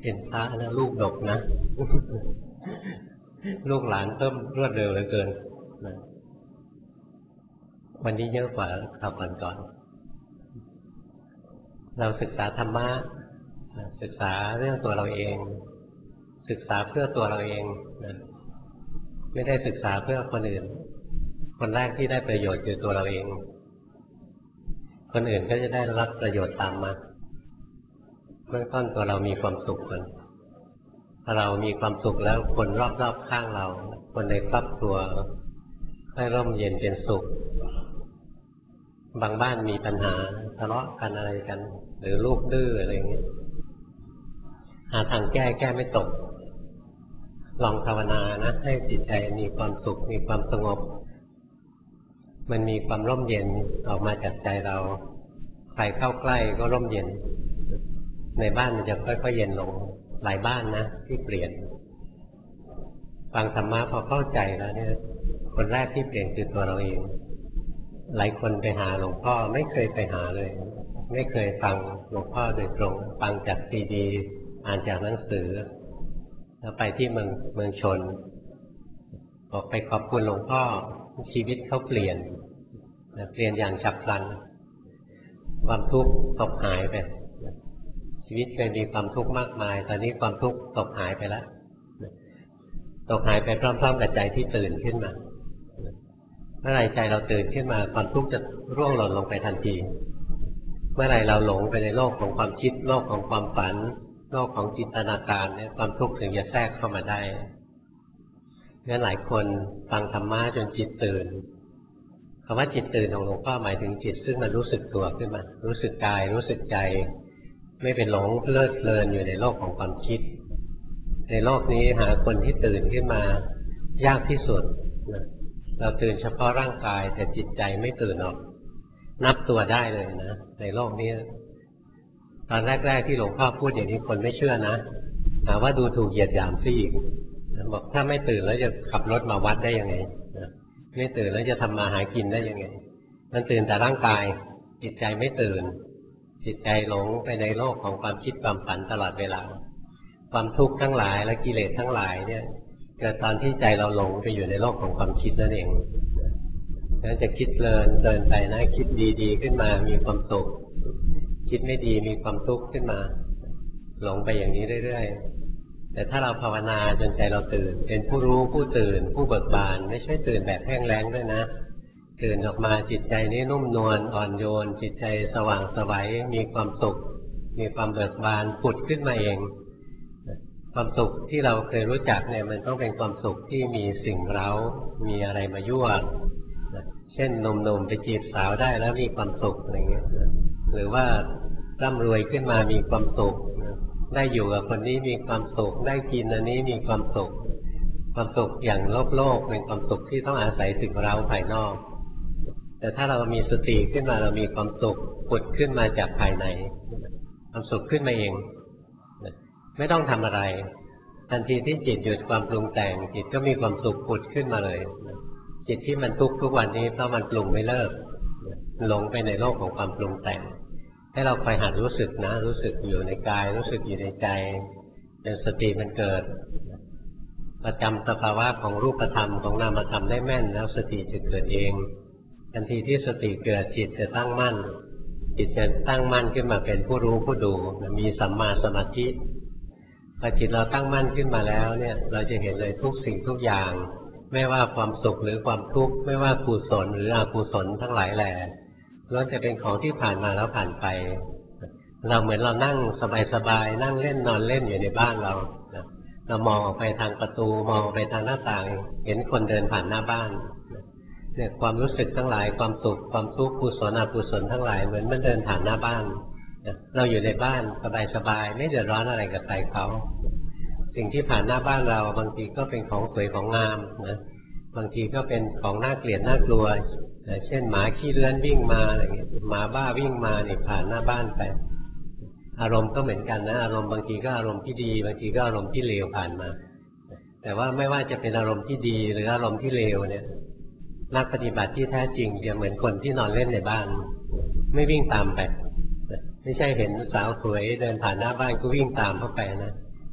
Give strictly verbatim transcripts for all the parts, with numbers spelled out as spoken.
เป็นพระนะลูกดกนะ ลูกหลานเพิ่มรวดเร็วเหลือเกินนะวันนี้เยอะกว่าคราวก่อนๆเราศึกษาธรรมะศึกษาเรื่องตัวเราเองศึกษาเพื่อตัวเราเองนะไม่ได้ศึกษาเพื่อคนอื่นคนแรกที่ได้ประโยชน์คือตัวเราเองคนอื่นก็จะได้รับประโยชน์ตามมาเบื้องต้นตัวเรามีความสุขก่อนถ้าเรามีความสุขแล้วคนรอบๆข้างเราคนในครอบครัวให้ร่มเย็นเป็นสุขบางบ้านมีปัญหาทะเลาะกันอะไรกันหรือลูกดื้ออะไรอย่างเงี้ยหาทางแก้แก้ไม่ตกลองภาวนานะให้จิตใจมีความสุขมีความสงบมันมีความร่มเย็นออกมาจากใจเราใครเข้าใกล้ก็ร่มเย็นในบ้านมันจะค่อยๆเย็นลงหลายบ้านนะที่เปลี่ยนฟังธรรมะพอเข้าใจแล้วเนี่ยคนแรกที่เปลี่ยนคือตัวเราเองหลายคนไปหาหลวงพ่อไม่เคยไปหาเลยไม่เคยฟังหลวงพ่อโดยตรงฟังจากซีดีอ่านจากหนังสือแล้วไปที่เมืองเมืองชนบอกไปขอบคุณหลวงพ่อชีวิตเขาเปลี่ยนเปลี่ยนอย่างฉับพลันความทุกข์ตกหายไปชีวิตเคยมีความทุกข์มากมายตอนนี้ความทุกข์ตกหายไปแล้วตกหายไปพร้อมๆกับใจที่ตื่นขึ้นมาเมื่อไรใจเราตื่นขึ้นมาความทุกข์จะร่วงหล่นลงไปทันทีเมื่อไรเราหลงไปในโลกของความคิดโลกของความฝันโลกของจินตนาการเนี่ยความทุกข์ถึงจะแทรกเข้ามาได้งั้นหลายคนฟังธรรมะจนจิตตื่นคำว่าจิตตื่นของหลวงพ่อหมายถึงจิตซึ่งมันรู้สึกตัวขึ้นมารู้สึกกายรู้สึกใจไม่เป็นหลงเพลิดเพลินอยู่ในโลกของความคิดในโลกนี้หาคนที่ตื่นขึ้นมายากที่สุดนะเราตื่นเฉพาะร่างกายแต่จิตใจไม่ตื่นหรอกนับตัวได้เลยนะในโลกนี้ตอนแรกๆที่หลวงพ่อพูดอย่างนี้คนไม่เชื่อนะหาว่าดูถูกเหยียดหยามซะอีกบอกถ้าไม่ตื่นแล้วจะขับรถมาวัดได้ยังไงไม่ตื่นแล้วจะทำมาหากินได้ยังไงมันตื่นแต่ร่างกายจิตใจไม่ตื่นจิตใจหลงไปในโลกของความคิดความฝันตลอดเวลาความทุกข์ทั้งหลายและกิเลสทั้งหลายเนี่ยเกิดตอนที่ใจเราหลงไปอยู่ในโลกของความคิดนั่นเองงั้นจะคิดเพลินเพลินไปนะคิดดีๆขึ้นมามีความสุขคิดไม่ดีมีความทุกข์ขึ้นมาหลงไปอย่างนี้เรื่อยๆแต่ถ้าเราภาวนาจนใจเราตื่นเป็นผู้รู้ผู้ตื่นผู้เบิกบานไม่ใช่ตื่นแบบแห้งแล้งด้วยนะตื่นออกมาจิตใจนี้นุ่มนวลอ่อนโยนจิตใจสว่างไสวมีความสุขมีความเบิกบานผุดขึ้นมาเองความสุขที่เราเคยรู้จักเนี่ยมันต้องเป็นความสุขที่มีสิ่งเร้ามีอะไรมายั่วเช่นหนุ่มๆไปจีบสาวได้แล้วมีความสุขอะไรเงี้ยหรือว่าร่ำรวยขึ้นมามีความสุขได้อยู่กับคนนี้มีความสุขได้กินอันนี้มีความสุขความสุขอย่างโลกโลกเป็นความสุขที่ต้องอาศัยสิ่งเร้าภายนอกแต่ถ้าเรามีสติขึ้นมาเรามีความสุขผุดขึ้นมาจากภายในความสุขขึ้นมาเองไม่ต้องทำอะไรทันทีที่จิตหยุดความปรุงแต่งจิตก็มีความสุขผุดขึ้นมาเลยจิตที่มันทุกข์ทุกวันนี้เพราะมันปรุงไม่เลิกหลงไปในโลกของความปรุงแต่งให้เราคอยหัดรู้สึกนะรู้สึกอยู่ในกายรู้สึกอยู่ในใจจนสติมันเกิดประจำสภาวะของรูปธรรมของนามธรรมได้แม่นแล้วสติจะเกิดเองทันทีที่สติเกิดจิตจะตั้งมั่นจิตจะตั้งมั่นขึ้นมาเป็นผู้รู้ผู้ดูมีสัมมาสมาธิพอจิตเราตั้งมั่นขึ้นมาแล้วเนี่ยเราจะเห็นเลยทุกสิ่งทุกอย่างไม่ว่าความสุขหรือความทุกข์ไม่ว่ากุศลหรืออกุศลทั้งหลายแหล่ล้วนแต่เป็นของที่ผ่านมาแล้วผ่านไปเราเหมือนเรานั่งสบายๆนั่งเล่นนอนเล่นอยู่ในบ้านเราเรามองออกไปทางประตูมองไปทางหน้าต่างเห็นคนเดินผ่านหน้าบ้านเนี่ยความรู้สึกทั้งหลายความสุขความทุกข์กุศลอกุศลทั้งหลายเหมือนมันเดินผ่านหน้าบ้านเราอยู่ในบ้านสบายๆไม่เดือดร้อนอะไรกับใครเขาสิ่งที่ผ่านหน้าบ้านเราบางทีก็เป็นของสวยของงามนะบางทีก็เป็นของน่าเกลียดน่ากลัวเช่นหมาขี้เลื้อนวิ่งมาอะไรเงี้ยหมาบ้าวิ่งมาเนี่ยผ่านหน้าบ้านไปอารมณ์ก็เหมือนกันนะอารมณ์บางทีก็อารมณ์ที่ดีบางทีก็อารมณ์ที่เลวผ่านมาแต่ว่าไม่ว่าจะเป็นอารมณ์ที่ดีหรืออารมณ์ที่เลวเนี่ยนักปฏิบัติที่แท้จริงจะเหมือนคนที่นอนเล่นในบ้านไม่วิ่งตามไปไม่ใช่เห็นสาวสวยเดินผ่านหน้าบ้านก็วิ่งตามเข้าไปนะ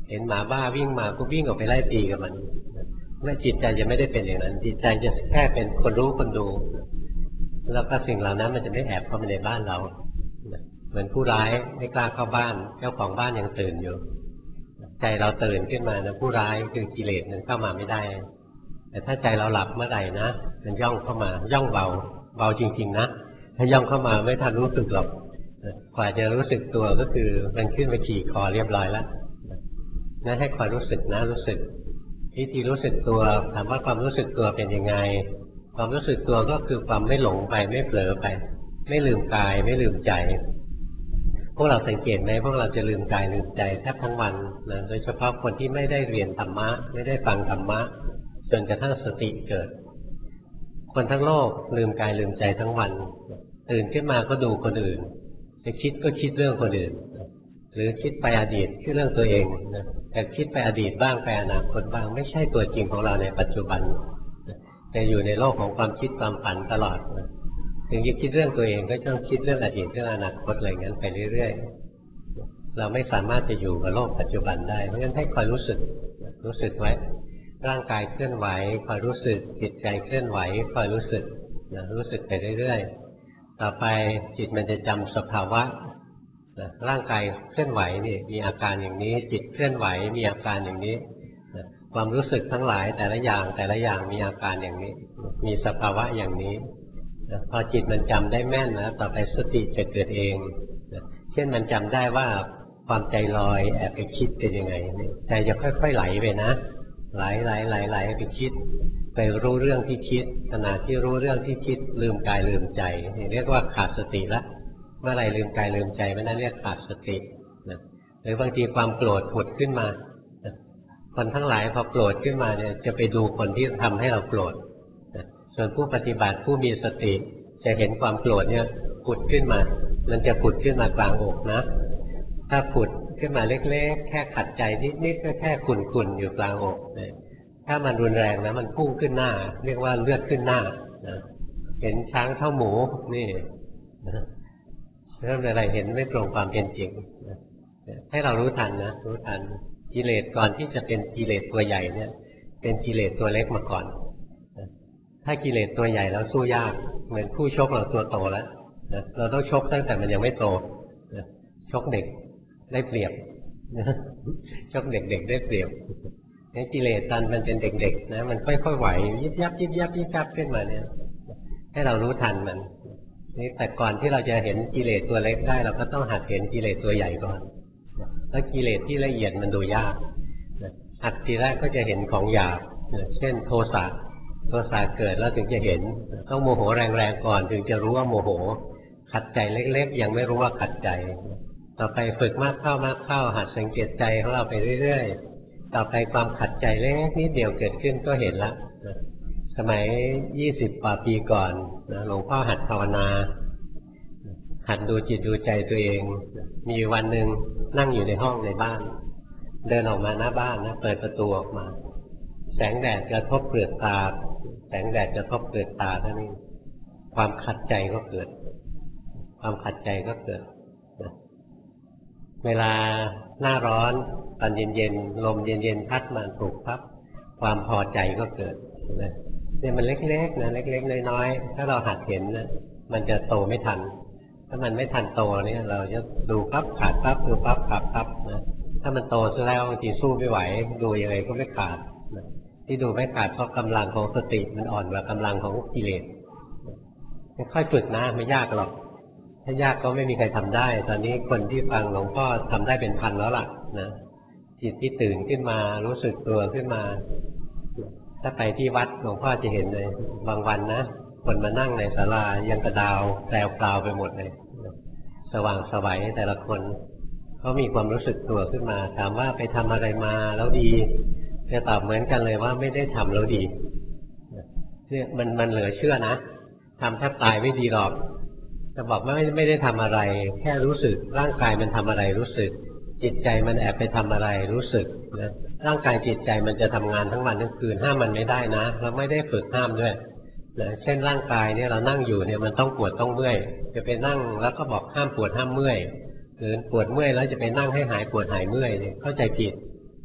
เห็นหมาบ้าวิ่งมาก็วิ่งออกไปไล่ตีกับมันไม่จิตใจจะไม่ได้เป็นอย่างนั้นจิตใจจะแค่เป็นคนรู้คนดูแล้วก็สิ่งเหล่านั้นมันจะไม่แอบเข้ามาในบ้านเราเหมือนผู้ร้ายไม่กล้าเข้าบ้านเจ้าของบ้านยังตื่นอยู่ใจเราตื่นขึ้นมานะผู้ร้ายคือกิเลสมันเข้ามาไม่ได้แต่ถ้าใจเราหลับเมื่อไหร่นะมันย่องเข้ามาย่องเบาเบาจริงๆนะถ้าย่องเข้ามาไม่ทันรู้สึกหรอกกว่าจะรู้สึกตัวก็คือมันขึ้นไปขี่คอเรียบร้อยแล้วนั่นให้คอยรู้สึกนะรู้สึกวิธีรู้สึกตัวถามว่าความรู้สึกตัวเป็นยังไงความรู้สึกตัวก็คือความไม่หลงไปไม่เผลอไปไม่ลืมกายไม่ลืมใจพวกเราสังเกตไหมพวกเราจะลืมกายลืมใจแทบทั้งวันนะโดยเฉพาะคนที่ไม่ได้เรียนธรรมะไม่ได้ฟังธรรมะจนกระทั่งสติเกิดคนทั้งโลกลืมกายลืมใจทั้งวันตื่นขึ้นมาก็ดูคนอื่นจะคิดก็คิดเรื่องคนอื่นหรือคิดไปอดีตคิดเรื่องตัวเองนะแต่คิดไปอดีตบ้างไปอนาคตบ้างไม่ใช่ตัวจริงของเราในปัจจุบันแต่อยู่ในโลกของความคิดความฝันตลอดถึงจะคิดเรื่องตัวเองก็ต้องคิดเรื่องอดีตเรื่องอนาคตอะไรงั้นไปเรื่อยๆเราไม่สามารถจะอยู่กับโลกปัจจุบันได้เพราะฉะนั้นให้คอยรู้สึกรู้สึกไว้ร่างกายเคลื่อนไหวคอยรู้สึกจิตใจเคลื่อนไหวคอยรู้สึกนะรู้สึกไปเรื่อยๆต่อไปจิตมันจะจำสภาวะร่างกายเคลื่อนไหวนี่มีอาการอย่างนี้จิตเคลื่อนไหวมีอาการอย่างนี้ความรู้สึกทั้งหลายแต่ละอย่างแต่ละอย่างมีอาการอย่างนี้มีสภาวะอย่างนี้พอจิตมันจำได้แม่นนะต่อไปสติจะเกิดเองเช่นมันจำได้ว่าความใจลอยแอบไปคิดเป็นยังไงใจจะค่อยๆไหลไปนะไหลไหลไหลไหลไปคิดไปรู้เรื่องที่คิดขณะที่รู้เรื่องที่คิดลืมกายลืมใจเรียกว่าขาดสติละเมื่อไรลืมกายลืมใจมันนั่นเรียกขาดสตินะหรือบางทีความโกรธผุดขึ้นมาคนทั้งหลายพอโกรธขึ้นมาเนี่ยจะไปดูคนที่ทำให้เราโกรธส่วนผู้ปฏิบัติผู้มีสติจะเห็นความโกรธเนี่ยผุดขึ้นมามันจะผุดขึ้นมากลางอกนะถ้าผุดขึ้นมาเล็กๆแค่ขัดใจนิดๆก็แค่ขุ่นๆอยู่กลางอกถ้ามันรุนแรงนะมันพุ่งขึ้นหน้าเรียกว่าเลือดขึ้นหน้าเห็นช้างเท่าหมูนี่เริ่มอะไรเห็นไม่ตรงความเป็นจริงให้เรารู้ทันนะรู้ทันกิเลสก่อนที่จะเป็นกิเลสตัวใหญ่เนี่ยเป็นกิเลสตัวเล็กมาก่อนถ้ากิเลสตัวใหญ่แล้วสู้ยากเหมือนคู่ชกเราตัวโตแล้วเราต้องชกตั้งแต่มันยังไม่โตชกเด็กได้เปรียบชกเด็กๆได้เปรียบนี่กิเลสตอนมันเป็นเด็กๆนะมันค่อยๆไหวยิบยับยิบยับยิบยับขึ้นมาเนี่ยให้เรารู้ทันมันนี่แต่ก่อนที่เราจะเห็นกิเลสตัวเล็กได้เราก็ต้องหัดเห็นกิเลสตัวใหญ่ก่อนแล้วกิเลสที่ละเอียดมันดูยากหัดทีแรกก็จะเห็นของหยาบเช่นโทสะโทสะเกิดแล้วถึงจะเห็นต้องโมโหแรงๆก่อนถึงจะรู้ว่าโมโหขัดใจเล็กๆยังไม่รู้ว่าขัดใจต่อไปฝึกมากเข้ามากเข้าหัดสังเกตใจของเราไปเรื่อยๆต่อไปความขัดใจเล็กนิดเดียวเกิดขึ้นก็เห็นละสมัยยี่สิบกว่าปีก่อนนะหลวงพ่อหัดภาวนาหัดดูจิตดูใจตัวเองมีวันหนึ่งนั่งอยู่ในห้องในบ้านเดินออกมาหน้าบ้านนะเปิดประตูออกมาแสงแดดกระทบเปลือกตาแสงแดดกระทบเปลือกตาท่านี้ความขัดใจก็เกิดความขัดใจก็เกิดนะเวลาหน้าร้อนตอนเย็นๆลมเย็นๆพัดมาถูกพับความพอใจก็เกิดนะเนี่ยมันเล็กๆนะเล็กๆน้อยๆถ้าเราหัดเห็นนะมันจะโตไม่ทันถ้ามันไม่ทันโตเนี่ยเราจะดูปั๊บขาดปั๊บดูปั๊บขาดปั๊บนะถ้ามันโตซะแล้วบางทีสู้ไม่ไหวดูยังไงก็ไม่ขาดนะที่ดูไม่ขาดเพราะกำลังของสติมันอ่อนกว่ากำลังของกิเลสค่อยฝึกนะไม่ยากหรอกถ้ายากก็ไม่มีใครทำได้ตอนนี้คนที่ฟังหลวงพ่อทำได้เป็นพันแล้วล่ะนะจิตที่ตื่นขึ้นมารู้สึกตัวขึ้นมาถ้าไปที่วัดหลวงพ่อจะเห็นเลยบางวันนะคนมานั่งในศาลายังกระดาวแปลวเปล่าไปหมดเลยสว่างสวัยแต่ละคนเขามีความรู้สึกตัวขึ้นมาถามว่าไปทำอะไรมาแล้วดีจะตอบเหมือนกันเลยว่าไม่ได้ทำแล้วดีเนี่ยมันมันเหลือเชื่อนะทำแทบตายไม่ดีหรอกจะบอกว่าไม่ไม่ได้ทำอะไรแค่รู้สึกร่างกายมันทำอะไรรู้สึกจิตใจมันแอบไปทำอะไรรู้สึกนะร่างกายจิตใจมันจะทำงานทั้งวันทั้งคืนห้ามมันไม่ได้นะเราไม่ได้ฝึกห้ามด้วยนะเช่นร่างกายเนี่ยเรานั่งอยู่เนี่ยมันต้องปวดต้องเมื่อยจะไปนั่งแล้วก็บอกห้ามปวดห้ามเมื่อยหรือปวดเมื่อยแล้วจะไปนั่งให้หายปวดหายเมื่อยเนี่ยเข้าใจผิด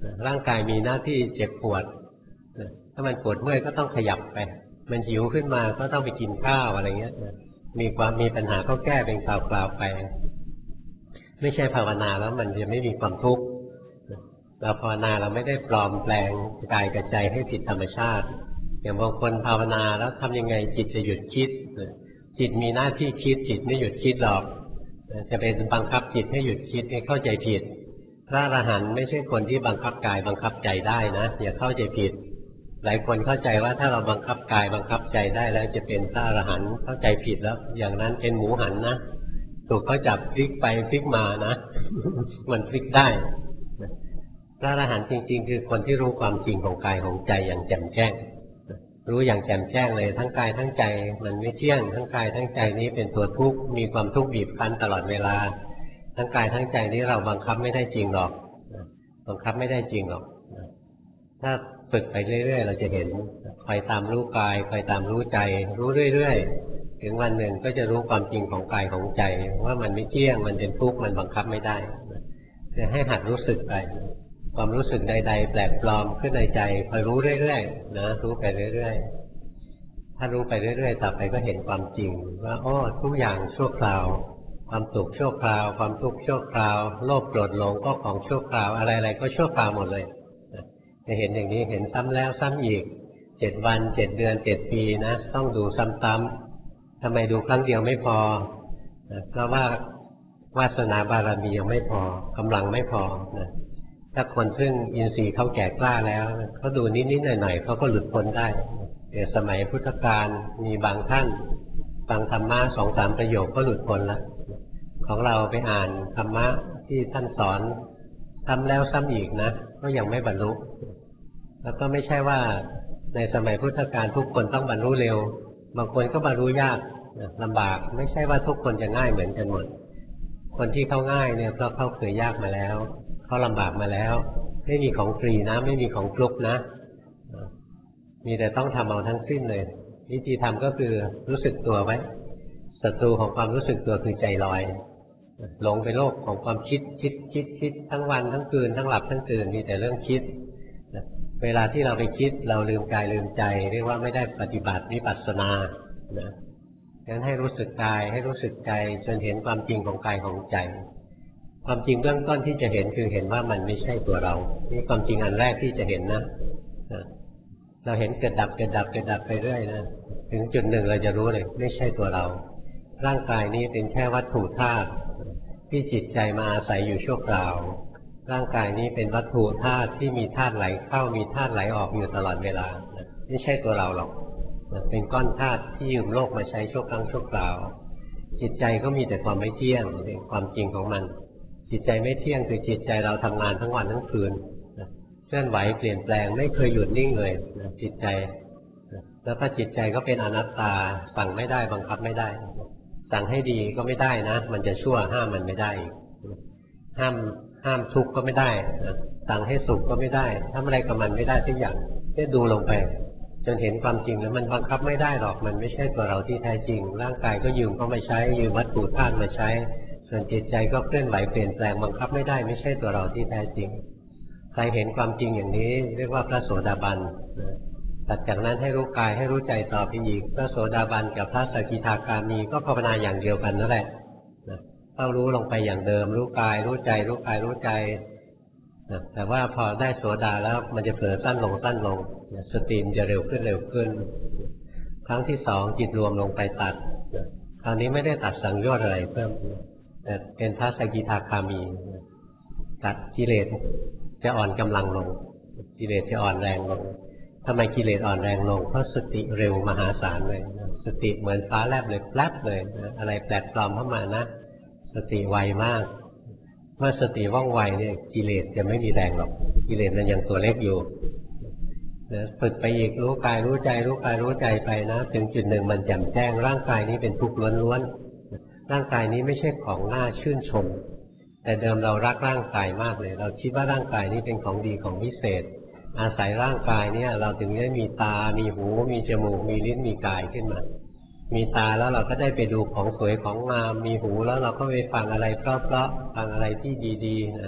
ร่างกายมีหน้าที่เจ็บปวดถ้ามันปวดเมื่อยก็ต้องขยับไปมันหิวขึ้นมาก็ต้องไปกินข้าวอะไรเงี้ยมีความมีปัญหาก็แก้เป็นคราวๆไปไม่ใช่ภาวนาแล้วมันจะไม่มีความทุกข์เราภาวนาเราไม่ได้ปลอมแปลงกายกับใจให้ผิดธรรมชาติอย่างบางคนภาวนาแล้วทำยังไงจิตจะหยุดคิดจิตมีหน้าที่คิดจิตไม่หยุดคิดหรอกจะเป็นบังคับจิตให้หยุดคิดให้เข้าใจผิดพระอรหันต์ไม่ใช่คนที่บังคับกายบังคับใจได้นะอย่าเข้าใจผิดหลายคนเข้าใจว่าถ้าเราบังคับกายบังคับใจได้แล้วจะเป็นพระอรหันต์เข้าใจผิดแล้วอย่างนั้นเป็นหมูหันนะถูกเขาจับพลิกไปพลิกมานะ มันพลิกได้พระอรหันต์จริงๆคือคนที่รู้ความจริงของกายของใจอย่างแจ่มแจ้งรู้อย่างแจ่มแจ้งเลยทั้งกายทั้งใจมันไม่เที่ยงทั้งกายทั้งใจนี้เป็นตัวทุกข์มีความทุกข์บีบคั้นตลอดเวลาทั้งกายทั้งใจนี้เราบังคับไม่ได้จริงหรอกบังคับไม่ได้จริงหรอกถ้าฝึกไปเรื่อยๆเราจะเห็นคอยตามรู้กายคอยตามรู้ใจรู้เรื่อยๆถึงวันหนึ่งก็จะรู้ความจริงของกายของใจว่ามันไม่เที่ยงมันเป็นทุกข์มันบังคับไม่ได้จะให้หัดรู้สึกไปความรู้สึกใดๆแปลกปลอมขึ้นในใจคอยรู้เรื่อยๆนะรู้ไปเรื่อยๆถ้ารู้ไปเรื่อยๆต่อไปก็เห็นความจริงว่าอ้อทุกอย่างชั่วคราวความสุขชั่วคราวความทุกข์ชั่วคราวโลภโกรธหลงก็ของชั่วคราวอะไรๆก็ชั่วคราวหมดเลยจะเห็นอย่างนี้เห็นซ้ำแล้วซ้ำอีกเจ็ดวันเจ็ดเดือนเจ็ดปีนะต้องดูซ้ำๆทำไมดูครั้งเดียวไม่พอเพราะว่าวาสนาบารมียังไม่พอกำลังไม่พอนะถ้าคนซึ่งอินทรีย์เขาแก่กล้าแล้วเขาดูนิดๆหน่อยๆเขาก็หลุดพ้นได้แต่สมัยพุทธกาลมีบางท่านฟังธรรมะสองสามประโยคก็หลุดพ้นแล้วของเราไปอ่านธรรมะที่ท่านสอนซ้ำแล้วซ้ำอีกนะก็ยังไม่บรรลุแล้วก็ไม่ใช่ว่าในสมัยพุทธกาลทุกคนต้องบรรลุเร็วบางคนก็บรรลุยากลำบากไม่ใช่ว่าทุกคนจะง่ายเหมือนกันหมดคนที่เขาง่ายเนี่ยเพราะเขาเคยยากมาแล้วเขาลำบากมาแล้วไม่มีของฟรีนะไม่มีของฟลุกนะมีแต่ต้องทำเอาทั้งสิ้นเลยวิธีทำก็คือรู้สึกตัวไว้ศัตรูของความรู้สึกตัวคือใจลอยหลงไปโลกของความคิดคิดคิดคิดทั้งวันทั้งคืนทั้งหลับทั้งตื่นมีแต่เรื่องคิดเวลาที่เราไปคิดเราลืมกายลืมใจเรียกว่าไม่ได้ปฏิบัติวิปัสสนานะงั้นให้รู้สึกกายให้รู้สึกใจจนเห็นความจริงของกายของใจความจริงเบื้องต้นที่จะเห็นคือเห็นว่ามันไม่ใช่ตัวเรานี่ความจริงอันแรกที่จะเห็นนะเราเห็นเกิดดับเกิดดับเกิดดับไปเรื่อยนะถึงจุดหนึ่งเราจะรู้เลยไม่ใช่ตัวเราร่างกายนี้เป็นแค่วัตถุธาตุที่จิตใจมาอาศัยอยู่ชั่วคราวร่างกายนี้เป็นวัตถุธาตุที่มีธาตุไหลเข้ามีธาตุไหลออกอยู่ตลอดเวลาไม่ใช่ตัวเราหรอกเป็นก้อนธาตุที่ยืมโลกมาใช้ชั่วครั้งชั่วคราวจิตใจก็มีแต่ความไม่เที่ยงเป็นความจริงของมันจิตใจไม่เที่ยงคือจิตใจเราทำงานทั้งวันทั้งคืนเคลื่อนไหวเปลี่ยนแปลงไม่เคยหยุดนิ่งเลยจิตใจแล้วก็จิตใจก็เป็นอนัตตาสั่งไม่ได้บังคับไม่ได้สั่งให้ดีก็ไม่ได้นะมันจะชั่วห้ามมันไม่ได้ห้ามห้ามทุกข์ก็ไม่ได้สั่งให้สุขก็ไม่ได้ทำอะไรกับมันไม่ได้สักอย่างแค่ดูลงไปจนเห็นความจริงแล้วมันบังคับไม่ได้หรอกมันไม่ใช่ตัวเราที่แท้จริงร่างกายก็ยืมเขามาใช้ยืมวัตถุธาตุมาใช้ส่วนจิตใจก็เคลื่อนไหวเปลี่ยนแปลงบังคับไม่ได้ไม่ใช่ตัวเราที่แท้จริงใครเห็นความจริงอย่างนี้เรียกว่าพระโสดาบันตัดจากนั้นให้รู้กายให้รู้ใจต่อไปอีกพระโสดาบันกับพระสกิทาคามีก็ภาวนาอย่างเดียวกันนั่นแหละเข้ารู้ลงไปอย่างเดิมรู้กายรู้ใจรู้กายรู้ใจแต่ว่าพอได้โสดาแล้วมันจะเผลอสั้นลงสั้นลงสติมันจะเร็วขึ้นเร็วขึ้นครั้งที่สองจิตรวมลงไปตัดคราวนี้ไม่ได้ตัดสังโยชน์อะไรเพิ่มแต่เป็นพระสกิทาคามีตัดกิเลสจะอ่อนกำลังลงกิเลสจะอ่อนแรงลงทำไมกิเลสอ่อนแรงลงเพราะสติเร็วมหาศาลเลยสติเหมือนฟ้าแลบเลยแป๊บเลยอะไรแปลกปลอมเข้ามานะสติไวมากเมื่อสติว่องไวเนี่ยกิเลสจะไม่มีแรงหรอกกิเลสมันยังตัวเล็กอยู่ฝึกไปอีกรู้กายรู้ใจรู้กายรู้ใจไปนะถึงจุดหนึ่งมันแจ่มแจ้งร่างกายนี้เป็นทุกข์ล้วนๆร่างกายนี้ไม่ใช่ของน่าชื่นชมแต่เดิมเรารักร่างกายมากเลยเราคิดว่าร่างกายนี้เป็นของดีของพิเศษอาศัยร่างกายเนี่ยเราถึงได้มีตามีหูมีจมูกมีลิ้นมีกายขึ้นมามีตาแล้วเราก็ได้ไปดูของสวยของงามมีหูแล้วเราก็ไปฟังอะไรเพราะๆฟังอะไรที่ดีๆนะ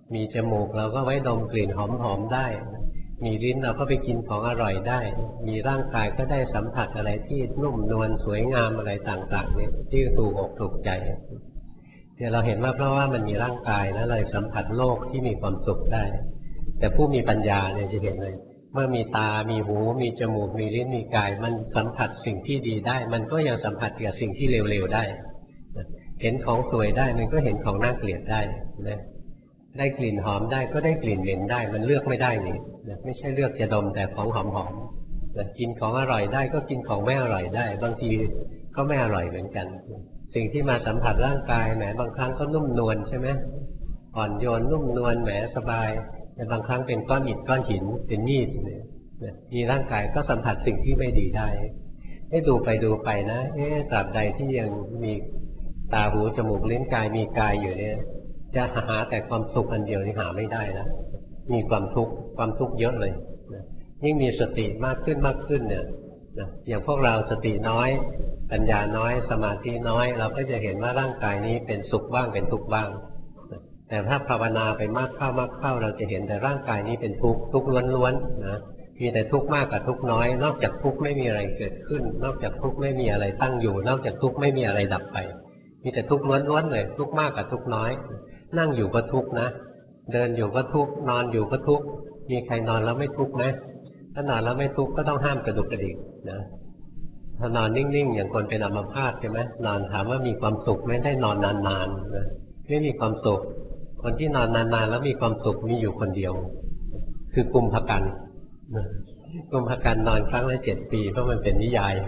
มีจมูกเราก็ไว้ดมกลิ่นหอมๆได้มีลิ้นเราก็ไปกินของอร่อยได้มีร่างกายก็ได้สัมผัสอะไรที่นุ่มนวลสวยงามอะไรต่างๆเนี่ยที่ถูกอกถูกใจเนี่ยเราเห็นว่าเพราะว่ามันมีร่างกายแล้วเลยสัมผัสโลกที่มีความสุขได้แต่ผู้มีปัญญาเนี่ยจะเห็นเลยเมื่อมีตามีหูมีจมูกมีลิ้นมีกายมันสัมผัสสิ่งที่ดีได้มันก็ยังสัมผัสกับสิ่งที่เลวๆได้เห็นของสวยได้มันก็เห็นของน่าเกลียดได้นะได้กลิ่นหอมได้ก็ได้กลิ่นเหม็นได้มันเลือกไม่ได้นี่ไม่ใช่เลือกจะดมแต่ของหอมๆกินของอร่อยได้ก็กินของไม่อร่อยได้บางทีก็ไม่อร่อยเหมือนกันสิ่งที่มาสัมผัสร่างกายแหมบางครั้งก็นุ่มนวลใช่ไหมอ่อนโยนนุ่มนวลแหมสบายแต่บางครั้งเป็นก้อนอิฐก้อนหินเป็นมีดมีร่างกายก็สัมผัสสิ่งที่ไม่ดีได้ให้ดูไปดูไปนะเอ๊ะตราบใดที่ยังมีตาหูจมูกลิ้นกายมีกายอยู่เนี่ยจะหาแต่ความสุขอันเดียวนี่หาไม่ได้นะมีความทุกข์ความทุกข์เยอะเลยนะยิ่งมีสติมากขึ้นมากขึ้นเนี่ยนะอย่างพวกเราสติน้อยปัญญาน้อยสมาธิน้อยเราก็จะเห็นว่าร่างกายนี้เป็นสุขบ้างเป็นทุกข์บ้างนะแต่ถ้าภาวนาไปมากเข้ามากเข้าเราจะเห็นแต่ร่างกายนี้เป็นทุกข์ทุกข์ล้วนๆนะมีแต่ทุกข์มากกับทุกข์น้อยนอกจากทุกข์ไม่มีอะไรเกิดขึ้นนอกจากทุกข์ไม่มีอะไรตั้งอยู่นอกจากทุกข์ไม่มีอะไรดับไปมีแต่ทุกข์ล้วนๆเลยทุกข์มากกับทุกข์น้อยนั่งอยู่ก็ทุกข์นะเดินอยู่ก็ทุกข์นอนอยู่ก็ทุกข์มีใครนอนแล้วไม่ทุกข์ไหมถ้านอนแล้วไม่ทุกข์ก็ต้องห้ามกระดุกกระดิกนะถ้านอนนิ่งๆอย่างคนเป็นอัมพาตใช่ไหมนอนถามว่ามีความสุขไม่ได้นอนนานๆนะไม่มีความสุขคนที่นอนนานๆแล้วมีความสุขมีอยู่คนเดียวคือกุมภกันกุมภกันนอนครั้งละเจ็ดปีเพราะมันเป็นนิยาย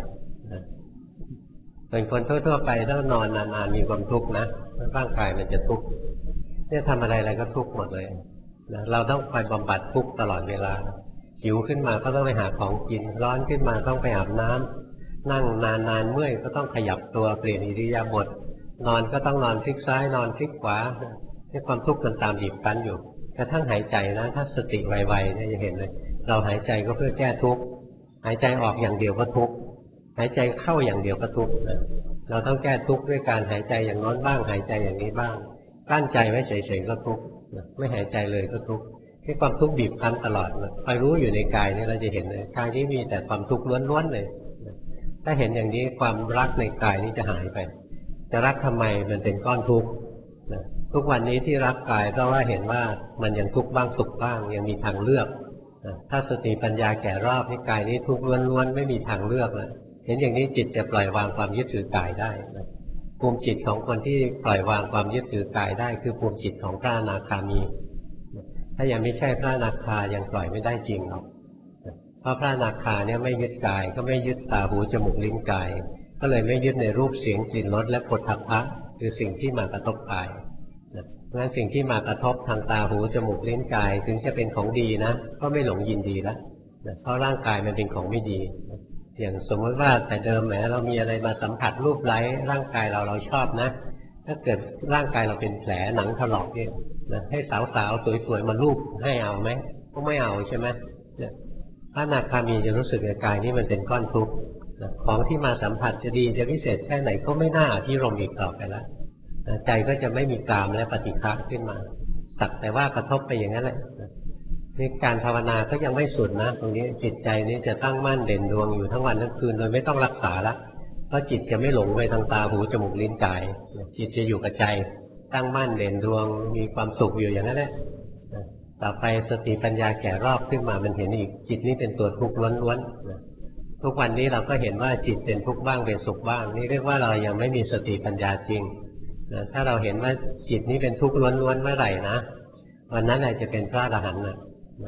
เป็นคนทั่วๆไปถ้านอนนานๆมีความทุกข์นะร่างกายมันจะทุกข์เนี่ยทำอะไรอะไรก็ทุกข์หมดเลยนะเราต้องคอยบำบัดทุกข์ตลอดเวลาหิวขึ้นมาก็ต้องไปหาของกินร้อนขึ้นมาต้องไปอาบน้ำนั่งนานๆเมื่อยก็ต้องขยับตัวเปลี่ยนอิริยาบถนอนก็ต้องนอนพลิกซ้ายนอนพลิกขวาเนี่ยความทุกข์มันตามบีบคั้นอยู่กระทั่งหายใจนะถ้าสติไวๆเนี่ยจะเห็นเลยเราหายใจก็เพื่อแก้ทุกข์หายใจออกอย่างเดียวก็ทุกข์หายใจเข้าอย่างเดียวก็ทุกข์เราต้องแก้ทุกข์ด้วยการหายใจอย่างน้นบ้างหายใจอย่างนี้บ้างกั้นใจไว้เฉยๆก็ทุกข์ไม่หายใจเลยก็ทุกข์ที่ความทุกข์บีบคั้นตลอดคอยรู้อยู่ในกายนี่เราจะเห็นเลยกายนี้มีแต่ความทุกข์ล้วนๆเลยถ้าเห็นอย่างนี้ความรักในกายนี้จะหายไปจะรักทำไมมันเป็นก้อนทุกข์ทุกวันนี้ที่รักกายเพราะว่าเห็นว่ามันยังทุกข์บ้างสุขบ้างยังมีทางเลือกถ้าสติปัญญาแก่รอบนี่กายนี้ทุกข์ล้วนๆไม่มีทางเลือกแล้วเห็นอย่างนี้จิตจะปล่อยวางความยึดถือกายได้ภูมิจิตของคนที่ปล่อยวางความยึดถือกายได้คือภูมิจิตของพระอนาคามีถ้ายังไม่ใช่พระอนาคายังปล่อยไม่ได้จริงหรอกเพราะพระอนาคาเนี่ยไม่ยึดกายก็ไม่ยึดตาหูจมูกลิ้นกายก็เลยไม่ยึดในรูปเสียงกลิ่นรสและโผฏฐัพพะคือสิ่งที่มากระทบกายเพราะฉะนั้นสิ่งที่มากระทบทางตาหูจมูกลิ้นกายถึงจะเป็นของดีนะก็ไม่หลงยินดีแล้วเพราะร่างกายมันเป็นของไม่ดีอย่างสมมติว่าแต่เดิมแหมเรามีอะไรมาสัมผัสรูปไร้ร่างกายเราเราชอบนะถ้าเกิดร่างกายเราเป็นแผลหนังถลอกเนี่ยนะให้สาวๆสวยๆมาลูบให้เอาไหมก็ไม่เอาใช่ไหมเนี่ยพระอนาคามีจะรู้สึกในกายนี้มันเป็นก้อนทุกข์ของที่มาสัมผัสจะดีจะพิเศษแค่ไหนก็ไม่น่าที่รมอีกต่อไปแล้วใจก็จะไม่มีกามและปฏิฆะขึ้นมาสักแต่ว่ากระทบไปอย่างนั้นแหละนี่การภาวนาก็ยังไม่สุดนะตรงนี้จิตใจนี้จะตั้งมั่นเด่นดวงอยู่ทั้งวันทั้งคืนโดยไม่ต้องรักษาละเพราะจิตจะไม่หลงไปทางตาหูจมูกลิ้นกายจิตจะอยู่กับใจตั้งมั่นเด่นดวงมีความสุขอยู่อย่างนั้นแหละต่อไปสติปัญญาแก่รอบขึ้นมามันเห็นอีกจิตนี้เป็นตัวทุกข์ล้วนๆทุกวันนี้เราก็เห็นว่าจิตเป็นทุกข์บ้างเป็นสุขบ้างนี่เรียกว่าเรายังไม่มีสติปัญญาจริงถ้าเราเห็นว่าจิตนี้เป็นทุกข์ล้วนๆเมื่อไหร่นะวันนั้นอาจจะเป็นพระอรหันต์นะ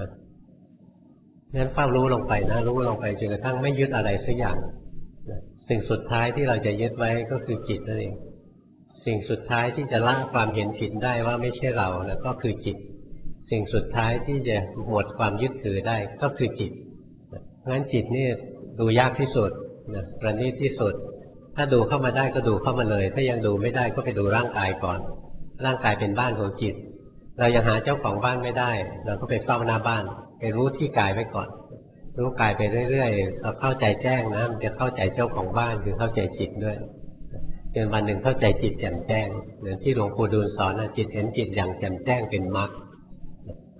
งั้นเฝ้ารู้ลงไปนะรู้ลงไปจนกระทั่งไม่ยึดอะไรสักอย่างสิ่งสุดท้ายที่เราจะยึดไว้ก็คือจิตนั่นเองสิ่งสุดท้ายที่จะละความเห็นผิดได้ว่าไม่ใช่เรานะก็คือจิตสิ่งสุดท้ายที่จะหมดความยึดถือได้ก็คือจิตเพราะฉะนั้นจิตนี่ดูยากที่สุดนะประณีตที่สุดถ้าดูเข้ามาได้ก็ดูเข้ามาเลยถ้ายังดูไม่ได้ก็ไปดูร่างกายก่อนร่างกายเป็นบ้านของจิตเรายังหาเจ้าของบ้านไม่ได้เราก็ไปเฝ้าหน้าบ้านไปรู้ที่กายไว้ก่อนรู้กายไปเรื่อยๆเราเข้าใจแจ้งนะมันจะเข้าใจเจ้าของบ้านคือเข้าใจจิตด้วยจนวันหนึ่งเข้าใจจิตแจ่มแจ้งเหมือนที่หลวงปู่ดูลสอนนะจิตเห็นจิตอย่างแจ่มแจ้งเป็นมรรค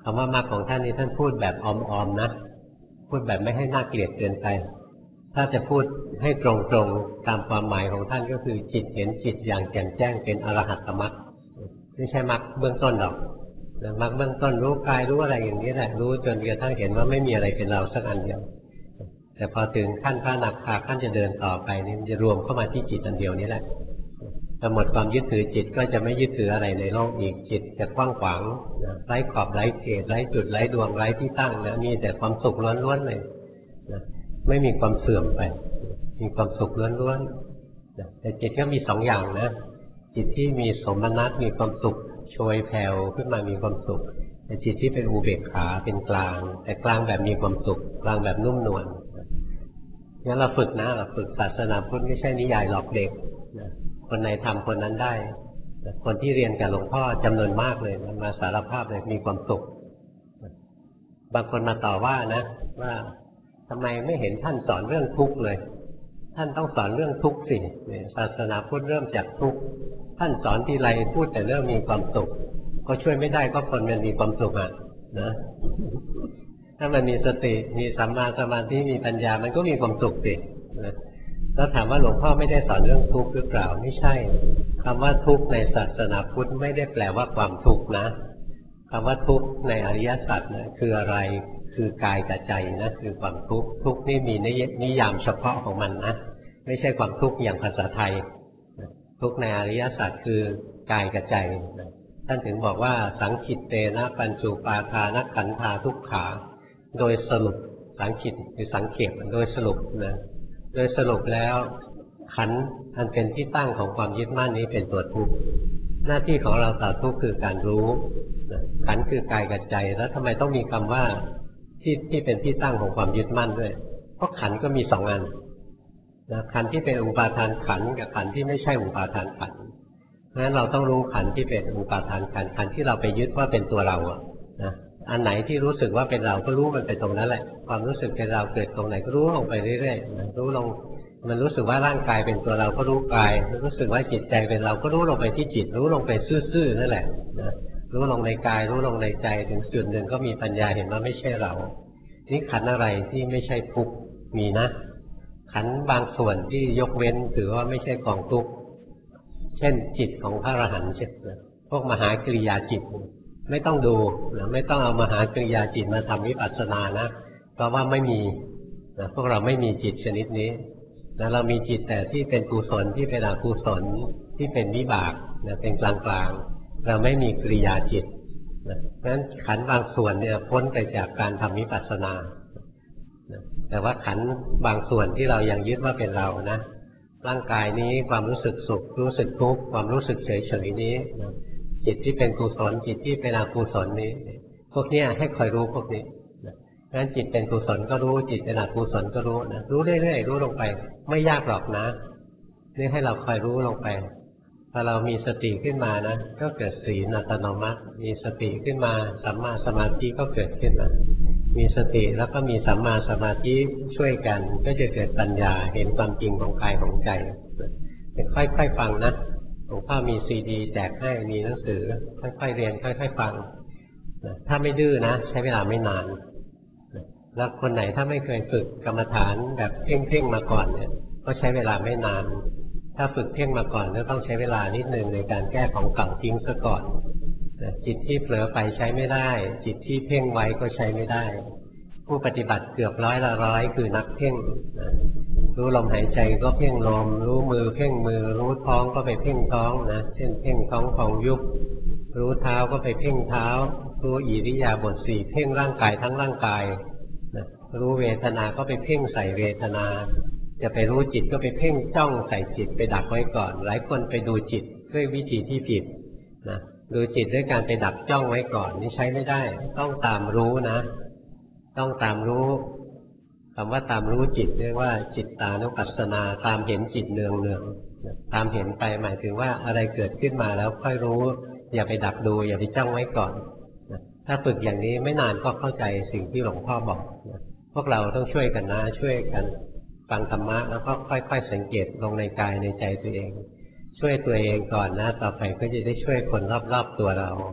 คำว่ามรรคของท่านนี้ท่านพูดแบบออมๆนะพูดแบบไม่ให้น่าเกลียดเกินไปถ้าจะพูดให้ตรงๆตามความหมายของท่านก็คือจิตเห็นจิตอย่างแจ่มแจ้งเป็นอรหัตตมรรคไม่ใช่มรรคเบื้องต้นหรอกมรรคเบื้องต้นรู้กายรู้อะไรอย่างนี้แหละรู้จนกระทั่งเห็นว่าไม่มีอะไรเป็นเราสักอันเดียวแต่พอถึงขั้นพระอนาคาขั้นจะเดินต่อไปนี่มันจะรวมเข้ามาที่จิตอันเดียวนี้แหละพอหมดความยึดถือจิตก็จะไม่ยึดถืออะไรในโลกอีกจิตจะกว้างขวางไร้ขอบไร้เขตไร้จุดไร้ดวงไร้ที่ตั้งนะมีแต่ความสุขล้วนๆเลยนะไม่มีความเสื่อมไปมีความสุขล้วนๆนะแต่จิตก็มีสองอย่างนะจิตที่มีสมนัตมีความสุขโชยแผ่วขึ้นมามีความสุขแต่จิตที่เป็นอุเบกขาเป็นกลางแต่กลางแบบมีความสุขกลางแบบนุ่มนวลงั้นเราฝึกนะเราฝึกศาสนาพุทธไม่ใช่นิยายหลอกเด็กนะคนไหนทำคนนั้นได้คนที่เรียนกับหลวงพ่อจำนวนมากเลยมาสารภาพเลยมีความสุขบางคนมาต่อว่านะว่าทำไมไม่เห็นท่านสอนเรื่องทุกข์เลยท่านต้องสอนเรื่องทุกข์สิศาสนาพุทธเริ่มจากทุกข์ท่านสอนทีไรพูดแต่เรื่องมีความสุขก็ช่วยไม่ได้ก็คนมันมีความสุขอ่ะนะถ้ามันมีสติมีสัมมาสมาธิมีปัญญามันก็มีความสุขสินะแล้วถามว่าหลวงพ่อไม่ได้สอนเรื่องทุกข์หรือเปล่าไม่ใช่คำว่าทุกข์ในศาสนาพุทธไม่ได้แปลว่าความทุกข์นะคำว่าทุกข์ในอริยสัจนะคืออะไรคือกายกับใจนะคือความทุกข์ทุกข์นี่มีนิยามเฉพาะของมันนะไม่ใช่ความทุกข์อย่างภาษาไทยทุกข์ในอริยสัจคือกายกับใจท่านถึงบอกว่าสังคิตเตนะปัญจุปาทานขันธาทุกขาโดยสรุปสังคิตคือสังเขปโดยสรุปนะโดยสรุปแล้วขันธ์อันเป็นที่ตั้งของความยึดมั่นนี้เป็นตัวทุกข์หน้าที่ของเราต่อทุกข์คือการรู้ขันธ์คือกายกับใจแล้วทำไมต้องมีคำว่าที่ที่เป็นที่ตั้งของความยึดมั่นด้วยเพราะขันธ์ก็มีสองอันนะขันธ์ที่เป็นอุปาทานขันธ์กับขันธ์ที่ไม่ใช่อุปาทานขันธ์เพราะฉะนั้นเราต้องรู้ขันธ์ที่เป็นอุปาทานขันธ์ขันธ์ที่เราไปยึดว่าเป็นตัวเราอะนะอันไหนที่รู้สึกว่าเป็นเราก็รู้มันไปตรงนั้นแหละความรู้สึกเป็นเราเกิดตรงไหนก็รู้ลงไปเรื่อยๆรู้ลงมันรู้สึกว่าร่างกายเป็นตัวเราก็รู้กายรู้สึกว่าจิตใจเป็นเราก็รู้ลงไปที่จิตรู้ลงไปซื่อๆนั่นแหละนะรู้ลงในกายรู้ลงในใจถึงจุดหนึ่งก็มีปัญญาเห็นว่าไม่ใช่เรานี่ขันธ์อะไรที่ไม่ใช่ทุกข์มีนะขันธ์บางส่วนที่ยกเว้นถือว่าไม่ใช่กองทุกข์เช่นจิตของพระอรหันต์เช่นพวกมหากริยาจิตไม่ต้องดูนะไม่ต้องเอามหากริยาจิตมาทำวิปัสสนานะเพราะว่าไม่มีนะพวกเราไม่มีจิตชนิดนี้นะเรามีจิตแต่ที่เป็นกุศลที่เป็นอกุศลที่เป็นวิบากนะเป็นกลางๆเราไม่มีกริยาจิตนะเพราะฉะนั้นขันธ์บางส่วนเนี่ยพ้นไปจากการทำวิปัสสนานะแต่ว่าขันธ์บางส่วนที่เรายังยึดว่าเป็นเรานะร่างกายนี้ความรู้สึกสุขรู้สึกทุกข์ความรู้สึกเฉยๆนี้นะจิตที่เป็นกุศลจิตที่เป็นอกุศลนี้พวกนี้ให้คอยรู้พวกนี้นะงั้นจิตเป็นกุศลก็รู้จิตเป็นอกุศลก็รู้นะรู้เรื่อยๆรู้ลงไปไม่ยากหรอกนะนี่ให้เราคอยรู้ลงไปพอเรามีสติขึ้นมานะก็เกิดศีลอัตโนมัติมีสติขึ้นมาสัมมาสมาธิก็เกิดขึ้นมามีสติแล้วก็มีสัมมาสมาธิช่วยกันก็จะเกิดปัญญาเห็นความจริงของกายของใจค่อยๆฟังนะหลวงพ่อมีซีดีแจกให้มีหนังสือค่อยๆเรียนค่อยๆฟังถ้าไม่ดื้อนะใช้เวลาไม่นานแล้วคนไหนถ้าไม่เคยฝึกกรรมฐานแบบเพ่งๆมาก่อนเนี่ยก็ใช้เวลาไม่นานถ้าฝึกเพ่งมาก่อนก็ต้องใช้เวลานิดนึงในการแก้ของเก่าทิ้งซะก่อนจิตที่เผลอไปใช้ไม่ได้จิตที่เพ่งไว้ก็ใช้ไม่ได้ผู้ปฏิบัติเกือบร้อยละร้อยคือนักเพ่งรู้ลมหายใจก็เพ่งลมรู้มือเพ่งมือรู้ท้องก็ไปเพ่งท้องนะเช่นเพ่งท้องของยุบรู้เท้าก็ไปเพ่งเท้ารู้อิริยาบถสี่เพ่งร่างกายทั้งร่างกายนะรู้เวทนาก็ไปเพ่งใส่เวทนาจะไปรู้จิตก็ไปเพ่งจ้องใส่จิตไปดักไว้ก่อนหลายคนไปดูจิตด้วยวิธีที่ผิดนะดูจิตด้วยการไปดักจ้องไว้ก่อนนี่ใช้ไม่ได้ต้องตามรู้นะต้องตามรู้คำว่าตามรู้จิตเรียกว่าจิตตานุปัสสนาตามเห็นจิตเนืองเนืองตามเห็นไปหมายถึงว่าอะไรเกิดขึ้นมาแล้วค่อยรู้อย่าไปดักดูอย่าไปจ้องไว้ก่อนถ้าฝึกอย่างนี้ไม่นานก็เข้าใจสิ่งที่หลวงพ่อบอกพวกเราต้องช่วยกันนะช่วยกันฟังธรรมะแล้วก็ค่อยๆสังเกตลงในกายในใจตัวเองช่วยตัวเองก่อนนะต่อไปก็จะได้ช่วยคนรอบๆตัวเรา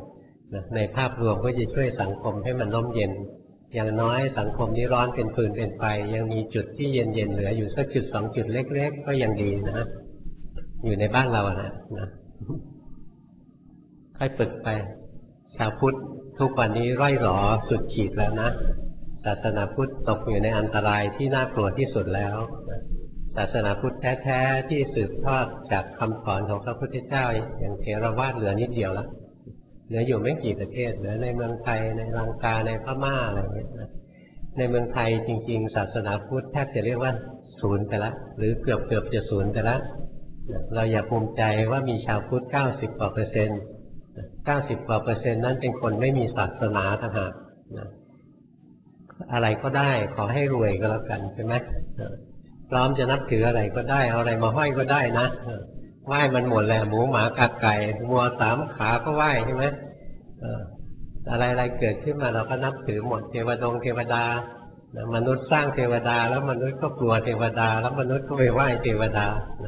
ในภาพรวมก็จะช่วยสังคมให้มันร่มเย็นอย่างน้อยสังคมนี้ร้อนเป็นฟืนเป็นไฟยังมีจุดที่เย็นๆเหลืออยู่สักจุดสองจุดเล็กๆก็ยังดีนะอยู่ในบ้านเรานะนะค่อยฝึกไปชาวพุทธทุกวันนี้ร่อยหรอสุดขีดแล้วนะศาสนาพุทธตกอยู่ในอันตรายที่น่ากลัวที่สุดแล้วศาสนาพุทธแท้ๆที่สืบทอดจากคำสอนของพระพุทธเจ้าอย่างเถรวาทเหลือนิดเดียวแล้วเหลืออยู่ไม่กี่ประเทศเหลือในเมืองไทยในลังกาในพม่าอะไรอย่างเงี้ยในเมืองไทยจริงๆศาสนาพุทธแทบจะเรียกว่าศูนย์ไปแล้วหรือเกือบเกือบจะศูนย์ไปแล้วเราอย่าภูมิใจว่ามีชาวพุทธเก้าสิบกว่าเปอร์เซ็นต์เก้าสิบกว่าเปอร์เซ็นต์นั้นเป็นคนไม่มีศาสนาต่างหากอะไรก็ได้ขอให้รวยก็แล้วกันใช่ไหมพร้อมจะนับถืออะไรก็ได้เอาอะไรมาห้อยก็ได้นะไหว้มันหมดแหละหมูหมากาไก่งัวสามขาก็ไหว้ใช่ไหมอะไรอะไรเกิดขึ้นมาเราก็นับถือหมดเทวดงเทวดามนุษย์สร้างเทวดาแล้วมนุษย์ก็กลัวเทวดาแล้วมนุษย์ก็ไปไหว้เทวดา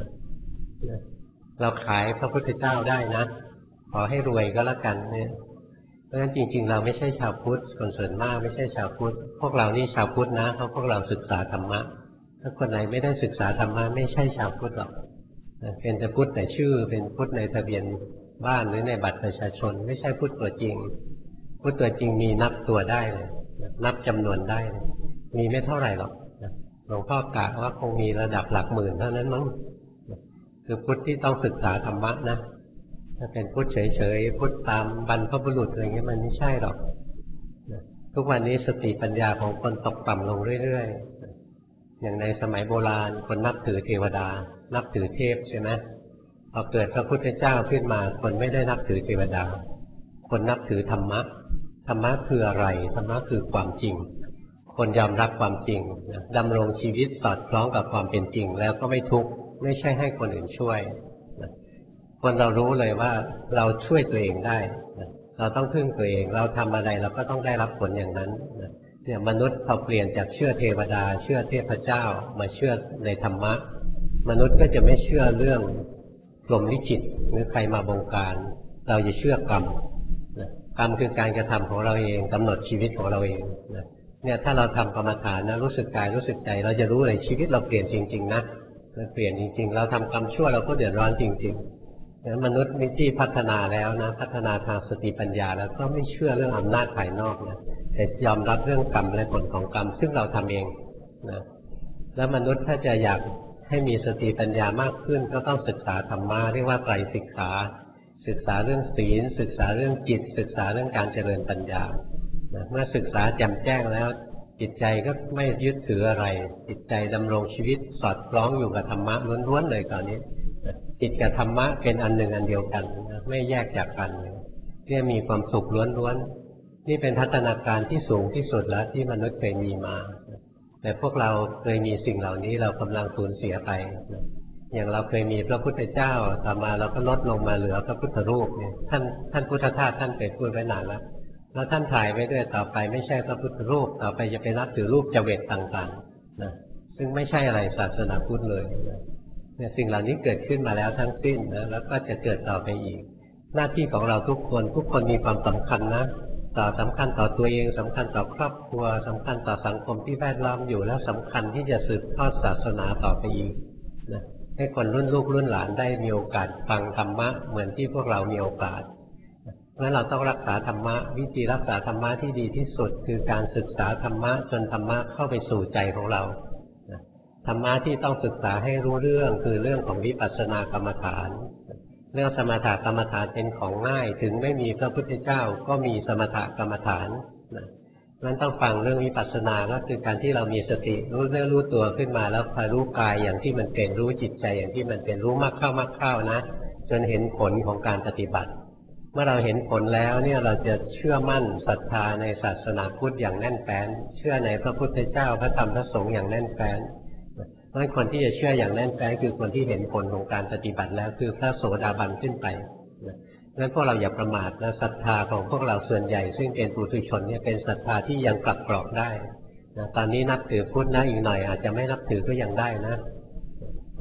เราขายพระพุทธเจ้าได้นะขอให้รวยก็แล้วกันเนี่ยเพราะฉะนั้นจริงๆเราไม่ใช่ชาวพุทธคนส่วนมากไม่ใช่ชาวพุทธพวกเรานี่ชาวพุทธนะเพราะพวกเราศึกษาธรรมะถ้าคนไหนไม่ได้ศึกษาธรรมะไม่ใช่ชาวพุทธหรอกเป็นแต่พุทธแต่ชื่อเป็นพุทธในทะเบียนบ้านหรือในบัตรประชาชนไม่ใช่พุทธตัวจริงพุทธตัวจริงมีนับตัวได้เลยนับจำนวนได้เลยมีไม่เท่าไหร่หรอกหลวงพ่อกะว่าคงมีระดับหลักหมื่นเท่านั้นมั้งคือพุทธที่ต้องศึกษาธรรมะนะถ้าเป็นพุทธเฉยๆพุทธตามบรรพบุรุษอะไรเงี้ยมันไม่ใช่หรอกทุกวันนี้สติปัญญาของคนตกต่ำลงเรื่อยๆอย่างในสมัยโบราณคนนับถือเทวดานับถือเทพใช่ไหมพอเกิดพระพุทธเจ้าขึ้นมาคนไม่ได้นับถือเทวดาคนนับถือธรรมะธรรมะคืออะไรธรรมะคือความจริงคนยอมรับความจริงดำรงชีวิตสอดคล้องกับความเป็นจริงแล้วก็ไม่ทุกข์ไม่ใช่ให้คนอื่นช่วยคนเรารู้เลยว่าเราช่วยตัวเองได้เราต้องพึ่งตัวเองเราทำอะไรเราก็ต้องได้รับผลอย่างนั้นเนี่ยมนุษย์พอเปลี่ยนจากเชื่อเทวดาเชื่อเทพเจ้ามาเชื่อในธรรมะมนุษย์ก็จะไม่เชื่อเรื่องพรหมลิขิตหรือใครมาบงการเราจะเชื่อกรรมกรรมคือการกระทำของเราเองกำหนดชีวิตของเราเองเนี่ยถ้าเราทำกรรมฐานนะรู้สึกกายรู้สึกใจเราจะรู้เลยชีวิตเราเปลี่ยนจริงๆนะมันเปลี่ยนจริงๆเราทำกรรมชั่วเราก็เดือดร้อนจริงๆนั้นมนุษย์ที่พัฒนาแล้วนะพัฒนาทางสติปัญญาแล้วก็ไม่เชื่อเรื่องอำนาจภายนอกนะแต่ยอมรับเรื่องกรรมและผลของกรรมซึ่งเราทำเองนะแล้วมนุษย์ถ้าจะอยากให้มีสติปัญญามากขึ้นก็ต้องศึกษาธรรมะเรียกว่าไตรสิกขาศึกษาเรื่องศีลศึกษาเรื่องจิตศึกษาเรื่องการเจริญปัญญาเมื่อศึกษาแจ่มแจ้งแล้วจิตใจก็ไม่ยึดถืออะไรจิตใจดำรงชีวิตสอดคล้องอยู่กับธรรมะล้วนๆเลยตอนนี้จิตกับธรรมะเป็นอันหนึ่งอันเดียวกันไม่แยกจากกันเนี่ยมีความสุขล้วนๆนี่เป็นพัฒนาการที่สูงที่สุดแล้วที่มนุษย์เคยมีมาแต่พวกเราเคยมีสิ่งเหล่านี้เรากำลังสูญเสียไปอย่างเราเคยมีพระพุทธเจ้าต่อมาเราก็ลดลงมาเหลือพระพุทธรูปเนี่ยท่านท่านพุทธทาสท่านเคยพูดไว้นานแล้วแล้วท่านถ่ายไว้ด้วยต่อไปไม่ใช่พระพุทธรูปต่อไปจะไปนับถือรูปเจวิตต่างๆนะซึ่งไม่ใช่อะไรศาสนาพุทธเลยเนี่ยสิ่งเหล่านี้เกิดขึ้นมาแล้วทั้งสิ้นนะแล้วก็จะเกิดต่อไปอีกหน้าที่ของเราทุกคนทุกคนมีความสำคัญนะต่อสำคัญต่อตัวเองสำคัญต่อครอบครัวสำคัญต่อสังคมที่แวดล้อมอยู่แล้วสำคัญที่จะสืบทอดศาสนาต่อไปอีกนะให้คนรุ่นลูกรุ่นหลานได้มีโอกาสฟังธรรมะเหมือนที่พวกเรามีโอกาสเพราะฉะนั้นเราต้องรักษาธรรมะวิธีรักษาธรรมะที่ดีที่สุดคือการศึกษาธรรมะจนธรรมะเข้าไปสู่ใจของเราธรรมะที่ต้องศึกษาให้รู้เรื่องคือเรื่องของวิปัสสนากรรมฐานเรื่องสมถกรรมฐานเป็นของง่ายถึงไม่มีพระพุทธเจ้าก็มีสมถกรรมฐานนะนั้นต้องฟังเรื่องวิปัสสนาก็คือการที่เรามีสติรู้เนื้อรู้ตัวขึ้นมาแล้วพอรู้กายอย่างที่มันเป็นรู้จิตใจอย่างที่มันเป็นรู้มากเข้ามากเข้านะจนเห็นผลของการปฏิบัติเมื่อเราเห็นผลแล้วเนี่ยเราจะเชื่อมั่นศรัทธาในศาสนาพุทธอย่างแน่นแฟ้นเชื่อในพระพุทธเจ้าพระธรรมพระสงฆ์อย่างแน่นแฟ้นเพราะฉะนั้นคนที่จะเชื่ออย่างแน่นแฟ้นคือคนที่เห็นผลของการปฏิบัติแล้วคือพระโสดาบันขึ้นไปเพราะฉะนั้นพวกเราอย่าประมาทนะศรัทธาของพวกเราส่วนใหญ่ซึ่งเป็นปุถุชนเนี่ยเป็นศรัทธาที่ยังกลับกรอกได้นะตอนนี้นับถือพุทธนะอีกหน่อยอาจจะไม่นับถือก็ยังได้นะ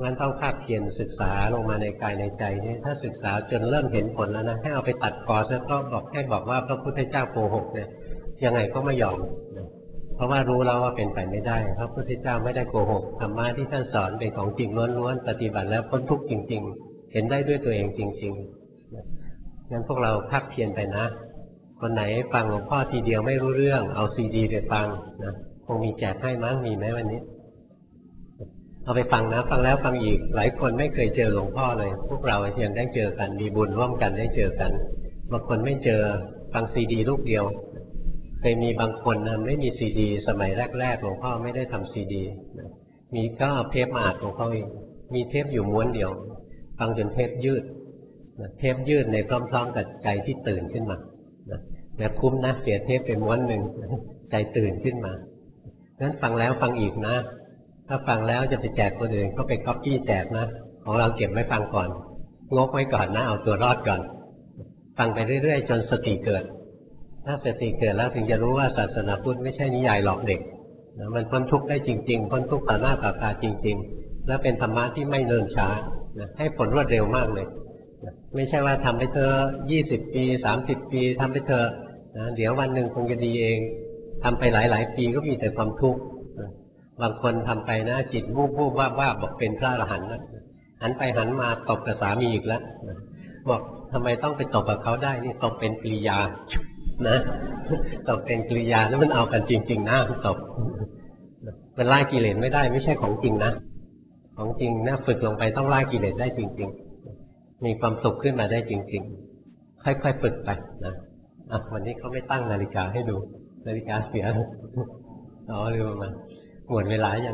งั้นต้องภาคเพียรศึกษาลงมาในกายในใจนี่ถ้าศึกษาจนเริ่มเห็นผลแล้วนะให้เอาไปตัดคอซะก็บอกให้บอกว่าพระพุทธเจ้าโกหกเนี่ยยังไงก็ไม่ยอมเพราะว่ารู้แล้วว่าเป็นไปไม่ได้พระพุทธเจ้าไม่ได้โกหกธรรมะที่ท่านสอนเป็นของจริงล้วนๆปฏิบัติแล้วพ้นทุกข์จริงๆเห็นได้ด้วยตัวเองจริงๆงั้นพวกเราภาคเพียรไปนะคนไหนฟังหลวงพ่อทีเดียวไม่รู้เรื่องเอาซีดีไปฟังนะคงมีแจกให้มั้งมีไหมวันนี้เอาไปฟังนะฟังแล้วฟังอีกหลายคนไม่เคยเจอหลวงพ่อเลยพวกเรายังได้เจอกันมีบุญร่วมกันได้เจอกันบางคนไม่เจอฟังซีดีลูกเดียวเคยมีบางคนนะไม่มีซีดีสมัยแรกๆหลวงพ่อไม่ได้ทำซีดีมีก็เทปมาอัดหลวงพ่อเองมีเทปอยู่ม้วนเดียวฟังจนเทปยืดเทปยืดในพร้อมๆกับใจที่ตื่นขึ้นมาแต่คุ้มนะเสียเทปไปม้วนหนึ่งใจตื่นขึ้นมางั้นฟังแล้วฟังอีกนะถ้าฟังแล้วจะไปแจกคนอื่นก็ไปก๊อปปี้แจกนะของเราเก็บไว้ฟังก่อนงกไว้ก่อนนะเอาตัวรอดก่อนฟังไปเรื่อยๆจนสติเกิดถ้าสติเกิดแล้วถึงจะรู้ว่าศาสนาพุทธไม่ใช่นิยายหลอกเด็กนะมันพ้นทุกข์ได้จริงๆพ้นทุกข์ต่อหน้าต่อตาจริงๆและเป็นธรรมะที่ไม่เนิ่นช้านะให้ผลรวดเร็วมากเลยนะไม่ใช่ว่าทำไปเธอยี่สิบปีสามสิบปีทำไปเธอนะเดี๋ยววันหนึ่งคงจะดีเองทำไปหลายๆปีก็มีแต่ความทุกข์บางคนทำไปนะจิตวูบวูบว่าว่าบอกเป็นพระอรหันต์นะหันไปหันมาตบกับสามีอีกแล้วบอกทำไมต้องไปตบกับเขาได้นี่ตบเป็นกริยานะตบเป็นกริยาแล้วมันเอากันจริงๆนะตบมันล่ากิเลสไม่ได้ไม่ใช่ของจริงนะของจริงนะฝึกลงไปต้องล่ากิเลสได้จริงๆมีความสุขขึ้นมาได้จริงๆค่อยๆฝึกไปนะอ่ะวันนี้เขาไม่ตั้งนาฬิกาให้ดูนาฬิกาเสียอ๋อเร็วมาหมดเวลายัง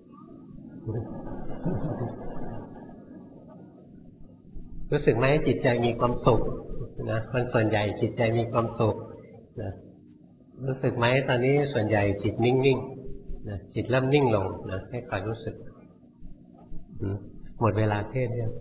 รู้สึกไหมจิตใจมีความสุขนะคนส่วนใหญ่จิตใจมีความสุขนะรู้สึกไหมตอนนี้ส่วนใหญ่จิตนิ่งๆนะจิตเริ่มนิ่งลงนะให้คอยรู้สึกหมดเวลาเทศยัง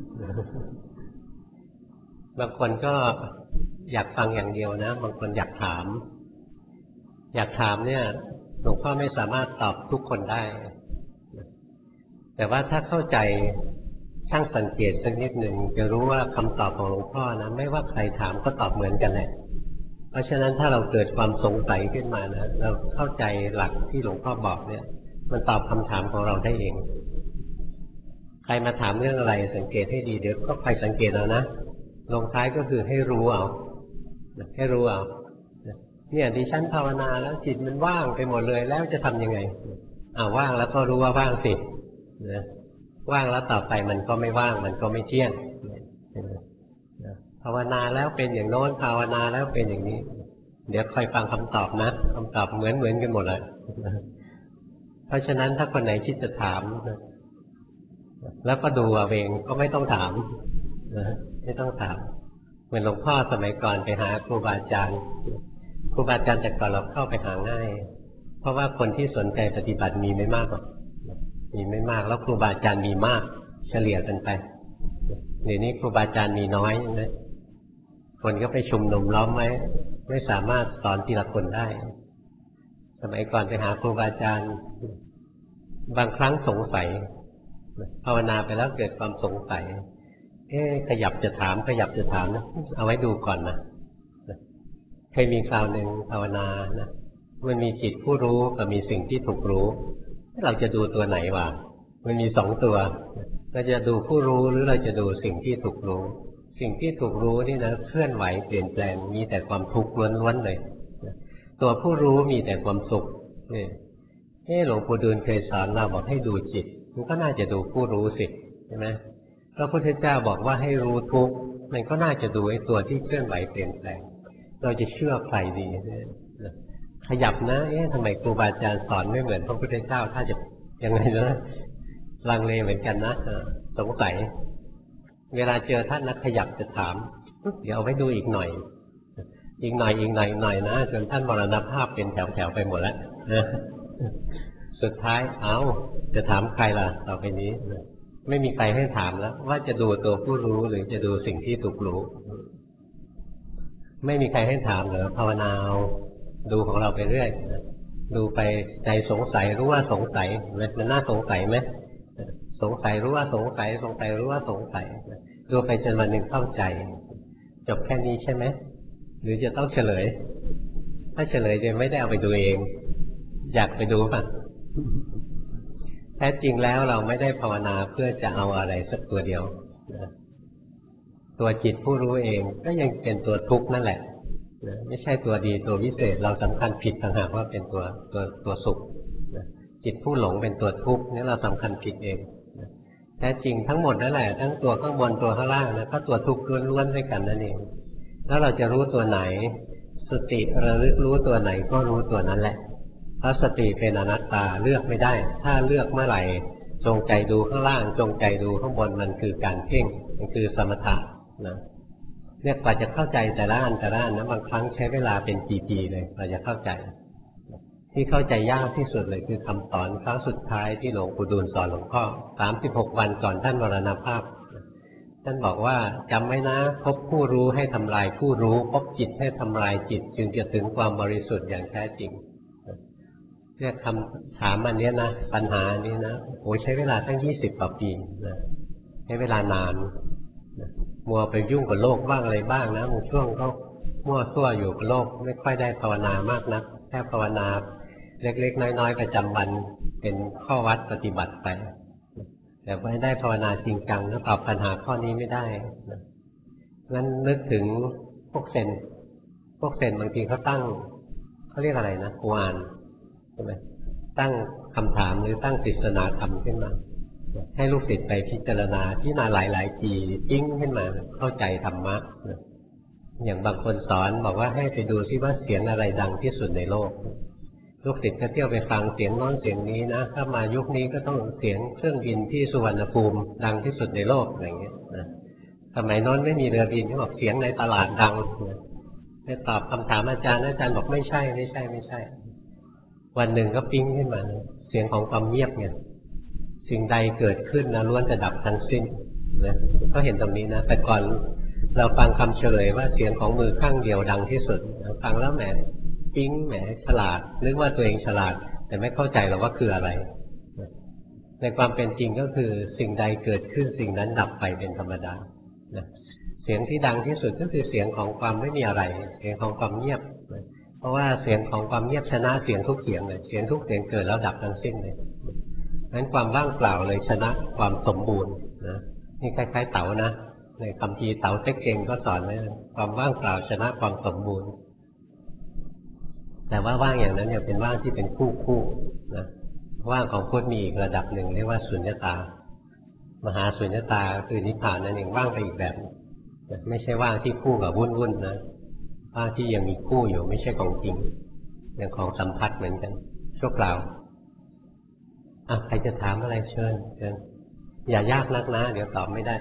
บางคนก็อยากฟังอย่างเดียวนะบางคนอยากถามอยากถามเนี่ยหลวงพ่อไม่สามารถตอบทุกคนได้แต่ว่าถ้าเข้าใจช่างสังเกตสักนิดหนึ่งจะรู้ว่าคำตอบของหลวงพ่อนะไม่ว่าใครถามก็ตอบเหมือนกันแหละเพราะฉะนั้นถ้าเราเกิดความสงสัยขึ้นมานะเราเข้าใจหลักที่หลวงพ่อบอกเนี่ยมันตอบคำถามของเราได้เองใครมาถามเรื่องอะไรสังเกตให้ดีเดี๋ยวก็ไปสังเกตเอานะลงท้ายก็คือให้รู้เอาให้รู้เอาเนี่ยดิฉันภาวนาแล้วจิตมันว่างไปหมดเลยแล้วจะทำยังไงอ่าว่างแล้วก็รู้ว่าว่างสินะว่างแล้วต่อไปมันก็ไม่ว่างมันก็ไม่เที่ยงภาวนาแล้วเป็นอย่างโน้นภาวนาแล้วเป็นอย่างนี้เดี๋ยวคอยฟังคำตอบนะคำตอบเหมือนเหมือนกันหมดเลยเพราะฉะนั้นถ้าคนไหนคิดจะถามแล้วก็ดูเอาเองก็ไม่ต้องถามไม่ต้องถามเหมือนหลวงพ่อสมัยก่อนไปหาครูบาอาจารย์ครูบาอาจารย์แต่ก่อนเราเข้าไปหาง่ายเพราะว่าคนที่สนใจปฏิบัติมีไม่มากหรอกมีไม่มากแล้วครูบาอาจารย์มีมากเฉลี่ยกันไปเดี๋ยวนี้ครูบาอาจารย์มีน้อยนะคนก็ไปชุมนุมล้อมไว้ไม่สามารถสอนทีละคนได้สมัยก่อนไปหาครูบาอาจารย์บางครั้งสงสัยภาวนาไปแล้วเกิดความสงสัยเอ๊ะขยับจะถามขยับจะถามนะเอาไว้ดูก่อนนะเคยมีคราวหนึ่งภาวนานะมันมีจิตผู้รู้กับมีสิ่งที่ถูกรู้เราจะดูตัวไหนวะมันมีสองตัวเราจะดูผู้รู้หรือเราจะดูสิ่งที่ถูกรู้สิ่งที่ถูกรู้นี่นะเคลื่อนไหวเปลี่ยนแปลงมีแต่ความทุกข์ล้วนๆเลยตัวผู้รู้มีแต่ความสุขนี่เฮ้หลวงปู่ดูลเคยสอนเราบอกให้ดูจิตมันก็น่าจะดูผู้รู้สิใช่ไหมพระพุทธเจ้าบอกว่าให้รู้ทุกข์มันก็น่าจะดูไอ้ตัวที่เคลื่อนไหวเปลี่ยนแปลงเราจะเชื่อใครดีขยับนะเอ๊ะทำไมครูบาอาจารย์สอนไม่เหมือนพระพุทธเจ้าถ้าจะยังไงนะลังเลเหมือนกันนะสงสัยเวลาเจอท่านนักขยับจะถามเดี๋ยวเอาไว้ดูอีกหน่อยอีกหน่อยอีกหน่อยหน่อยนะจนท่านมรณภาพเป็นแถวๆไปหมดแล้วสุดท้ายเอาจะถามใครล่ะต่อไปนี้ไม่มีใครให้ถามแล้วว่าจะดูตัวผู้รู้หรือจะดูสิ่งที่ถูกรู้ไม่มีใครให้ถามเหรอภาวนาดูของเราไปเรื่อยดูไปใจสงสัยรู้ว่าสงสัยมันน่าสงสัยไหมสงสัยรู้ว่าสงสัยสงสัยรู้ว่าสงสัยดูไปจนวันหนึ่งเข้าใจจบแค่นี้ใช่ไหมหรือจะต้องเฉลยถ้าเฉลยจะไม่ได้เอาไปดูเองอยากไปดูป่ะแท้จริงแล้วเราไม่ได้ภาวนาเพื่อจะเอาอะไรสักตัวเดียวตัวจิตผู้รู้เองก็ยังเป็นตัวทุกข์นั่นแหละไม่ใช่ตัวดีตัววิเศษเราสำคัญผิดต่างหากว่าเป็นตัวตัวตัวสุขจิตผู้หลงเป็นตัวทุกข์นี่เราสำคัญผิดเองแท้จริงทั้งหมดนั่นแหละทั้งตัวข้างบนตัวข้างล่างนะก็ตัวทุกข์ล้วนๆด้วยกันนั่นเองแล้วเราจะรู้ตัวไหนสติระลึกรู้ตัวไหนก็รู้ตัวนั้นแหละเพราะสติเป็นอนัตตาเลือกไม่ได้ถ้าเลือกเมื่อไหร่จงใจดูข้างล่างจงใจดูข้างบนมันคือการเพ่งมันคือสมถะนะเนี่ยกว่าจะเข้าใจแต่ละอันแต่ละอันนะบางครั้งใช้เวลาเป็นปีๆเลยกว่าจะเข้าใจที่เข้าใจยากที่สุดเลยคือคำสอนครั้งสุดท้ายที่หลวงปู่ดูลสอนหลวงพ่อสามสิบหกวันก่อนท่านมรณภาพท่านบอกว่าจำไว้นะพบผู้รู้ให้ทำลายผู้รู้พบจิตให้ทำลายจิตจึงจะถึงความบริสุทธิ์อย่างแท้จริงเรียกคำถามอันนี้นะปัญหาอันนี้นะโอ้ใช้เวลาตั้งยี่สิบกว่าปีนะใช้เวลานานนะมัวไปยุ่งกับโลกบ้างอะไรบ้างนะบางช่วงก็มั่วซั่วอยู่กับโลกไม่ค่อยได้ภาวนามากนักแค่ภาวนาเล็กๆน้อยๆประจำวันเป็นข้อวัดปฏิบัติไปแต่ไม่ได้ภาวนาจริงจังแล้วตอบปัญหาข้อนี้ไม่ได้นะงั้นนึกถึงพวกเซนพวกเซนบางทีเขาตั้งเขาเรียกอะไรนะกูอ่านใช่ไหมตั้งคำถามหรือตั้งปริศนาธรรมขึ้นมาให้ลูกศิษย์ไปพิจารณาที่นาหลายๆทีปิ้งขึ้นมาเข้าใจธรรมะอย่างบางคนสอนบอกว่าให้ไปดูซิว่าเสียงอะไรดังที่สุดในโลกลูกศิษย์ก็เที่ยวไปฟังเสียงน้อนเสียงนี้นะถ้ามายุคนี้ก็ต้องเสียงเครื่องบินที่สุวรรณภูมิดังที่สุดในโลกอะไรเงี้ยนะสมัยโน้นไม่มีเรือบินเขาบอกเสียงในตลาดดังไปตอบคำถามอาจารย์อาจารย์บอกไม่ใช่ไม่ใช่ไม่ใช่วันหนึ่งก็ปิ้งขึ้นมาเสียงของความเงียบเนี่ยสิ่งใดเกิดขึ้นนะล้วนจะดับทั้งสิ้นนะก็เห็นตรงนี้นะแต่ก่อนเราฟังคำเฉลยว่าเสียงของมือข้างเดียวดังที่สุดฟังแล้วแหมปิ้งแหมฉลาดนึกว่าตัวเองฉลาดแต่ไม่เข้าใจหรอกว่าคืออะไรในความเป็นจริงก็คือสิ่งใดเกิดขึ้นสิ่งนั้นดับไปเป็นธรรมดาเสียงที่ดังที่สุดก็คือเสียงของความไม่มีอะไรเสียงของความเงียบเพราะว่าเสียงของความเงียบชนะเสียงทุกเสียงเลยเสียงทุกเสียงเกิดแล้วดับทั้งสิ้นเลยงั้นความว่างเปล่าเลยชนะความสมบูรณ์นะนี่คล้ายๆเต๋านะในคำพีเต๋าเต็กเก่งก็สอนไว้ความว่างเปล่าชนะความสมบูรณ์แต่ว่าว่างอย่างนั้นเนี่ยเป็นว่างที่เป็นคู่คู่นะว่างของพุทธมีอีกระดับหนึ่งเรียกว่าสุญญตามหาสุญญตาคือนิพพานนั่นเองว่างไปอีกแบบไม่ใช่ว่างที่คู่กับวุ่นวุ่นนะว่างที่ยังมีคู่อยู่ไม่ใช่ของจริงอย่างของสัมผัสเหมือนกันชั่วคราวอ่ะใครจะถามอะไรเชิญเชิญอย่ายากนักนะเดี๋ยวตอบไม่ได้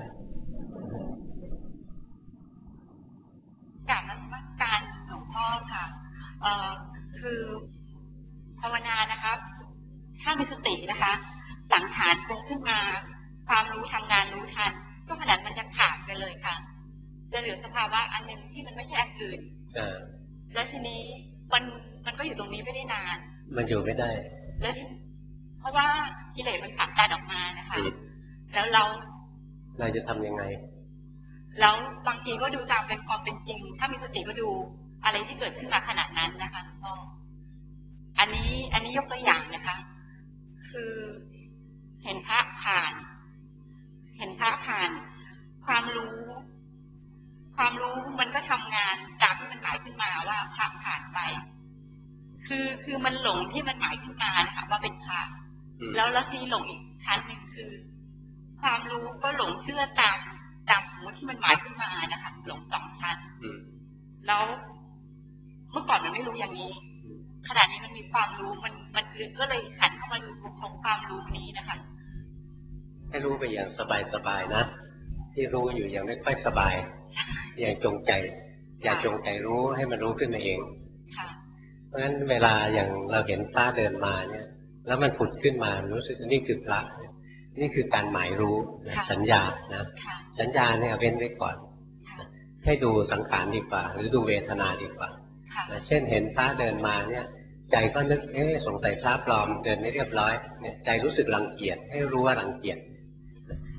จากนักการหลวงพ่อค่ะเอ่อคือภาวนานะคะถ้ามีสตินะคะสังขารปรุงขึ้นมาความรู้ทำงานรู้ทันก็ขนาดมันจะขาดไปเลยค่ะจะเหลือสภาวะอันหนึ่งที่มันไม่ใช่อันอื่นแล้วทีนี้มันมันก็อยู่ตรงนี้ไม่ได้นานมันอยู่ไม่ได้แล้วเพราะว่ากิเลสมันผลักดันออกมานะคะแล้วเราเราจะทำยังไงแล้วบางทีก็ดูตามเป็นความเป็นจริงถ้ามีสติก็ดูอะไรที่เกิดขึ้นมาขนาดนั้นนะคะก็อันนี้อันนี้ยกตัวอย่างนะคะคือเห็นพระผ่านเห็นพระผ่านความรู้ความรู้มันก็ทำงานจากที่มันหมายขึ้นมาว่าพระผ่านไปคือคือมันหลงที่มันหมายขึ้นมาค่ะว่าเป็นพระแล้วแล้วที่หลงอีกชั้นหนึ่งคือความรู้ก็หลงเชื่อตามตามสมมติที่มันหมายขึ้นมานะคะหลงสองชั้นแล้วเมื่อก่อนมันไม่รู้อย่างนี้ขณะนี้มันมีความรู้มันมันก็เลยหันเข้ามาดูของความรู้นี้นะคะให้รู้ไปอย่างสบายๆนะที่รู้อยู่อย่างไม่ค่อยสบายอย่างจงใจอย่าจงใจรู้ให้มันรู้ขึ้นมาเองเพราะฉะนั้นเวลาอย่างเราเห็นพระเดินมาเนี่ยแล้วมันผุดขึ้นมารู้สึกนี่คือพระนี่คือการหมายรู้สัญญานะสัญญาเนี่ยเว้นไว้ก่อนให้ดูสังขารดีกว่าหรือดูเวทนาดีกว่าเช่นเห็นพระเดินมาเนี่ยใจก็นึกเอ๊ะสงสัยพระปลอมเดินไม่เรียบร้อยเนี่ยใจรู้สึกรังเกียจให้รู้ว่ารังเกียจ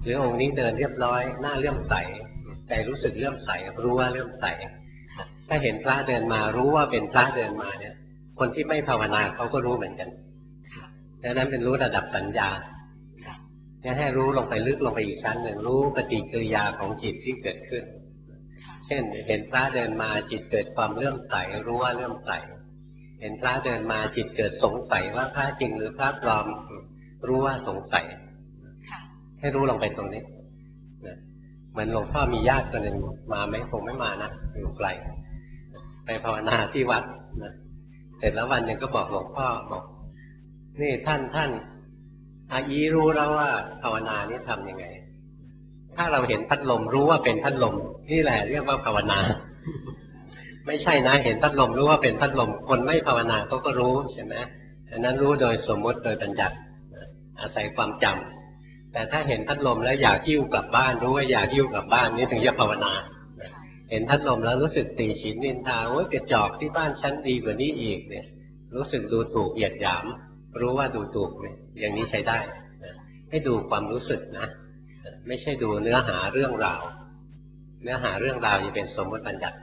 รือองค์นี้เดินเรียบร้อยหน้าเลื่อมใสใจรู้สึกเลื่อมใสรู้ว่าเลื่อมใสถ้าเห็นพระเดินมารู้ว่าเป็นพระเดินมาเนี่ยคนที่ไม่ภาวนาเขาก็รู้เหมือนกันดังนั้นเป็นรู้ระดับสัญญาจะให้รู้ลงไปลึกลงไปอีกชั้นหนึ่งรู้ปฏิกิริยาของจิตที่เกิดขึ้นเช่นเห็นพระเดินมาจิตเกิดความเลื่อมใสรู้ว่าเลื่อมใสเห็นพระเดินมาจิตเกิดสงสัยว่าพระจริงหรือพระปลอมรู้ว่าสงสัยให้รู้ลงไปตรงนี้เหมือนหลวงพ่อมีญาติคนหนึ่งมาไหมคงไม่มานะอยู่ไกลไปภาวนาที่วัดนะเสร็จแล้ววันหนึ่งก็บอกหลวงพ่อบอกนี่ท่านท่านอายีรู้แล้วว่าภาวนานี่ทำยังไงถ้าเราเห็นพัดลมรู้ว่าเป็นพัดลมนี่แหละเรียกว่าภาวนาไม่ใช่นะเห็นพัดลมรู้ว่าเป็นพัดลมคนไม่ภาวนาเขาก็รู้ใช่ไหมอันนั้นรู้โดยสมมติโดยบัญญัติอาศัยความจำแต่ถ้าเห็นพัดลมแล้วอยากหิ้วกลับบ้านรู้ว่าอยากหิ้วกลับบ้านนี่ถึงจะภาวนาเห็นพัดลมแล้วรู้สึกตีฉินนินทาโอ้ยกระจอกที่บ้านฉันดีกว่านี้อีกเนี่ยรู้สึกดูถูกเหยียดหยามรู้ว่าดูถูกเนี่ยอย่างนี้ใช้ได้ให้ดูความรู้สึกนะไม่ใช่ดูเนื้อหาเรื่องราวเนื้อหาเรื่องราวจะเป็นสมมติบัญญัติ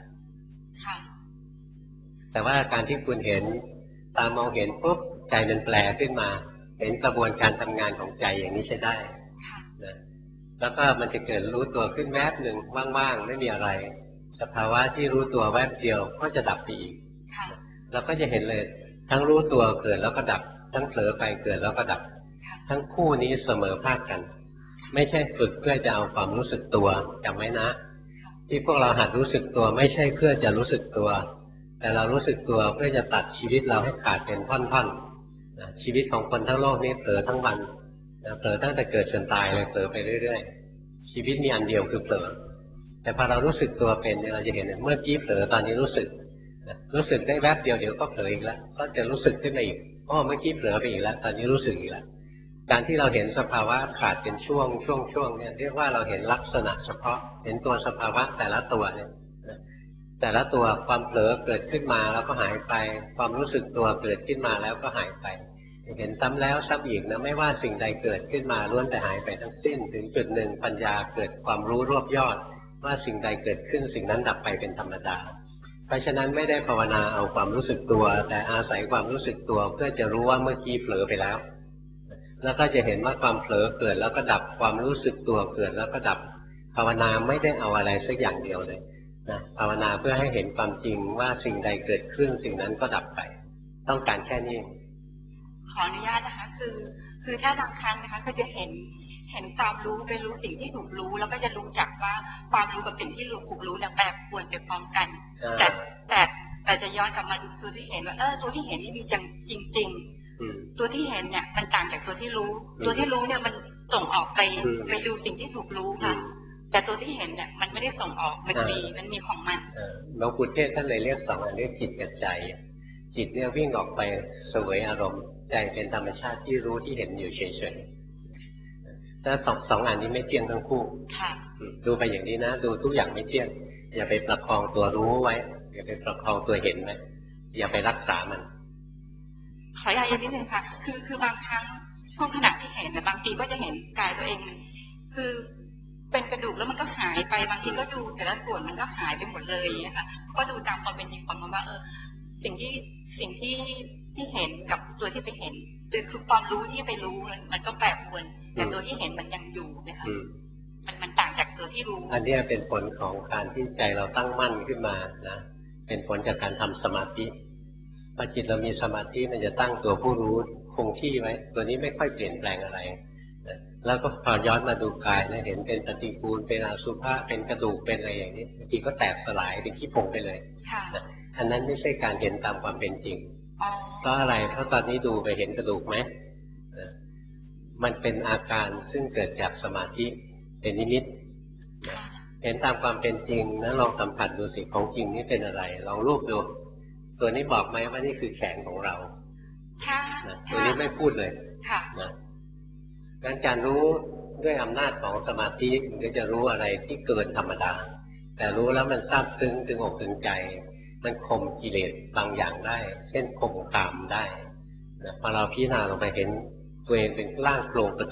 แต่ว่าการที่คุณเห็นตามองเห็นปุ๊บใจมันแปลขึ้นมาเห็นกระบวนการทำงานของใจอย่างนี้ใช้ได้นะแล้วก็มันจะเกิดรู้ตัวขึ้นแวบหนึ่งว่างๆไม่มีอะไรสภาวะที่รู้ตัวแวบเดียวก็จะดับไปอีกเราก็จะเห็นเลยทั้งรู้ตัวเกิดแล้วก็ดับทั้งเผลอไปเกิดแล้วก็ดับทั้งคู่นี้เสมอภาคกันไม่ใช่ฝึกเพื่อจะเอาความรู้สึกตัวจำไว้นะที่พวกเราหัดรู้สึกตัวไม่ใช่เพื่อจะรู้สึกตัวแต่เรารู้สึกตัวเพื่อจะตัดชีวิตเราให้ขาดเป็นท่อนๆชีวิตของคนทั้งโลกนี้เผลอทั้งวันเผลอตั้งแต่เกิดจนตายเลยเผลอไปเรื่อยๆชีวิตมีอันเดียวคือเผลอแต่พอเรารู้สึกตัวเป็นเราจะเห็นเมื่อกี้เผลอตอนนี้รู้สึกรู้สึกได้แวบเดียวเดี๋ยวก็เผลออีกแล้วก็จะรู้สึกขึ้นมาอีกอ๋อเมื่อกี้เผลอไปอีกแล้วตอนนี้รู้สึกอีกแล้วการที่เราเห็นสภาวะขาดเป็นช่วงช่วงช่วงเนี่ยเรียกว่าเราเห็นลักษณะเฉพาะเห็นตัวสภาวะแต่ละตัวเนี่ยแต่ละตัวความเผลอเกิดขึ้นมาแล้วก็หายไปความรู้สึกตัวเกิดขึ้นมาแล้วก็หายไปเห็นซ้ำแล้วซ้ำอีกนะไม่ว่าสิ่งใดเกิดขึ้นมาล้วนแต่หายไปทั้งสิ้นถึงจุดหนึ่งปัญญาเกิดความรู้รวบยอดว่าสิ่งใดเกิดขึ้นสิ่งนั้นดับไปเป็นธรรมดาเพราะฉะนั้นไม่ได้ภาวนาเอาความรู้สึกตัวแต่อาศัยความรู้สึกตัวเพื่อจะรู้ว่าเมื่อกี้เผลอไปแล้วแล้วก็จะเห็นว่าความเผลอเกิดแล้วก็ดับความรู้สึกตัวเกิดแล้วก็ดับภาวนาไม่ได้เอาอะไรสักอย่างเดียวเลยนะภาวนาเพื่อให้เห็นความจริงว่าสิ่งใดเกิดขึ้นสิ่งนั้นก็ดับไปต้องการแค่นี้ขออนุญาตนะคะคือคือถ้าบางครั้งนะคะก็จะเห็นเห็นความรู้ไปรู้สิ่งที่ถูกรู้แล้วก็จะรู้จักว่าความรู้กับสิ่งที่ถูกรู้เนี่ยแปรปรวนไปพร้อมกันแต่แต่แต่จะย้อนกลับมาดูตัวที่เห็นว่าเออตัวที่เห็นนี่มีจริงจริงตัวที่เห็นเนี่ยมันต่างจากตัวที่รู้ตัวที่รู้เนี่ยมันส่งออกไปไปดูสิ่งที่ถูกรู้ค่ะแต่ตัวที่เห็นเนี่ยมันไม่ได้ส่งออกมันมีมันมีของมันหลวงปู่เทศท่านเลยเรียกสองอันเรียกจิตกับใจจิตเนี่ยวิ่งออกไปเสวยอารมณ์ใจเป็นธรรมชาติที่รู้ที่เห็นอยู่เฉยๆแต่สองสองอันนี้ไม่เที่ยงทั้งคู่ดูไปอย่างนี้นะดูทุกอย่างไม่เที่ยงอย่าไปประคองตัวรู้ไว้อย่าไปประคองตัวเห็นไว้อย่าไปรักษามันขออนุญาตนิดนึงค่ะคือคือบางครั้งช่วงขณะที่เห็นแต่บางทีก็จะเห็นกายตัวเองคือเป็นกระดูกแล้วมันก็หายไปบางทีก็ดูแต่ละส่วนมันก็หายไปหมดเลยนะคะก็ดูตามความเป็นจริงของมันว่าเออสิ่งที่สิ่งที่ที่เห็นกับตัวที่ไปเห็นคือความรู้ที่ไปรู้มันก็แปรปรวนแต่ตัวที่เห็นมันยังอยู่นะคะมันมันต่างจากตัวที่รู้อันนี้เป็นผลของการที่ใจเราตั้งมั่นขึ้นมานะเป็นผลจากการทำสมาธิพอจิตเรามีสมาธิมันจะตั้งตัวผู้รู้คงที่ไว้ตัวนี้ไม่ค่อยเปลี่ยนแปลงอะไรแล้วก็พอย้อนมาดูกายนะเห็นเป็นปฏิกูลเป็นอสุภะเป็นกระดูกเป็นอะไรอย่างนี้บางทีก็แตกสลายเป็นขี้ผงไปเลยอันนั้นไม่ใช่การเห็นตามความเป็นจริงเพราะอะไรเพราะตอนนี้ดูไปเห็นกระดูกไหมมันเป็นอาการซึ่งเกิดจากสมาธิเป็นนิมิตเห็นตามความเป็นจริงนะลองสัมผัสดูสิของจริงนี่เป็นอะไรลองรูปดูตัวนี้บอกไหมว่านี่คือแขนของเราตัวนี้ไม่พูดเลยนะการการรู้ด้วยอำนาจของสมาธิมันก็จะรู้อะไรที่เกินธรรมดาแต่รู้แล้วมันซาบซึ้งถึงอกถึงใจมันข่มกิเลสบางอย่างได้เช่นข่มกามได้นะพอเราพิจารณาลงไปเห็นตัวเองเป็นร่างโครงกระดูก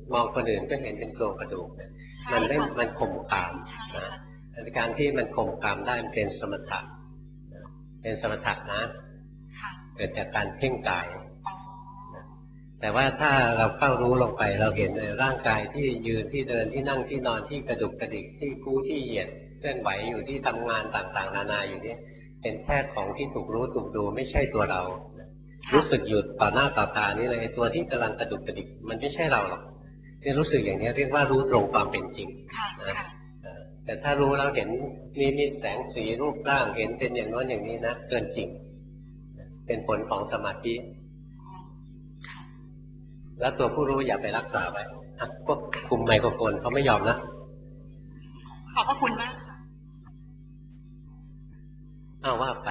มองคนอื่นก็เห็นเป็นโครงกระดูกมันไม่มันข่มขามนะการที่มันข่มขามได้มันเป็นสมถะเป็นสมถะนะเกิดจากการเพ่งกายแต่ว่าถ้าเราเข้ารู้ลงไปเราเห็นในร่างกายที่ยืนที่เดินที่นั่งที่นอนที่กระดุกกระดิกที่กู้ที่เหยียดเคลื่อนไหวอยู่ที่ทำงานต่างๆนานาอยู่นี่เป็นแค่ของที่ถูกรู้ถูกดูไม่ใช่ตัวเรารู้สึกอยู่ต่อหน้าต่อตานี่เลยตัวที่กำลังกระดุกกระดิกมันไม่ใช่เราหรอกที่รู้สึกอย่างนี้เรียกว่ารู้ตรงความเป็นจริงนะแต่ถ้ารู้แล้วเห็นมีมีแสงสีรูปร่างเห็นเป็นอย่างโน้นอย่างนี้นะเกินจริงเป็นผลของสมาธิแล้วตัวผู้รู้อย่าไปรักษาไว้พวกคุมไมโครโฟนเขาไม่ยอมนะขอบพระคุณมากค่ะอ้าวว่าไป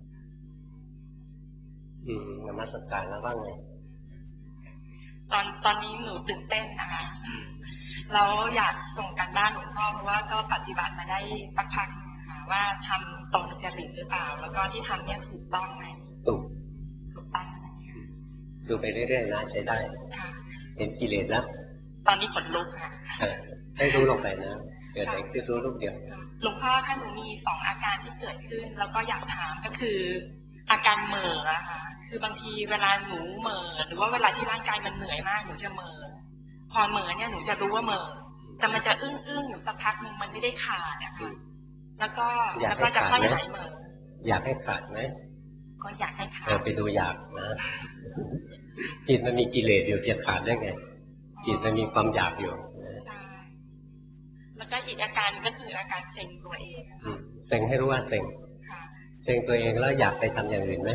อืมนมัสการแล้วบ้างไงตอนตอนนี้หนูตื่นเต้นนะคะแล้วอยากส่งกันบ้านหลวงพ่อเพราะว่าก็ปฏิบัติมาได้สักพักค่ะว่าทำตรงจริตหรือเปล่าแล้วก็ที่ทำเนี่ยถูกต้องไหมถูกถูกต้องดูไปเรื่อยๆนะใช้ได้เห็นกิเลสแล้วตอนนี้ขนลุกค่ะให้รู้ลงไปนะเกิดอะไรขึ้นรู้ลูกเดียวหลวงพ่อถ้าหนูมีสองอาการที่เกิดขึ้นแล้วก็อยากถามก็คืออาการเหม่ออะค่ะคือบางทีเวลาหนูเหม่อหรือว่าเวลาที่ร่างกายมันเหนื่อยมากหนูจะเหม่อพอเหม่อเนี่ยหนูจะรู้ว่าเหม่อแต่มันจะอึ้งอึ้งอยู่สักพักนึงมันไม่ได้ขาดนะคะแล้วก็แล้วก็จะค่อยหายเหม่ออยากให้ขาดไหมก็อยากให้ขาดไปดูอยากนะจิตมันมีกิเลสอยู่จะขาดได้ไงจิตมันมีความอยากอยู่แล้วก็อีกอาการก็คืออาการเซ็งตัวเองเซ็งให้รู้ว่าเซ็งเซ็งตัวเองแล้วอยากไปทำอย่างอื่นไหม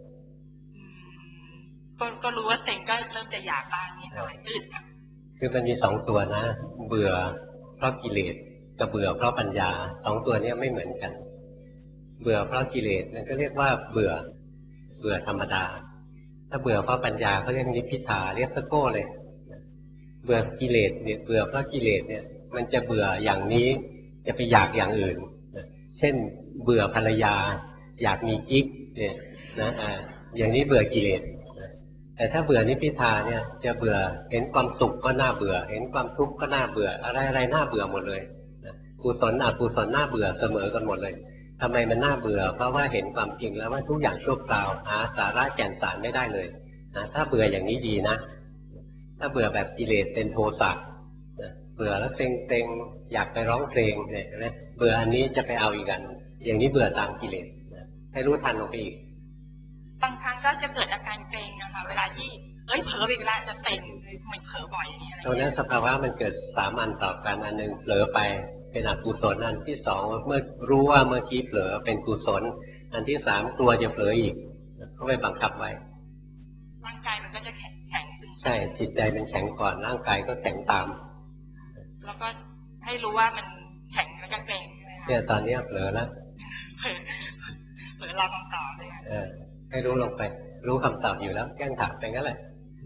ก็ก็รู้ว่าเซ็งก็เริ่มจะอยากบ้างนิดหน่อยอึดอ่ะคือมันมีสองตัวนะเบื่อเพราะกิเลสกับเบื่อเพราะปัญญาสองตัวนี้ไม่เหมือนกันเบื่อเพราะกิเลสนั่นก็เรียกว่าเบื่อเบื่อธรรมดาถ้าเบื่อเพราะปัญญาเขาเรียกนิพพิทาเรียกสโก้เลยเบื่อกิเลสเนี่ยเบื่อเพราะกิเลสเนี่ยมันจะเบื่ออย่างนี้จะไปอยากอย่างอื่นเช่นเบื่อภรรยาอยากมีกิ๊กเนี่ยนะอ่าอย่างนี้เบื่อกิเลสแต่ถ้าเบื่อนิพพิทาเนี่ยจะเบื่อเห็นความสุขก็น่าเบื่อเห็นความทุกข์ก็น่าเบื่ออะไรอะไรน่าเบื่อหมดเลยกุศลอกุศลน่าเบื่อเสมอกันหมดเลยทำไมมันน่าเบื่อเพราะว่าเห็นความจริงแล้วว่าทุกอย่างชั่วคราวหาสาระแก่นสารไม่ได้เลยนะถ้าเบื่ออย่างนี้ดีนะถ้าเบื่อแบบกิเลสเป็นโทสะเบื่อแล้วเซ็งเซ็งอยากไปร้องเพลงเนี่ยนะเบื่ออันนี้จะไปเอาอีกอันอย่างนี้เบื่อตามกิเลสให้รู้ทันลงไปอีกบางครั้งก็จะเกิดอาการเกร็งนะคะเวลาที่เอ้ยเผลอไปเวลาจะเซ็งมันเผลอบ่อยอย่างนี้อะไรตรงนั้นสภาวะมันเกิดสามอันต่อกันอันหนึ่งเผลอไปเป็นอกุศลอันที่สองเมื่อรู้ว่าเมื่อกี้เผลอเป็นกุศลอันที่สามกลัวจะเผลออีกก็ไปบังคับไว้ร่างกายมันก็จะแข็งแข็งใช่จิตใจมันแข็งก่อนร่างกายก็แข็งตามแล้วก็ให้รู้ว่ามันแข็งแล้วก็เกร็งเนี่ยตอนนี้เผลอแล้วเผลอรอคำตอบเลยเออให้รู้ลงไปรู้คำตอบอยู่แล้วแกล้งถามไปงั้นแหละ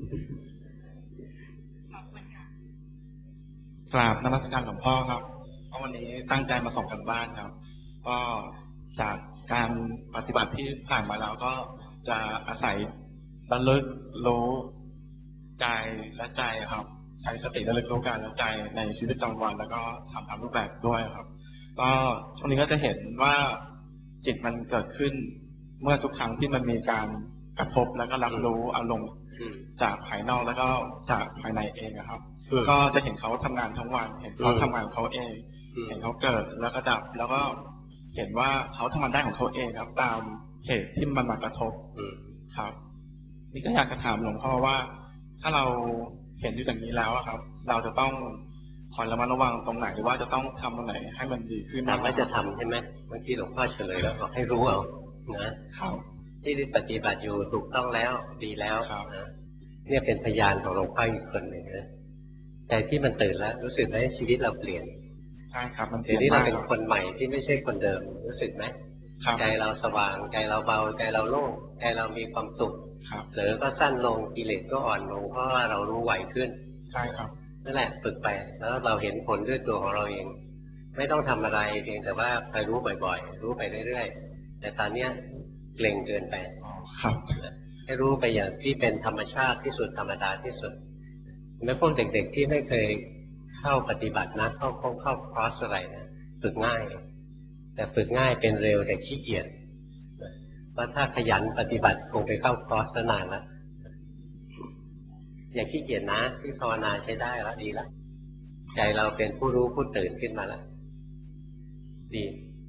กราบนมัสการหลวงพ่อครับเพราะวันนี้ตั้งใจมาส่งกันบ้านครับก็จากการปฏิบัติที่ผ่านมาแล้วก็จะอาศัยระลึกรู้กายและใจครับใช้สติระลึกรู้กายและใจในชีวิตประจำวันแล้วก็ทำตามรูปแบบด้วยครับก็ช่วงนี้ก็จะเห็นว่าจิตมันเกิดขึ้นเมื่อทุกครั้งที่มันมีการกระทบแล้วก็รับรู้อารมณ์จากภายนอกแล้วก็จากภายในเองครับก็จะเห็นเขาทำงานทั้งวันเห็นเขาทำงานเขาเองเห็นเขาเกิดแล้วก็ดับแล้วก็เห็นว่าเขาทำงานได้ของเขาเองครับตามเหตุที่มันมากระทบครับนี่ก็อยากจะถามหลวงพ่อว่าถ้าเราเห็นอยู่อย่างนี้แล้วครับเราจะต้องคอยระมัดระวังตรงไหนหรือว่าจะต้องทำตรงไหนให้มันดีขึ้นทำไม่จะทำใช่ไหมเมื่อกี้หลวงพ่อเฉลยแล้วบอกให้รู้เอานะครับที่ปฏิบัติอยู่ถูกต้องแล้วดีแล้วนะเนี่ยเป็นพยานของหลวงพ่ออีกคนหนึ่งนะใจที่มันตื่นแล้วรู้สึกไหมชีวิตเราเปลี่ยนใช่ครับมันเปลี่ยนเดี๋ยวนี้เราเป็นคนใหม่ที่ไม่ใช่คนเดิมรู้สึกไหมใจเราสว่างใจเราเบาใจเราโล่งใจเรามีความสุขหรือก็สั้นลงกิเลสก็อ่อนลงเพราะว่าเรารู้ไหวขึ้นใช่ครับนั่นแหละฝึกไปแล้วเราเห็นผลด้วยตัวของเราเองไม่ต้องทำอะไรเพียงแต่ว่าไปรู้บ่อยๆรู้ไปเรื่อยๆแต่ตอนเนี้ยเกร็งเกินไปให้รู้ไปอย่างที่เป็นธรรมชาติที่สุดธรรมดาที่สุดแล้วพวกเด็กๆที่ไม่เคยเข้าปฏิบัตินะเข้าเข้าเข้าคอร์สอะไรนะฝึกง่ายแต่ฝึกง่ายเป็นเร็วแต่ขี้เกียจเพราะถ้าขยันปฏิบัติคงไปเข้าคอร์สนานแล้วอย่าขี้เกียจนะที่ภาวนาใช้ได้แล้วดีแล้วใจเราเป็นผู้รู้ผู้ตื่นขึ้นมาแล้วดี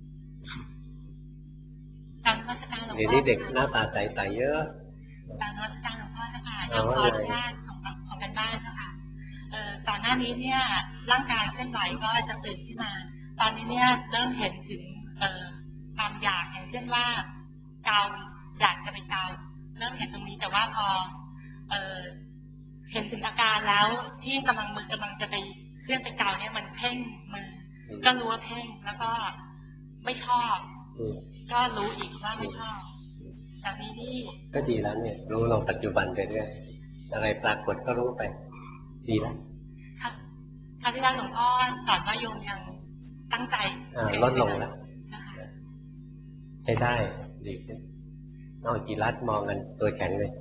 การนมัสการหลวงพ่อเดี๋ยวนี้เด็กหน้าตาใสๆเยอะการนมัสการหลวงพ่อนะคะยังขออนุญาตของของกันบ้านนะคะเอ่อก่อนหน้านี้เนี่ยร่างกายเคลื่อนไหวก็จะตื่นขึ้นมาตอนนี้เนี่ยเริ่มเห็นถึงเอ่อความอยากอย่างเช่นว่าเกาอยากจะไปเกาเริ่มเห็นตรงนี้แต่ว่าพอเอ่อเห็นถึงอาการแล้วที่กำลังมือกำลังจะไปเคลื่อนไปเกาเนี่ยมันเพ่งมือก็รู้ว่าเพ่งแล้วก็ไม่ชอบก็รู้อีกว่าไม่ชอบจากนี้นี่ก็ดีแล้วเนี่ยรู้ลงปัจจุบันไปเรื่อยอะไรปรากฏก็รู้ไปดีแล้วค่ะคราวที่แล้วหลวงพ่อสอนว่าโยมยังตั้งใจลดลงแล้วใช้ได้ดีขึ้นนอกกีรัดมองกันตัวแข็งเลย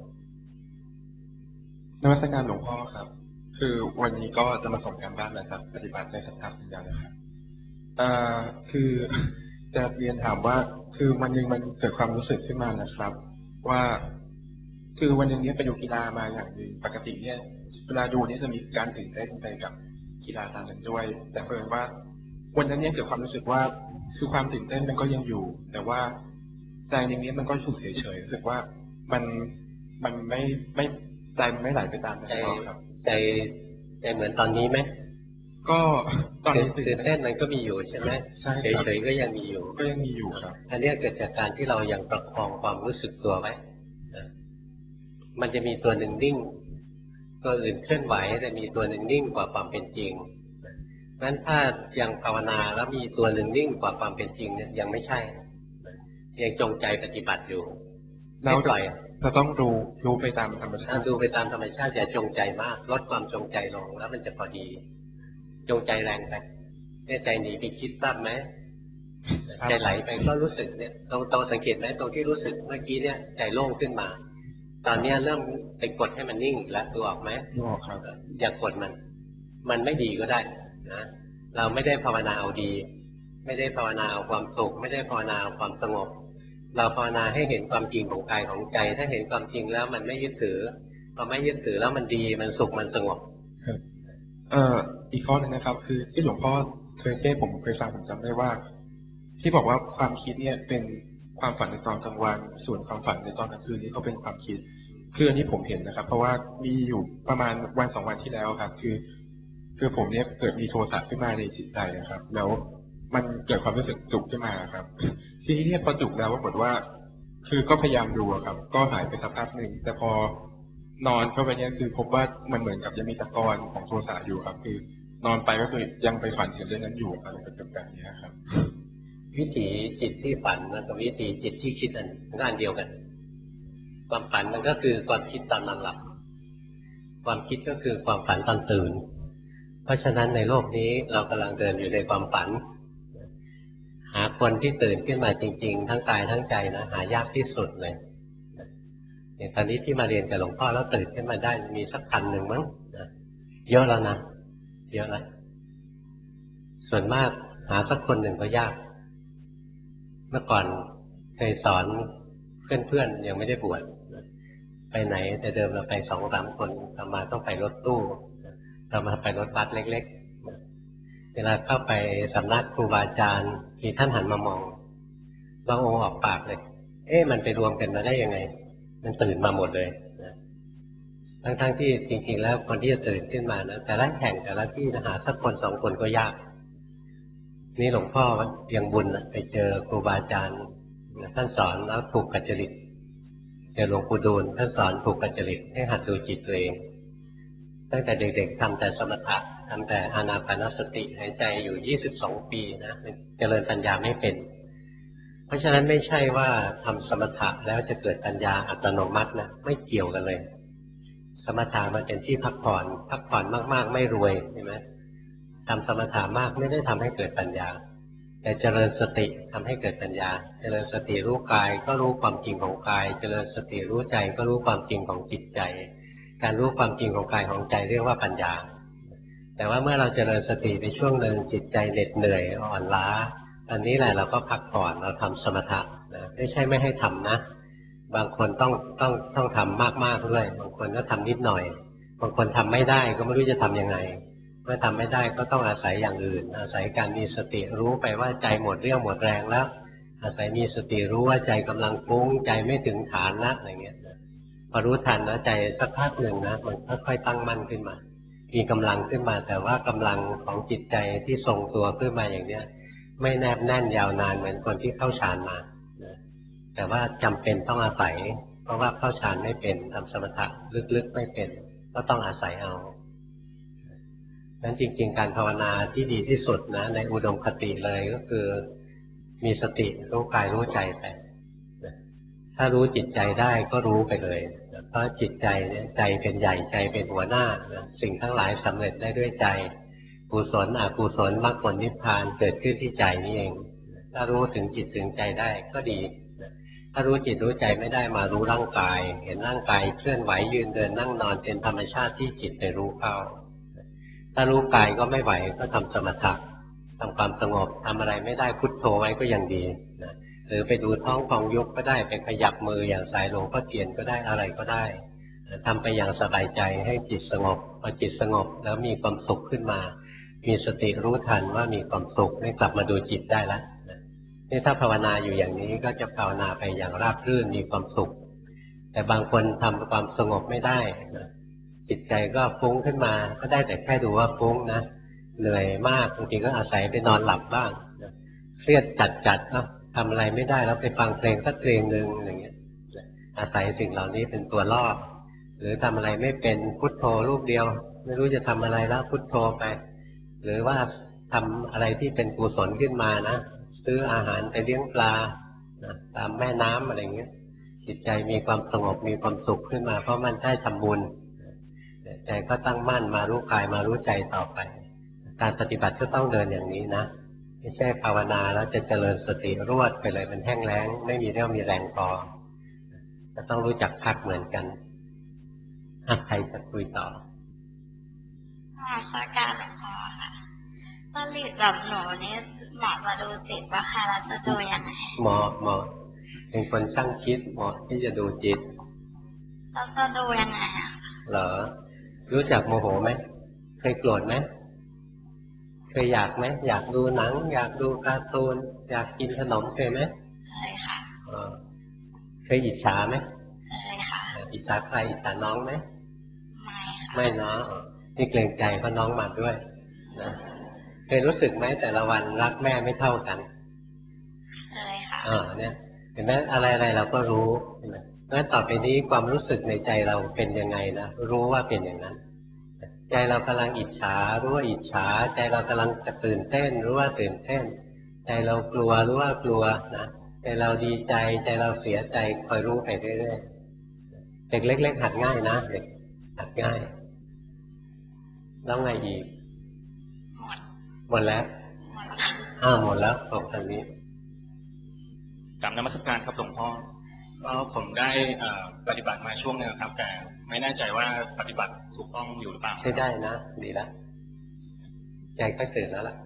นมัสการหลวงพ่อครับคือวันนี้ก็จะมาส่งการบ้านนะครับปฏิบัติในสัทธาปัญญานะครับอ่าคือจะเรียนถามว่าคือวันหนึ่งมันเกิดความรู้สึกขึ้นมานะครับว่าคือวันหนึ่งนี้ไปดูกีฬามาอย่างหนึ่งปกติเนี่ยเวลาดูเนี่ยจะมีการตื่นเต้นไปกับกีฬาตามนั้นด้วยแต่เพิ่งว่าวันนั้นเนี่ยเกิดความรู้สึกว่าคือความตื่นเต้นมันก็ยังอยู่แต่ว่าใจในนี้มันก็ถูกเฉยๆรู้สึกว่ามันมันไม่ไม่ใจมันไม่ไหลไปตามนั้นครับใจใจเหมือนตอนนี้ไหมก็ตอนนี้ตื่นเต้นมันก็มีอยู่ใช่ไหมเฉยๆก็ยังมีอยู่ก็ยังมีอยู่ครับอันนี้เกิดจากการที่เรายังประคองความรู้สึกตัวไว้มันจะมีตัวหนึ่งนิ่งตัวอื่นเคลื่อนไหวแต่มีตัวหนึ่งนิ่งกว่าความเป็นจริงงั้นถ้ายังภาวนาแล้วมีตัวหนึ่งนิ่งกว่าความเป็นจริงเนี่ยยังไม่ใช่ยังจงใจปฏิบัติอยู่ไม่ปล่อยจะต้องดูรู้ไปตามธรรมชาติดูไปตามธรรมชาติอย่าจงใจมากลดความจงใจลงแล้วมันจะพอดีจงใจแรงไปเนี่ยใจหนีไปคิดบ้างไหมใจไหลไปก็รู้สึกเนี่ยตรงตรงสังเกตไหมตรงที่รู้สึกเมื่อกี้เนี่ยใจโล่งขึ้นมาตอนนี้เริ่มไปกดให้มันนิ่งแล้วดูออกไหมดูออกครับอย่ากดมันมันไม่ดีก็ได้นะเราไม่ได้ภาวนาเอาดีไม่ได้ภาวนาเอาความสุขไม่ได้ภาวนาเอาความสงบเราภาวนาให้เห็นความจริงของกายของใจถ้าเห็นความจริงแล้วมันไม่ยึดถือพอไม่ยึดถือแล้วมันดีมันสุขมันสงบเอ่ออีกข้อนึงนะครับคือที่หลวงพ่อเคยเทศผมเคยฟังผมจำได้ว่าที่บอกว่าความคิดเนี่ยเป็นความฝันในตอนกลางวันส่วนความฝันในตอนกลางคืนนี่ก็เป็นความคิดคืออันนี้ผมเห็นนะครับเพราะว่ามีอยู่ประมาณวันสองวันที่แล้วครับคือคือผมเนี่ยเกิดมีโทสะขึ้นมาในจิตใจนะครับแล้วมันเกิดความรู้สึกจุกขึ้นมาครับทีนี้เนี่ยพอจุกแล้วปรากฏว่าคือก็พยายามดูครับก็หายไปสักพักหนึ่งแต่พอนอนเข้าไปเนี่ยคือพบว่ามันเหมือนกับยังมีตะกอนของโทสะอยู่ครับคือนอนไปก็คือยังไปฝันถึงเรื่องนั้นอยู่อะไรแบบนี้ครับวิถีจิตที่ฝันกับวิถีจิตที่คิดอันงานเดียวกันความฝันมันก็คือความคิดตอนนอนหลับความคิดก็คือความฝันตอนตื่นเพราะฉะนั้นในโลกนี้เรากำลังเดินอยู่ในความฝันหาคนที่ตื่นขึ้นมาจริงๆทั้งกายทั้งใจนะหายากที่สุดเลยอย่างตอนนี้ที่มาเรียนกับหลวงพ่อแล้วตื่นขึ้นมาได้มีสักพันหนึ่งมั้งเยอะแล้วนะเยอะแล้วส่วนมากหาสักคนหนึ่งก็ยากเมื่อก่อนเคยสอนเพื่อนๆยังไม่ได้บวชไปไหนแต่เดิมเราไปสองสามคนทำมาต้องไปรถตู้เรามาไปรถบัสเล็กๆเวลาเข้าไปสำนักครูบาอาจารย์มีท่านหันมามองบางองค์ออกปากเลยเอ๊ะมันไปรวมกันมาได้ยังไงมันตื่นมาหมดเลยทั้งๆที่จริงๆแล้วคนที่จะตื่นขึ้นมานะแต่ละแห่งแต่ละที่หาสักคนสองคนก็ยากนี่หลวงพ่อยังบุญนะไปเจอครูบาอาจารย์ท่านสอนแล้วถูกกัจจริตเจอหลวงปู่ดูลท่านสอนถูกกัจจริตให้หัดดูจิตตัวเองตั้งแต่เด็กๆทำแต่สมถะทำแต่อานาปานสติหายใจอยู่ยี่สิบสองปีนะเจริญปัญญาไม่เป็นเพราะฉะนั้นไม่ใช่ว่าทำสมถะแล้วจะเกิดปัญญาอัตโนมัตินะไม่เกี่ยวกันเลยสมถะมันเป็นที่พักผ่อนพักผ่อนมากๆไม่รวยใช่ไหมทำสมถะมากไม่ได้ทำให้เกิดปัญญาแต่เจริญสติทำให้เกิดปัญญาเจริญสติรู้กายก็รู้ความจริงของกายเจริญสติรู้ใจก็รู้ความจริงของจิตใจการรู้ความจริงของกายของใจเรียกว่าปัญญาแต่ว่าเมื่อเราเจริญสติในช่วงหนึ่งจิตใจเหน็ดเหนื่อยอ่อนล้าอันนี้แหละเราก็พักผ่อนเราทำสมถะนะไม่ใช่ไม่ให้ทำนะบางคนต้องต้องต้องทำมากๆด้วยบางคนก็ทำนิดหน่อยบางคนทำไม่ได้ก็ไม่รู้จะทำยังไงเมื่อทำไม่ได้ก็ต้องอาศัยอย่างอื่นอาศัยการมีสติรู้ไปว่าใจหมดเรี่ยวหมดแรงแล้วอาศัยมีสติรู้ว่าใจกำลังฟุ้งใจไม่ถึงฐานนะอะไรเงี้ยพอรู้ทันนะใจสักพักหนึ่งนะมันค่อยๆตั้งมั่นขึ้นมามีกำลังขึ้นมาแต่ว่ากำลังของจิตใจที่ทรงตัวขึ้นมาอย่างเนี้ยไม่แนบแน่นยาวนานเหมือนคนที่เข้าฌานมาแต่ว่าจำเป็นต้องอาศัยเพราะว่าเข้าฌานไม่เป็นทำสมถะลึกๆไม่เป็นก็ต้องอาศัยเอานั้นจริงๆการภาวนาที่ดีที่สุดนะในอุดมคติเลยก็คือมีสติรู้กายรู้ใจไปถ้ารู้จิตใจได้ก็รู้ไปเลยเพราะจิตใจเนี่ยใจเป็นใหญ่ใจเป็นหัวหน้าสิ่งทั้งหลายสำเร็จได้ด้วยใจกุศลอกุศลมรรคผลนิพพานเกิดขึ้นที่ใจนี่เองถ้ารู้ถึงจิตถึงใจได้ก็ดีถ้ารู้จิตรู้ใจไม่ได้มารู้ร่างกายเห็นร่างกายเคลื่อนไหวยืนเดินนั่งนอนเป็นธรรมชาติที่จิตไปรู้เข้าถ้ารู้กายก็ไม่ไหวก็ทำสมถะทำความสงบทำอะไรไม่ได้พุทโธไว้ก็ยังดีนะหรือไปดูท้องพองยุบก็ได้ไปขยับมืออย่างสายหลวงพ่อเทียนก็ได้อะไรก็ได้ทำไปอย่างสบายใจให้จิตสงบพอจิตสงบแล้วมีความสุขขึ้นมามีสติรู้ทันว่ามีความสุขให้กลับมาดูจิตได้แล้วนี่ถ้าภาวนาอยู่อย่างนี้ก็จะภาวนาไปอย่างราบรื่นมีความสุขแต่บางคนทำความสงบไม่ได้จิตใจก็ฟุ้งขึ้นมาก็ได้แต่แค่ดูว่าฟุ้งนะเหนื่อยมากบางทีก็อาศัยไปนอนหลับบ้างเครียดจัดๆก็ทำอะไรไม่ได้แล้วไปฟังเพลงสักเพลงหนึ่งอย่างเงี้ยอาศัยสิ่งเหล่านี้เป็นตัวล่อหรือทำอะไรไม่เป็นพุทโธรูปเดียวไม่รู้จะทำอะไรแล้วพุทโธไปหรือว่าทำอะไรที่เป็นกุศลขึ้นมานะซื้ออาหารไปเลี้ยงปลานะตามแม่น้ำอะไรเงี้ยจิตใจมีความสงบมีความสุขขึ้นมาเพราะมันได้ทำบุญใจก็ตั้งมั่นมารู้กายมารู้ใจต่อไปการปฏิบัติก็ต้องเดินอย่างนี้นะไม่ใช่ภาวนาแล้วจะเจริญสติรวดไปเลยมันแห้งแล้งไม่มีเรี่ยวมีแรงพอจะต้องรู้จักพักเหมือนกันหากใครจะคุยต่อค่ะสักการหลวงพ่อค่ะผลิตแบบหนูนี่เหมาะมาดูจิตว่าค่ะเราจะดูยังไงเหมาะเหมาะเป็นคนช่างคิดเหมาะที่จะดูจิตเราจะดูยังไงอ่ะเหรอรู้จักโมโหไหมเคยโกรธไหมเคยอยากไหมอยากดูหนังอยากดูการ์ตูนอยากกินขนมเคยไหมเคยค่ะเคยอิจฉาไหมเคยค่ะอิจฉาใครอิจฉาน้องไหมไม่ค่ะไม่เนาะนี่เกรงใจเพราะน้องมาด้วยนะเคยรู้สึกไหมแต่ละวันรักแม่ไม่เท่ากันเคยค่ะอ่าเนี่ยเห็นไหมอะไรอะไรเราก็รู้เห็นไหมงั้นต่อไปนี้ความรู้สึกในใจเราเป็นยังไงนะรู้ว่าเป็นอย่างนั้นใจเรากำลังอิจฉารู้ว่าอิจฉาใจเรากำลังจะตื่นเต้นรู้ว่าตื่นเต้นใจเรากลัวรู้ว่ากลัวนะใจเราดีใจใจเราเสียใจคอยรู้ไปเรื่อยๆเด็กเล็กๆหัดง่ายนะเด็กหัดง่ายแล้วไงอีกหมดหมดแล้วอ้าวหมดแล้วตกตอนนี้กราบนมัสการครับหลวงพ่อก็ผมได้ปฏิบัติมาช่วงนึงครับแต่ไม่แน่ใจว่าปฏิบัติถูกต้องอยู่หรือเปล่าใช่ได้นะดีแล้วใจก็ตื่นแล้วล่ะ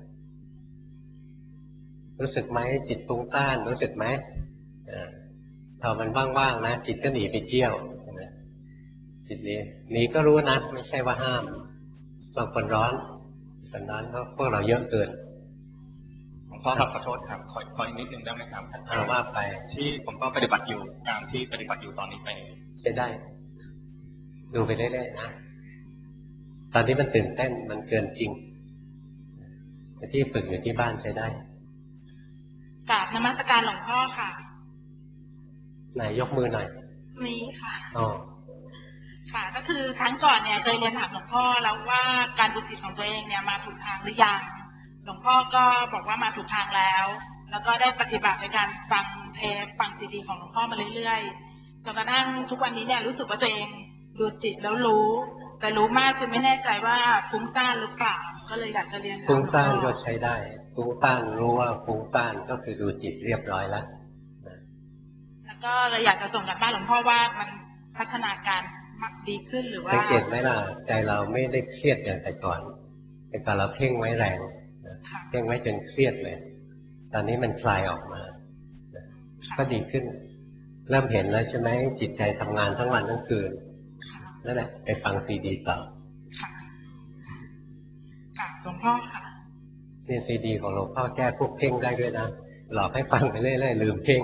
รู้สึกไหมจิตฟุ้งซ่านรู้สึกไหมพอมันว่างๆนะจิตก็หนีไปเที่ยวจิตนี้หนีก็รู้นะไม่ใช่ว่าห้ามบางคนร้อนบางคนร้อนเพราะพวกเราเยอะเกินหลวงพ่อครับขอโทษครับขอขออีกนิดนึงได้ไหมครับว่าไปที่ผมก็ปฏิบัติอยู่ตามที่ปฏิบัติอยู่ตอนนี้ไปใช้ได้ดูไปเรื่อยๆนะตอนนี้มันตื่นเต้นมันเกินจริงแต่ที่ฝึกอยู่ที่บ้านใช้ได้กราบนมัสการหลวงพ่อค่ะไหนยกมือหน่อยนี้ค่ะอ๋อค่ะก็คือครั้งก่อนเนี่ยเคยเรียนถามหลวงพ่อแล้วว่าการดูจิตของตัวเองเนี่ยมาถูกทางหรือยังหลวงพ่อก็บอกว่ามาถูกทางแล้วแล้วก็ได้ปฏิบัติในการฟังเทปฟังซีดีของหลวงพ่อมาเรื่อยๆจนกระทั่งทุกวันนี้เนี่ยรู้สึกว่าตัวเองดูจิตแล้วรู้แต่รู้มากจนไม่แน่ใจว่าฟุ้งซ่านหรือเปล่าก็เลยอยากจะเรียนฟุ้งซ่านก็ใช้ได้ฟุ้งซ่านรู้ว่าฟุ้งซ่านก็คือดูจิตเรียบร้อยแล้วแล้วก็เลยอยากจะส่งกันบ้านหลวงพ่อว่ามันพัฒนาการดีขึ้นหรือว่าสังเกตไหมล่ะใจเราไม่ได้เครียดอย่างแต่ก่อนแต่ก่อนเราเพ่งไว้แรงเพ่งไว้จนเครียดเลยตอนนี้มันคลายออกมาก็ดีขึ้นเริ่มเห็นแล้วใช่ไหมจิตใจทำงานทั้งวันทั้งคืนนั่นแหละไปฟังซีดีต่อค่ะค่ะหลวงพ่อค่ะนี่ซีดีของหลวงพ่อแก้พวกเพ่งได้ด้วยนะหลอกให้ฟังไปเรื่อยๆลืมเพ่ง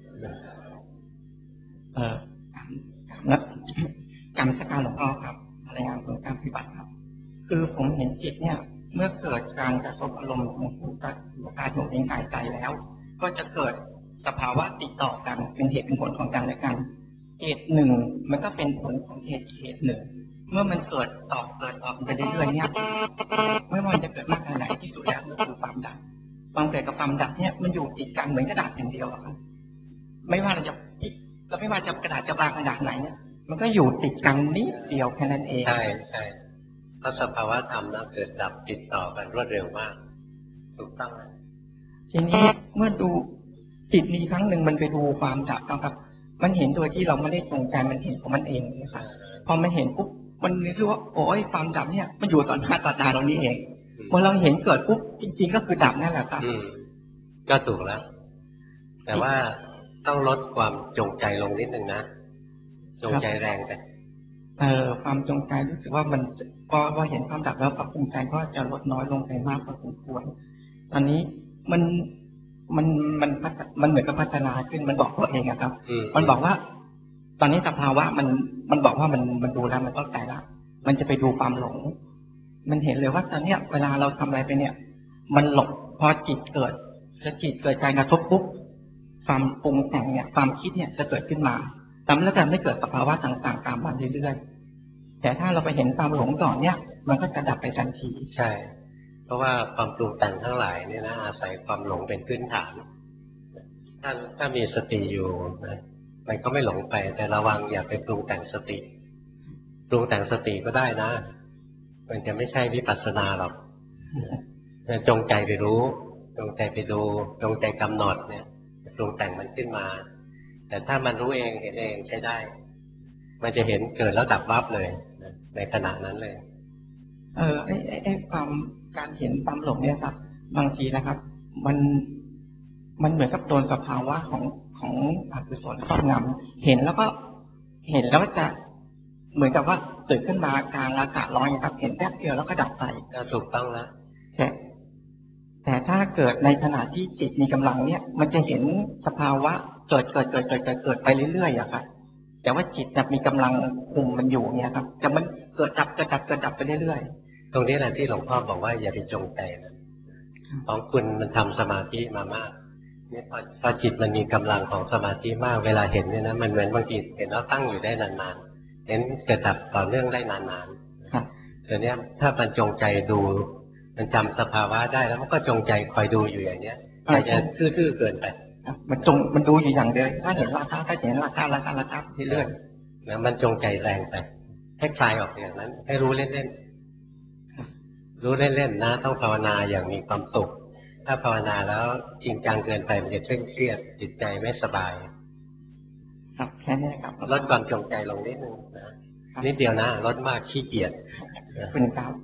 เอ่อนักกรรมสการหลวงพ่อครับรายงานผลการปฏิบัติครับคือผมเห็นจิตเนี่ยเมื่อเกิดการกระทบอารมณ์ของผู้กายของเองกายใจแล้วก็จะเกิดสภาวะติดต่อกันเป็นเหตุเป็นผลของกันและกันเหตุหนึ่งมันก็เป็นผลของเหตุเหตุหนึ่งเมื่อมันเกิดต่อเกิดต่อไปเรื่อยๆเนี่ยไม่ว่าจะเกิดมากขนาดไหนที่สุดแล้วก็คือความดับความเกิดกับความดับเนี่ยมันอยู่ติดกันเหมือนกระดาษแผ่นเดียวครับไม่ว่าเราจะเราไม่ว่าจะกระดาษจะบางขนาดไหนเนี่ยมันก็อยู่ติดกันนิดเดียวแค่นั้นเองใช่ใช่เพราะสภาวะธรรมนะเกิดดับติดต่อกันรวดเร็วมากถูกต้องทีนี้เมื่อดูจิตนี้ครั้งหนึ่งมันไปดูความดับนะครับมันเห็นโดยที่เราไม่ได้จงใจมันเห็นของมันเองนะครับพอมันเห็นปุ๊บมันรู้ว่าโอ้ยความดับเนี่ยมันอยู่ต่อหน้าต่อตาเรานี่เองเมื่อเราเห็นเกิดปุ๊บจริงๆก็คือดับนั่นแหละครับก็ถูกแล้วแต่ว่าต้องลดความจงใจลงนิดนึงนะจงใจแรงไปเอ่อความจงใจรู้สึกว่ามันพอพอเห็นความดับแล้วความจงใจก็จะลดน้อยลงไปมากพอสมควรตอนนี้มันมันมันมันเหมือนกับพัฒนาขึ้นมันบอกตัวเองอะครับมันบอกว่าตอนนี้สภาวะมันมันบอกว่ามันมันดูแล้วมันเข้าใจละมันจะไปดูความหลงมันเห็นเลยว่าตอนเนี้ยเวลาเราทำอะไรไปเนี่ยมันหลงพอจิตเกิดถ้าจิตเกิดการกระทบปุ๊บความปรุงแต่งเนี่ยความคิดเนี่ยจะเกิดขึ้นมาทำแล้วจะไม่เกิดสภาวะต่างๆตามมาเรื่อยๆแต่ถ้าเราไปเห็นความหลงก่อนเนี่ยมันก็จะดับไปทันทีใช่เพราะว่าความปรุงแต่งทั้งหลายเนี่ยนะอาศัยความหลงเป็นพื้นฐานถ้าถ้ามีสติอยู่นะมันก็ไม่หลงไปแต่ระวังอย่าไปปรุงแต่งสติปรุงแต่งสติก็ได้นะมันจะไม่ใช่วิปัสสนาหรอกจงใจไปรู้จงใจไปดูจงใจกำหนดเนี่ยปรุงแต่งมันขึ้นมาแต่ถ้ามันรู้เองเห็นเองใช้ได้มันจะเห็นเกิดแล้วดับวับเลยในขณะนั้นเลยเออไอ้ไอ้ความการเห็นความหลงเนี่ยครับบางทีนะครับมันมันเหมือนกับโดนสภาวะของของอกุศลครอบงำเห็นแล้วก็เห็นแล้วจะเหมือนกับว่าเกิดขึ้นมากลางอากาศร้อนครับเห็นแป๊บเดียวแล้วก็ดับไปก็ถูกต้องแล้วแต่แต่ถ้าเกิดในขณะที่จิตมีกำลังเนี่ยมันจะเห็นสภาวะเกิดเกิดเกิดเกิดเกิดเกิดไปเรื่อยๆอะครับแต่ว่าจิตจะมีกำลังคุมมันอยู่เนี่ยครับจะมันเกิดดับเกิดดับเกิดดับไปเรื่อยๆตรงนี้แหละที่หลวงพ่อบอกว่าอย่าไปจงใจนะของคุณมันทำสมาธิมามากนี่พอพอจิตมันมีกำลังของสมาธิมากเวลาเห็นเนี่ยนะมันเหมือนบางทีเห็นแล้วตั้งอยู่ได้นานๆเห็นเกิดดับต่อเนื่องได้นานๆแต่เนี้ยถ้ามันจงใจดูมันจำสภาวะได้แล้วมันก็จงใจคอยดูอยู่อย่างเนี้ยแต่จะทื่อๆเกินไปมันจงมันดูอยู่อย่างเดียวถ้าเห็นราคาก็เห็นราคาราคาราคาเรื่อยๆแล้วมันจงใจแรงไปให้คลายออกอย่างนั้นให้รู้เล่นๆรู้เล่นๆนะต้องภาวนาอย่างมีความสุขถ้าภาวนาแล้วจริงจังเกินไปมันจะเคร่งเครียดจิตใจไม่สบายครับแค่นี้ครับลดความจงใจลงนิดนึงนะนิดเดียวนะลดมากขี้เกียจเป็นครับ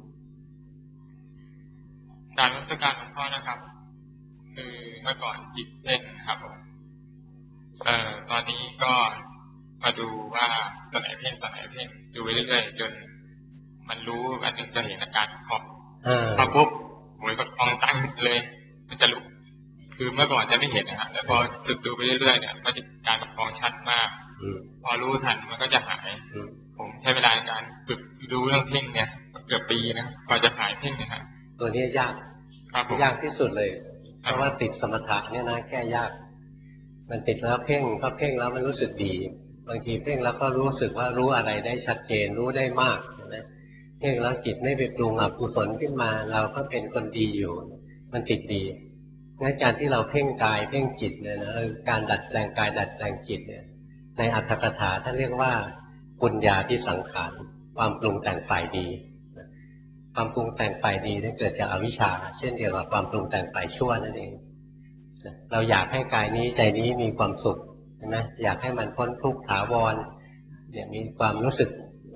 การรักษาการของพ่อนะครับคือเมื่อก่อนจิตเพ่งครับผมเอ่อตอนนี้ก็มาดูว่าตัวไหนเพ่งตัวไหนเพ่งดูไปเรื่อยๆจนมันรู้อันนึงจะเห็นอาการพอพอปุ๊บหวยก็คลองตั้งเลยมันจะลุกคือเมื่อก่อนจะไม่เห็นนะฮะแต่พอฝึกดูไปเรื่อยๆเนี่ยมันจะการประคองชัดมากพอรู้ทันมันก็จะหายผมใช้เวลาในการฝึกดูเรื่องเพ่งเนี่ยเกือบปีนะกว่าจะหายเพ่งเนี่ยครับตัวนี้ยากยากที่สุดเลยเพราะว่าติดสมถะเนี่ยนะแก้ยากมันติดแล้วเพ่งพอเพ่งแล้วมันรู้สึกดีบางทีเพ่งแล้วก็รู้สึกว่ารู้อะไรได้ชัดเจนรู้ได้มากนะเพ่งแล้วจิตไม่ไปปรุงอกุศลขึ้นมาเราก็เป็นคนดีอยู่มันติดดีงั้นการที่เราเพ่งกายเพ่งจิตเนี่ยนะการดัดแปลงกายดัดแปลงจิตเนี่ยในอัตถกถาท่านเรียกว่าปุญญาที่สังขารความปรุงแต่งฝ่ายดีความปรุงแต่งฝ่ายดีนี่เกิดจากอวิชชาเช่นเดียวกับความปรุงแต่งฝ่ายชั่วนั่นเองเราอยากให้กายนี้ใจนี้มีความสุขใช่ไหมอยากให้มันพ้นทุกข์ถาวรเนี่ยมีความรู้สึก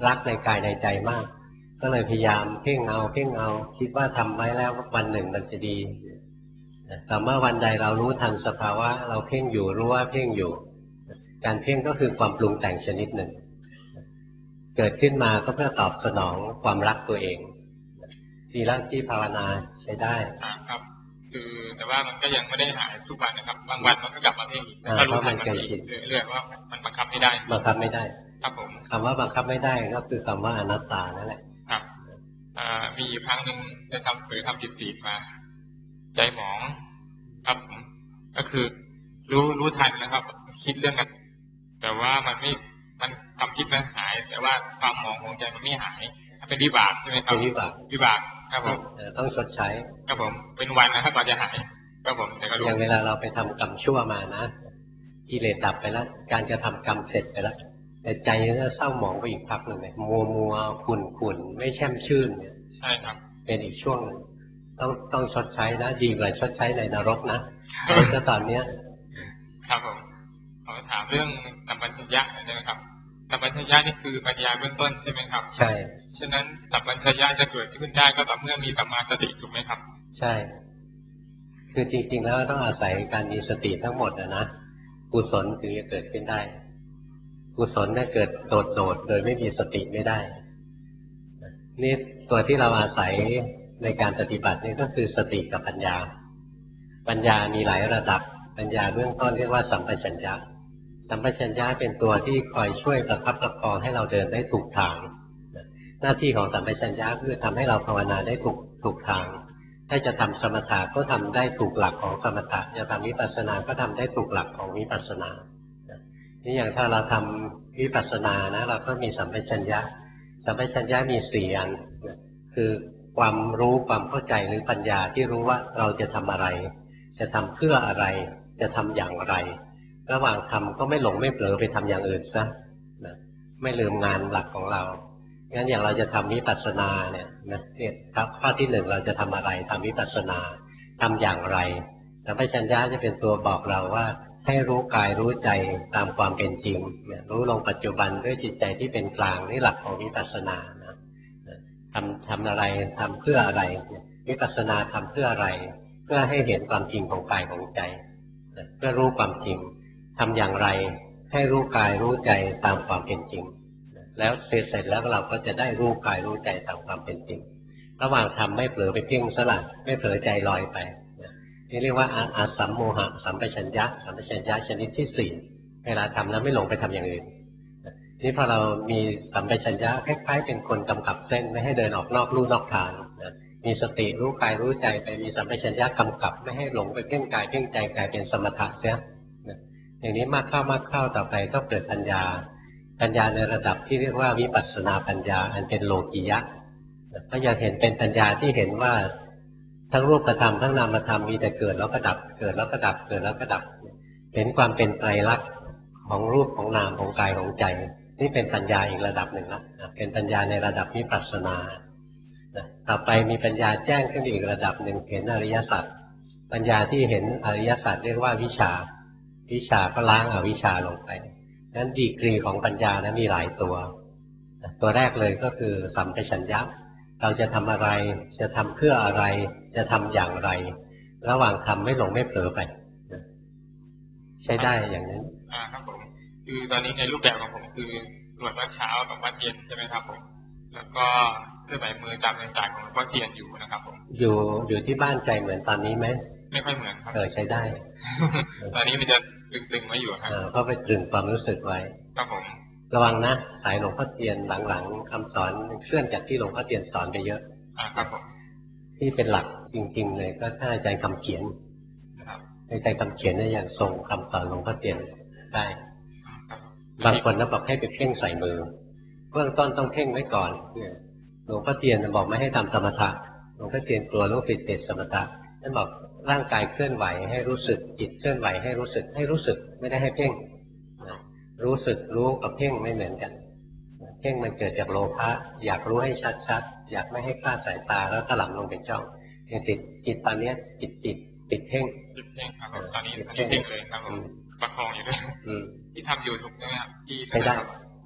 รักในกายในใจมากก็เลยพยายามเพ่งเอาเพ่งเอาคิดว่าทำไว้แล้ววันหนึ่งมันจะดีแต่เมื่อวันใดเรารู้ทันสภาวะเราเพ่งอยู่รู้ว่าเพ่งอยู่การเพ่งก็คือความปรุงแต่งชนิดหนึ่งเกิดขึ้นมาก็เพื่อตอบสนองความรักตัวเองทีละที่ภาวนาใช้ได้ครับคือแต่ว่ามันก็ยังไม่ได้หายทุกวันนะครับบางวันมันก็กลับมาเพ่งอีกก็รู้ทันมันอีกเรื่อยๆว่ามันบังคับไม่ได้บังคับไม่ได้ครับผมคำว่าบังคับไม่ได้ก็คือคำว่าอนัตตานั่นแหละครับมีครั้งหนึ่งได้ทำเคยทำจิตติดมาใจหมองครับก็คือรู้รู้ทันนะครับคิดเรื่องกันแต่ว่ามันไม่มันความคิดมันหายแต่ว่าความหมองของใจมันไม่หายเป็นวิบากใช่ไหมครับเป็นวิบากวิบากครับผมต้องชดใช้ครับผมเป็นวันนะครับกว่าจะหายครับผมแต่ก็รู้อย่างเวลาเราไปทำกรรมชั่วมานะกิเลสดับไปแล้วการกระทำกรรมเสร็จไปแล้วแต่ใจก็เศร้าหมองไปอีกพักหนึ่งเลยมัวมัวขุ่นขุ่นไม่แช่มชื่นเนี่ยใช่ครับเป็นอีกช่วงนึงต้องต้องชดใช้นะดีกว่าชดใช้ในนรกนะแต่ตอนเนี้ยครับผมขอถามเรื่องสัมปชัญญะใช่ไหมครับสัมปชัญญะนี่คือปัญญาเบื้องต้นใช่ไหมครับใช่ฉะนั้นสัมปชัญญะจะเกิดขึ้นได้ก็ต่อเมื่อมีสัมมาสติถูกไหมครับใช่คือจริงๆแล้วต้องอาศัยการมีสติทั้งหมดนะนะกุศลถึงจะเกิดขึ้นได้กุศลเนี่ยเกิดโดดๆโดยไม่มีสติไม่ได้นี่ตัวที่เราอาศัยในการปฏิบัตินี่ก็คือสติกับปัญญาปัญญามีหลายระดับปัญญาเบื้องต้นเรียกว่าสัมปชัญญะสัมปชัญญะเป็นตัวที่คอยช่วยประคับประคองให้เราเดินได้ถูกทางหน้าที่ของสัมปชัญญะคือทำให้เราภาวนาได้ถูกถูกทางถ้าจะทำสมถะก็ทำได้ถูกหลักของสมถะจะทำวิปัสสนาก็ทำได้ถูกหลักของวิปัสสนานี่อย่างถ้าเราทำวิปัสสนานะเราก็มีสัมปชัญญะสัมปชัญญะมีสี่อันคือความรู้ความเข้าใจหรือปัญญาที่รู้ว่าเราจะทำอะไรจะทำเพื่ออะไรจะทำอย่างไรระหว่างทำก็ไม่หลงไม่เผลอไปทำอย่างอื่นซะนะไม่ลืมงานหลักของเรางั้นอย่างเราจะทำวิปัสสนาเนี่ยนะครับข้อที่หนึ่งเราจะทำอะไรทำวิปัสสนาทำอย่างไรสัมปชัญญะจะเป็นตัวบอกเราว่าให้รู้กายรู้ใจตามความเป็นจริงรู้ลงปัจจุบันด้วยจิตใจที่เป็นกลางนี่หลักของวิปัสสนานะทำทำอะไรทำเพื่ออะไรวิปัสสนาทำเพื่ออะไรเพื่อให้เห็นความจริงของกายของใจเพื่อรู้ความจริงทำอย่างไรให้รู้กายรู้ใจตามความเป็นจริงแล้วเสร็จแล้วเราก็จะได้รู้กายรู้ใจตามความเป็นจริงระหว่างทำไม่เผลอไปเพ่งสลัดไม่เผลอใจลอยไปนี่เรียกว่าอาสัมโมหะสัมปชัญญะสัมปชัญญะชนิดที่สี่เวลาทำแล้วไม่หลงไปทำอย่างอื่นนี่พอเรามีสัมปชัญญะคล้ายๆเป็นคนกำกับเส้นไม่ให้เดินออกนอกลู่นอกทางมีสติรู้กายรู้ใจไปมีสัมปชัญญะกำกับไม่ให้หลงไปเพ่งกายเพ่งใจกลายเป็นสมถะเสียอย่างนี้มากเข้ามากเข้าต่อไปก็เกิดปัญญาปัญญาในระดับที่เรียกว่าวิปัสสนาปัญญาอันเป็นโลกียะก็อยากเห็นเป็นปัญญาที่เห็นว่าทั้งรูปธรรมทั้งนามธรรมมีแต่เกิดแล้วก็ดับเกิดแล้วก็ดับเกิดแล้วก็ดับเห็นความเป็นไตรลักษณ์ของรูปของนามของกายของใจนี่เป็นปัญญาอีกระดับหนึ่งนะเป็นปัญญาในระดับวิปัสสนาต่อไปมีปัญญาแจ้งขึ้นอีกระดับหนึ่งเห็นอริยสัจปัญญาที่เห็นอริยสัจเรียกว่าวิชาวิชาก็ล้างอวิชชาลงไปนั้นดีกรีของปัญญานะมีหลายตัวตัวแรกเลยก็คือสัมปชัญญะเราจะทำอะไรจะทำเพื่ออะไรจะทำอย่างไรระหว่างทำไม่หลงไม่เผลอไปใช้ได้อย่างนั้นอ่าครับผมคือตอนนี้ในรูปแบบของผมคือตรวจวัดเช้ากับวัดเย็นใช่ไหมครับผมแล้วก็เคลื่อนไหวมือตามแรงจ่ายของหลวงพ่อเทียนอยู่นะครับผมอยู่อยู่ที่บ้านใจเหมือนตอนนี้ไหมไม่ค่อยเหมือนครับเออใช้ได้ตอนนี้มันจะตึงๆไว้อยู่ครับเพราะไปตรึงความรู้สึกไว้ครับผมระวังนะสายหลวงพ่อเทียนหลังๆคำสอนเคลื่อนจากที่หลวงพ่อเทียนสอนไปเยอะอ่าครับผมที่เป็นหลักจริงๆเลยก็ถ้าใจคำเขียนนะครับใจคำเขียนเนี่ยยังทรงคำสอนหลวงพ่อเทียนได้บางคนนะบอกให้ไปเพ่งใส่มือเบื้องต้นต้องเพ่งไว้ก่อนหลวงพ่อเทียนบอกไม่ให้ทำสมถะหลวงพ่อเทียนกลัวลูกศิษย์ติดสมถะท่านบอกร่างกายเคลื่อนไหวให้รู้สึกจิตเคลื่อนไหวให้รู้สึกให้รู้สึกไม่ได้ให้เพ่งรู้สึกรู้กับเพ่งไม่เหมือนกันเพ่งมันเกิดจากโลภะอยากรู้ให้ชัดๆอยากไม่ให้คลาดสายตาแล้วถลำลงเป็นจ้องติดจิตตอนนี้จิตติดติดเพ่งติดเพ่งครับตอนนี้เพ่งเลยครับผมประคองอยู่ด้วยที่ทำอยู่ถูกไหมครับที่ใช้ได้ครับ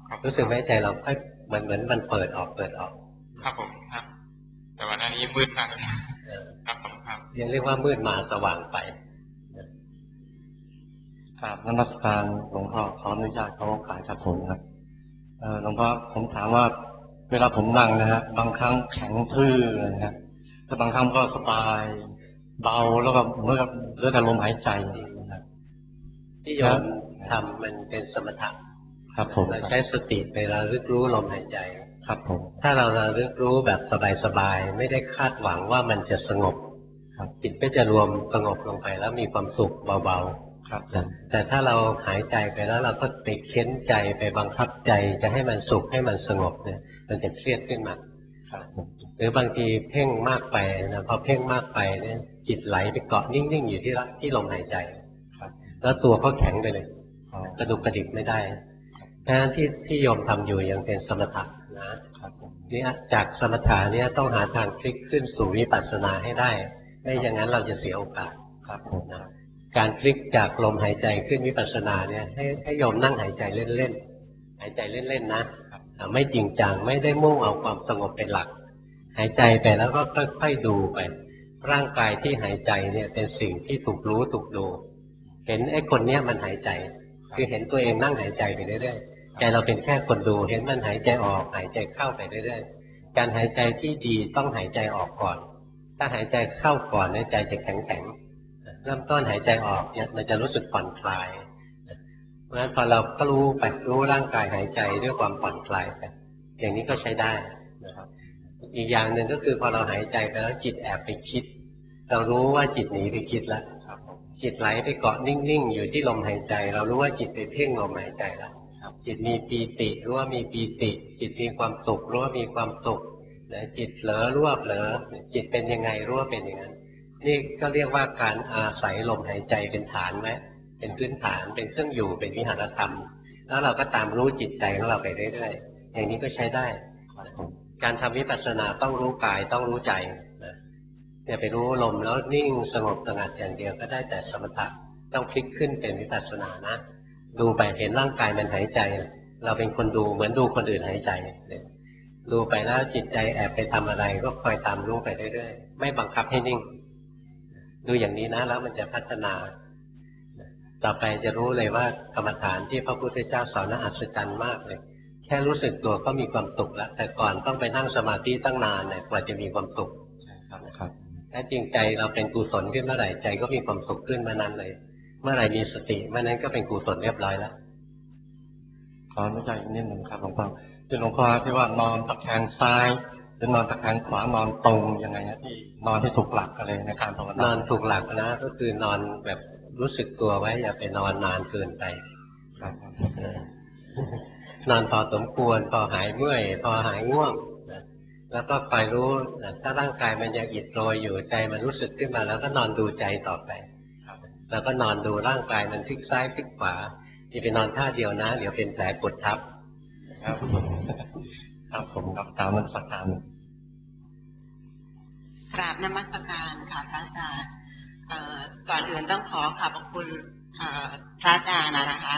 รู้สึกไหมใจเราค่อยมันเหมือนมันเปิดออกเปิดออกครับผมครับแต่วันนี้มืดมากเลยครับผมครับยังเรียกว่ามืดมาสว่างไปครับนมัสการหลวงพ่อขออนุญาตขอโอกาสครับผมครับหลวงพ่อผมถามว่าเวลาผมนั่งนะฮะบางครั้งแข็งทื่อนะฮะแต่บางครั้งก็สบายเบาแล้วก็เหมือนกับเหลือแต่ลมหายใจนะครับที่โยมทำมันเป็นสมถะครับผมเราใช้สติไประลึกรู้ลมหายใจครับผมถ้าเราระลึกรู้แบบสบายๆไม่ได้คาดหวังว่ามันจะสงบจิตก็จะรวมสงบลงไปแล้วมีความสุขเบาๆครับแต่ถ้าเราหายใจไปแล้วเราก็ไปเค้นใจไปบังคับใจจะให้มันสุขให้มันสงบเนี่ยมันจะเครียดขึ้นมาหรือบางทีเพ่งมากไปนะพอเพ่งมากไปเนี่ยจิตไหลไปเกาะนิ่งๆอยู่ที่ที่ลมหายใจแล้วตัวก็แข็งไปเลยกระดุกกระดิกไม่ได้ดังนั้นที่ที่โยมทำอยู่ยังเป็นสมถะนะนี่จากสมถะเนี่ยต้องหาทางพลิกขึ้นสู่วิปัสสนาให้ได้ไม่อย่างนั้นเราจะเสียโอกาสครับนะการพลิกจากลมหายใจขึ้นวิปัสสนาเนี่ยให้ให้โยมนั่งหายใจเล่นๆหายใจเล่นๆนะไม่จริงจังไม่ได้มุ่งเอาความสงบเป็นหลักหายใจไปแล้วก็ค่อยๆดูไปร่างกายที่หายใจเนี่ยเป็นสิ่งที่ถูกรู้ถูกดูเห็นไอ้คนเนี้ยมันหายใจคือเห็นตัวเองนั่งหายใจไปเรื่อยๆใจเราเป็นแค่คนดูเห็นมันหายใจออกหายใจเข้าไปเรื่อยๆการหายใจที่ดีต้องหายใจออกก่อนถ้าหายใจเข้าก่อนเนี่ยใจจะแข็งๆเริ่มต้นหายใจออกเนี่ยมันจะรู้สึกผ่อนคลายเพราะฉะนั้นพอเราก็รู้ไปรู้ร่างกายหายใจด้วยความผ่อนคลายไปอย่างนี้ก็ใช้ได้นะครับอีกอย่างหนึ่งก็คือพอเราหายใจไปแล้วจิตแอบไปคิดเรารู้ว่าจิตหนีไปคิดแล้วจิตไหลไปเกาะนิ่งๆอยู่ที่ลมหายใจเรารู้ว่าจิตไปเพ่งลมหายใจแล้วจิตมีปีติรู้ว่ามีปีติจิตมีความสุขรู้ว่ามีความสุขจิตเผลอรู้ว่าเผลอจิตเป็นยังไงรู้ว่าเป็นอย่างนั้นนี่ก็เรียกว่าการอาศัยลมหายใจเป็นฐานไหมเป็นพื้นฐานเป็นเครื่องอยู่เป็นวิหารธรรมแล้วเราก็ตามรู้จิตใจของเราไปเรื่อยๆอย่างนี้ก็ใช้ได้การทำวิปัสสนาต้องรู้กายต้องรู้ใจเนี่ยไปรู้ลมแล้วนิ่งสงบสงัดอย่างเดียวก็ได้แต่สมถะต้องพลิกขึ้นเป็นวิปัสสนานะดูไปเห็นร่างกายมันหายใจเราเป็นคนดูเหมือนดูคนอื่นหายใจดูไปแล้วจิตใจแอบไปทำอะไรก็คอยตามรู้ไปเรื่อยๆไม่บังคับให้นิ่งดูอย่างนี้นะแล้วมันจะพัฒนาต่อไปจะรู้เลยว่ากรรมฐานที่พระพุทธเจ้าสอนน่าอัศจรรย์มากเลยแค่รู้สึกตัวก็มีความสุขแล้วแต่ก่อนต้องไปนั่งสมาธิตั้งนานเนี่ยกว่าจะมีความสุขครับแท้จริงใจเราเป็นกุศลขึ้นเมื่อไหร่ใจก็มีความสุขขึ้นเมื่อนั้นเลยเมื่อไหร่มีสติเมื่อนั้นก็เป็นกุศลเรียบร้อยแล้วขออนุญาตนิดหนึ่งครับหลวงพ่อที่หลวงพ่อที่ว่านอนตะแคงซ้ายหรือนอนตะแคงขวานอนตรงยังไงนะที่นอนที่ถูกหลักอะไรในการภาวนานอนถูกหลักนะก็คือนอนแบบรู้สึกตัวไว้อย่าไปนอนนานเกินไปนอนพอสมควรพอหายเมื่อยพอหายง่วงแล้วก็คอยรู้ถ้าร่างกายมันยังอิดโรยอยู่ใจมันรู้สึกขึ้นมาแล้วก็นอนดูใจต่อไปแล้วก็นอนดูร่างกายมันพลิกซ้ายพลิกขวาอย่าไปนอนท่าเดียวนะเดี๋ยวเป็นแผลกดทับครับครับผมครับตามมันสักการกราบนมัสการค่ะพระอาจารย์ก่อนอื่นต้องขอขอบคุณพระอาจารย์นะคะ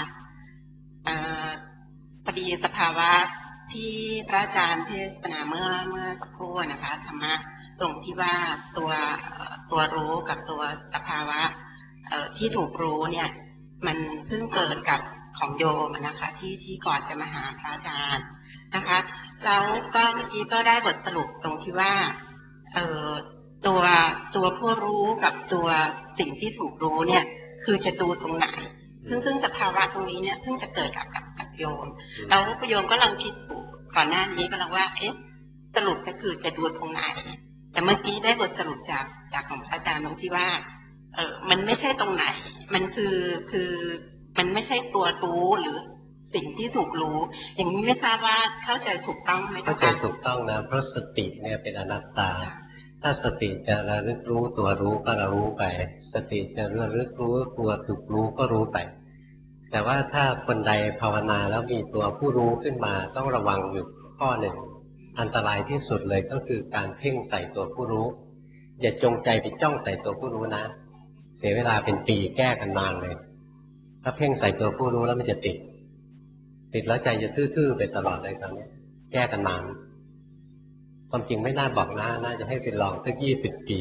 พอดีสภาวะที่พระอาจารย์เทศนาเมื่อเมื่อสักครู่นะคะธรรมะตรงที่ว่าตัวตัวรู้กับตัวสภาวะที่ถูกรู้เนี่ยมันเพิ่งเกิดกับของโยมนะคะที่ที่ก่อนจะมาหาพระอาจารย์นะคะแล้วก็เมื่อกี้ก็ได้บทสรุปตรงที่ว่าเอ่อตัวตัวผู้รู้กับตัวสิ่งที่ถูกรู้เนี่ยคือจะดูตรงไหนซึ่งซึ่งสภาวะตรงนี้เนี่ยเพิ่งจะเกิดกับกับกับโยมแล้วโยมก็กำลังคิดก่อนหน้านี้ก็ลังว่าเอ๊ะสรุปก็คือจะดูตรงไหนแต่เมื่อกี้ได้บทสรุปจากจากของอาจารย์ตรงที่ว่าเออมันไม่ใช่ตรงไหนมันคือคือมันไม่ใช่ตัวรู้หรือสิ่งที่ถูกรู้อย่างนี้ไม่ทราบว่าเข้าใจถูกต้องไหมคะเข้าใจถูกต้องนะเพราะสติเนี่ยเป็นอนัตตาถ้าสติจะระลึกรู้ตัวรู้ก็ระรู้ไปสติจะระลึกรู้ตัวถูกรู้ก็รู้ไปแต่ว่าถ้าคนใดภาวนาแล้วมีตัวผู้รู้ขึ้นมาต้องระวังอยู่ข้อหนึ่งอันตรายที่สุดเลยก็คือการเพ่งใส่ตัวผู้รู้อย่าจงใจไปจ้องใส่ตัวผู้รู้นะเสียเวลาเป็นปีแก้กันนานเลยถ้าเพ่งใส่ตัวผู้รู้แล้วมันจะติดติติดแล้วใจจะทื่อๆไปตลอดเลยคราวนี้แก้กันนานความจริงไม่น่าบอกนะน่าจะให้เป็นลองสักยี่สิบปี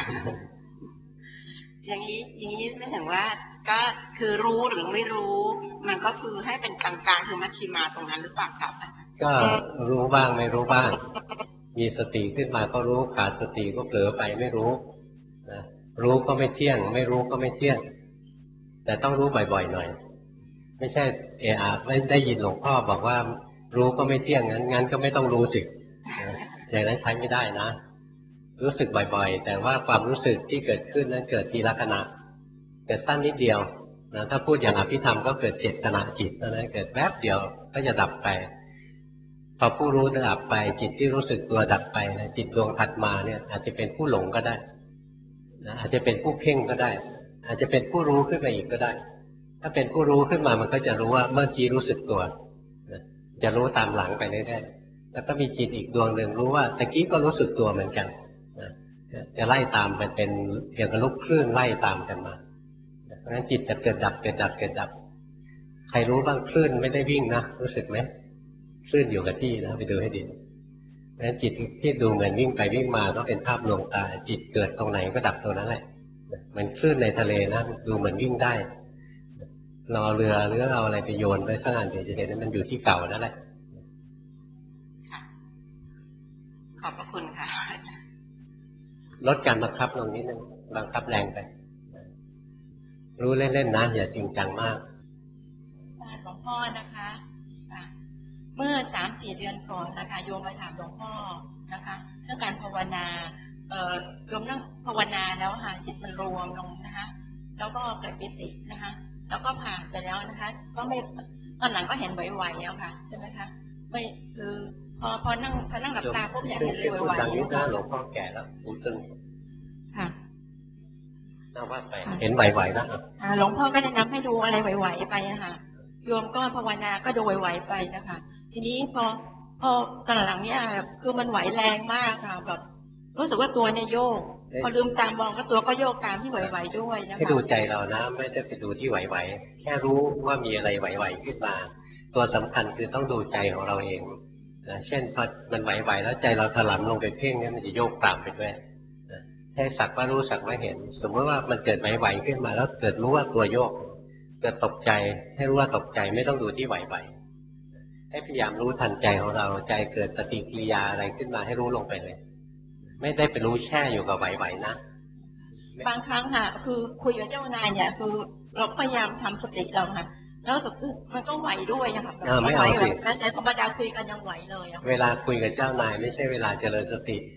อย่างนี้อย่างนี้ไม่ถึงว่าก็คือรู้หรือไม่รู้ มันก็คือให้เป็นกลางๆคือมัชชิมาตรงนั้นหรือเปล่าครับก็รู้บ้างไม่รู้บ้างมีสติขึ้นมาก็รู้ขาดสติก็เผลอไปไม่รู้นะรู้ก็ไม่เที่ยงไม่รู้ก็ไม่เที่ยงแต่ต้องรู้บ่อยๆหน่อยไม่ใช่เอะอะไม่ได้ยินหลวงพ่อบอกว่ารู้ก็ไม่เที่ยงงั้นงั้นก็ไม่ต้องรู้สิอย่างนั้นใช้ไม่ได้นะรู้สึกบ่อยๆแต่ว่าความรู้สึกที่เกิดขึ้นนั้นเกิดทีละขณะเกิดสั้นนิดเดียวนะถ้าพูดอย่างอภิธรรมก็เกิดเจ็ดขณะจิตเท่านั้นเกิดแวบเดียวก็จะดับไปพอผู้รู้ดับไปจิตที่รู้สึกตัวดับไปนะจิตดวงถัดมาเนี่ยอาจจะเป็นผู้หลงก็ได้นะอาจจะเป็นผู้เพ่งก็ได้อาจจะเป็นผู้รู้ขึ้นมาอีกก็ได้ถ้าเป็นผู้รู้ขึ้นมามันก็จะรู้ว่าเมื่อกี้รู้สึกตัวนะจะรู้ตามหลังไปเรื่อยๆแล้วก็มีจิตอีกดวงหนึ่งรู้ว่าตะกี้ก็รู้สึกตัวเหมือนกันนะจะไล่ตามมันเป็นเกี่ยวกับลูกคลื่นไล่ตามกันมาเพราะฉะนั้นจิตจะเกิดดับเกิดดับเกิดดับใครรู้บ้างคลื่นไม่ได้วิ่งนะรู้สึกไหมคลื่นอยู่กับที่นะไปดูให้ดีเพราะฉะนั้นจิตที่ดูเหมือนวิ่งไปวิ่งมาก็เป็นภาพลวงตาจิตเกิดตรงไหนก็ดับตรงนั้นแหละมันคลื่นในทะเลนะดูเหมือนวิ่งได้เราเอาเรือหรือเอาอะไรไปโยนไปสักอันเดี๋ยวจะเห็นว่ามันอยู่ที่เก่านั่นแหละค่ะขอบพระคุณค่ะลดการบังคับลงนิดนึงบังคับแรงไปรู้เล่นๆนะอย่าจริงจังมากหลวงพ่อนะคะเมื่อสามสี่เดือนก่อนนะคะโยมไปถามหลวงพ่อนะคะเรื่องการภาวนาเอ่อโยมนั่งภาวนาแล้วค่ะจิตมันรวมลงนะคะแล้วก็เกิดปิตินะคะแล้วก็ผ่านไปแล้วนะคะก็ไม่ตอนหลังก็เห็นไหวๆแล้วค่ะใช่ไหมคะไม่คือพอพอนั่งพอนั่งหลับตาปุ๊บเนี่ยเห็นเลยไหวๆดังนี้นะหลวงพ่อแก่แล้วหูตึงค่ะน่าว่าไปเห็นไหวๆนะหลวงพ่อก็แนะนำให้ดูอะไรไหวๆไปอะค่ะโยมก็ภาวนาก็ดูไหวๆไปนะคะทีนี้พอพอตอนหลังเนี่ยคือมันไหวแรงมากค่ะแบบรู้สึกว่าตัวเนี่ยโยกพอลืมตามมองก็ตัวก็โยกตามที่ไหวๆด้วยนะคะให้ดูใจเรานะไม่ได้ไปดูที่ไหวๆแค่รู้ว่ามีอะไรไหวๆขึ้นมาตัวสำคัญคือต้องดูใจของเราเองนะเช่นพอมันไหวๆแล้วใจเราถลำลงไปเพ่งเนี่ยมันจะโยกตามไปด้วยให้สักว่ารู้สักว่าเห็นสมมติว่ามันเกิดไหวๆขึ้นมาแล้วเกิดรู้ว่าตัวโยกเกิดตกใจให้รู้ว่าตกใจไม่ต้องดูที่ไหวๆให้พยายามรู้ทันใจของเราใจเกิดปฏิกิริยาอะไรขึ้นมาให้รู้ลงไปเลยไม่ได้ไปรู้แช่อยู่กับไหวๆนะบางครั้งค่ะคือคุยกับเจ้านายเนี่ยคือเราพยายามทำสติเราค่ะแล้วก็คือมันก็ไหวด้วยนะคะไม่เอาสิแต่ธรรมดาคุยกันยังไหวเลยเวลาคุยกับเจ้านายไม่ใช่เวลาเจริญสติ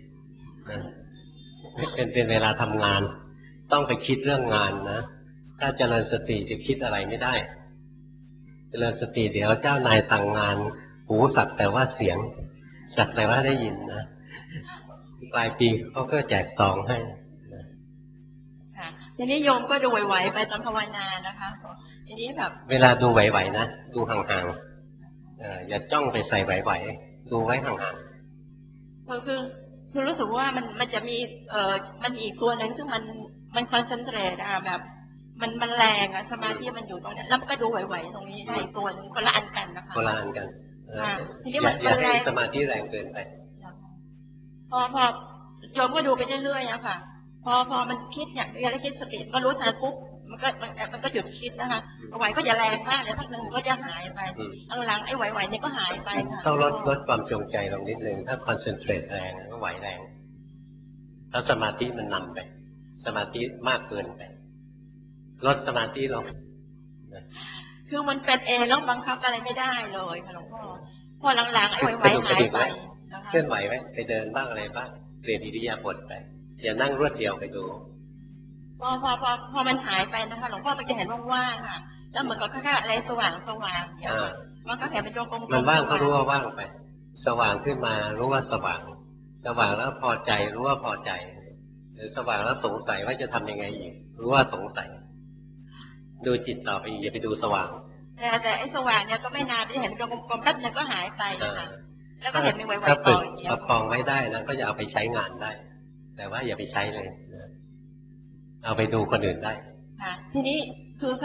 เป็นเป็นเวลาทำงานต้องไปคิดเรื่องงานนะถ้าเจริญสติจะคิดอะไรไม่ได้เจริญสติเดี๋ยวเจ้านายสั่งงานหูสักแต่ว่าเสียงสักแต่ว่าได้ยินนะปลายปีเขาก็แจกซองให้ค่ะทีนี้โยมก็ดูไหวๆไปตอนภาวนานะคะทีนี้แบบเวลาดูไหวๆนะดูห่างๆอย่าจ้องไปใส่ไหวๆดูไว้ห่างๆคือคือคือรู้สึกว่ามันมันจะมีเอ่อมันอีกตัวหนึ่งซึ่งมันมันคอนเซนเทรตอะแบบมันมันแรงอะสมาธิมันอยู่ตรงนี้แล้วก็ดูไหวๆตรงนี้ได้อีกตัวนึงคนละอันกันนะคะคนละอันกันทีนี้มันอย่าให้สมาธิแรงเกินไปพอพอโยมก็ดูไปเรื่อยๆอะค่ะพอพอมันคิดเนี่ยเวลาคิดสติก็รู้ทันปุ๊บมันก็มันมันก็หยุดคิดนะคะไหวก็อย่าแรงมากเลยพักหนึ่งก็จะหายไปหลังๆไอ้ไหวๆเนี่ยก็หายไปค่ะต้องลดลดความจงใจลงนิดนึงถ้าคอนเซนเทรตแรงก็ไหวแรงแล้วสมาธิมันนำไปสมาธิมากเกินไปลดสมาธิลงคือมันเป็นเองแล้วบังคับอะไรไม่ได้เลยค่ะหลวงพ่อพอหลังๆไอ้ไหวๆหายไปเคลื่อนไหวไหมไปเดินบ้างอะไรบ้างเปลี่ยนอิริยาบถไปอย่านั่งรวดเดียวไปดูพอพอพอพอมันหายไปนะคะหลวงพ่อมันจะเห็นว่างๆค่ะแล้วเหมือนกับแค่อะไรสว่างสว่างอย่างมันก็เห็นเป็นดวงกลมๆมันว่างก็รู้ว่าว่างไปสว่างขึ้นมารู้ว่าสว่างสว่างแล้วพอใจรู้ว่าพอใจหรือสว่างแล้วสงสัยว่าจะทำยังไงอีกรู้ว่าสงสัยดูจิตต่อไปอย่าไปดูสว่างแต่แต่ไอ้สว่างเนี่ยก็ไม่นานจะเห็นดวงกลมๆแป๊บนึงก็หายไปนะคะแล้วก็เห็นมีไวๆต่ออย่างเงี้ยประคองไว้ได้นะก็จะเอาไปใช้งานได้แต่ว่าอย่าไปใช้เลยเอาไปดูคนอื่นได้ค่ะทีนี้คือคือ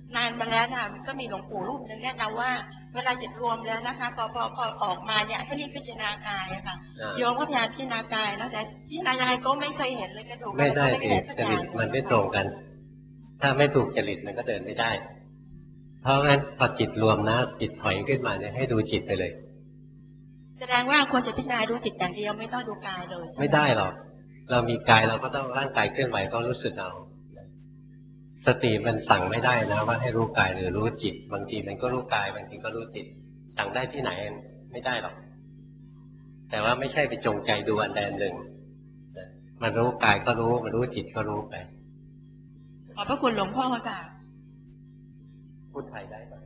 นานมาแล้วนะก็มีหลวงปู่รูปนึงแนะนำว่าเวลาจิตรวมแล้วนะคะพอพอพอออกมาเนี่ยให้รีบพิจารณากายอะค่ะโยมก็พยายามพิจารณากายแล้วแต่พิจารณายังไงก็ไม่เคยเห็นเลยกระดูกไม่ได้สิจริตมันไม่ตรงกัน ถ้าไม่ถูกจริตมันก็เดินไม่ได้เพราะงั้นพอจิตรวมนะจิตถอยขึ้นมาเนี่ยให้ดูจิตไปเลยแสดงว่าควรจะพิจารณาดูจิตอย่างเดียวไม่ต้องดูกายเลยไม่ได้หรอกเรามีกายเราก็ต้องร่างกายเคลื่อนไหวก็รู้สึกเอาสติมันสั่งไม่ได้นะว่าให้รู้กายหรือรู้จิตบางทีมันก็รู้กายบางทีก็รู้จิตสั่งได้ที่ไหนไม่ได้หรอกแต่ว่าไม่ใช่ไปจงใจดูอันใดอันหนึ่งมันรู้กายก็รู้มันรู้จิตก็รู้ไปขอบพระคุณหลวงพ่อค่ะพูดไทยได้ไหม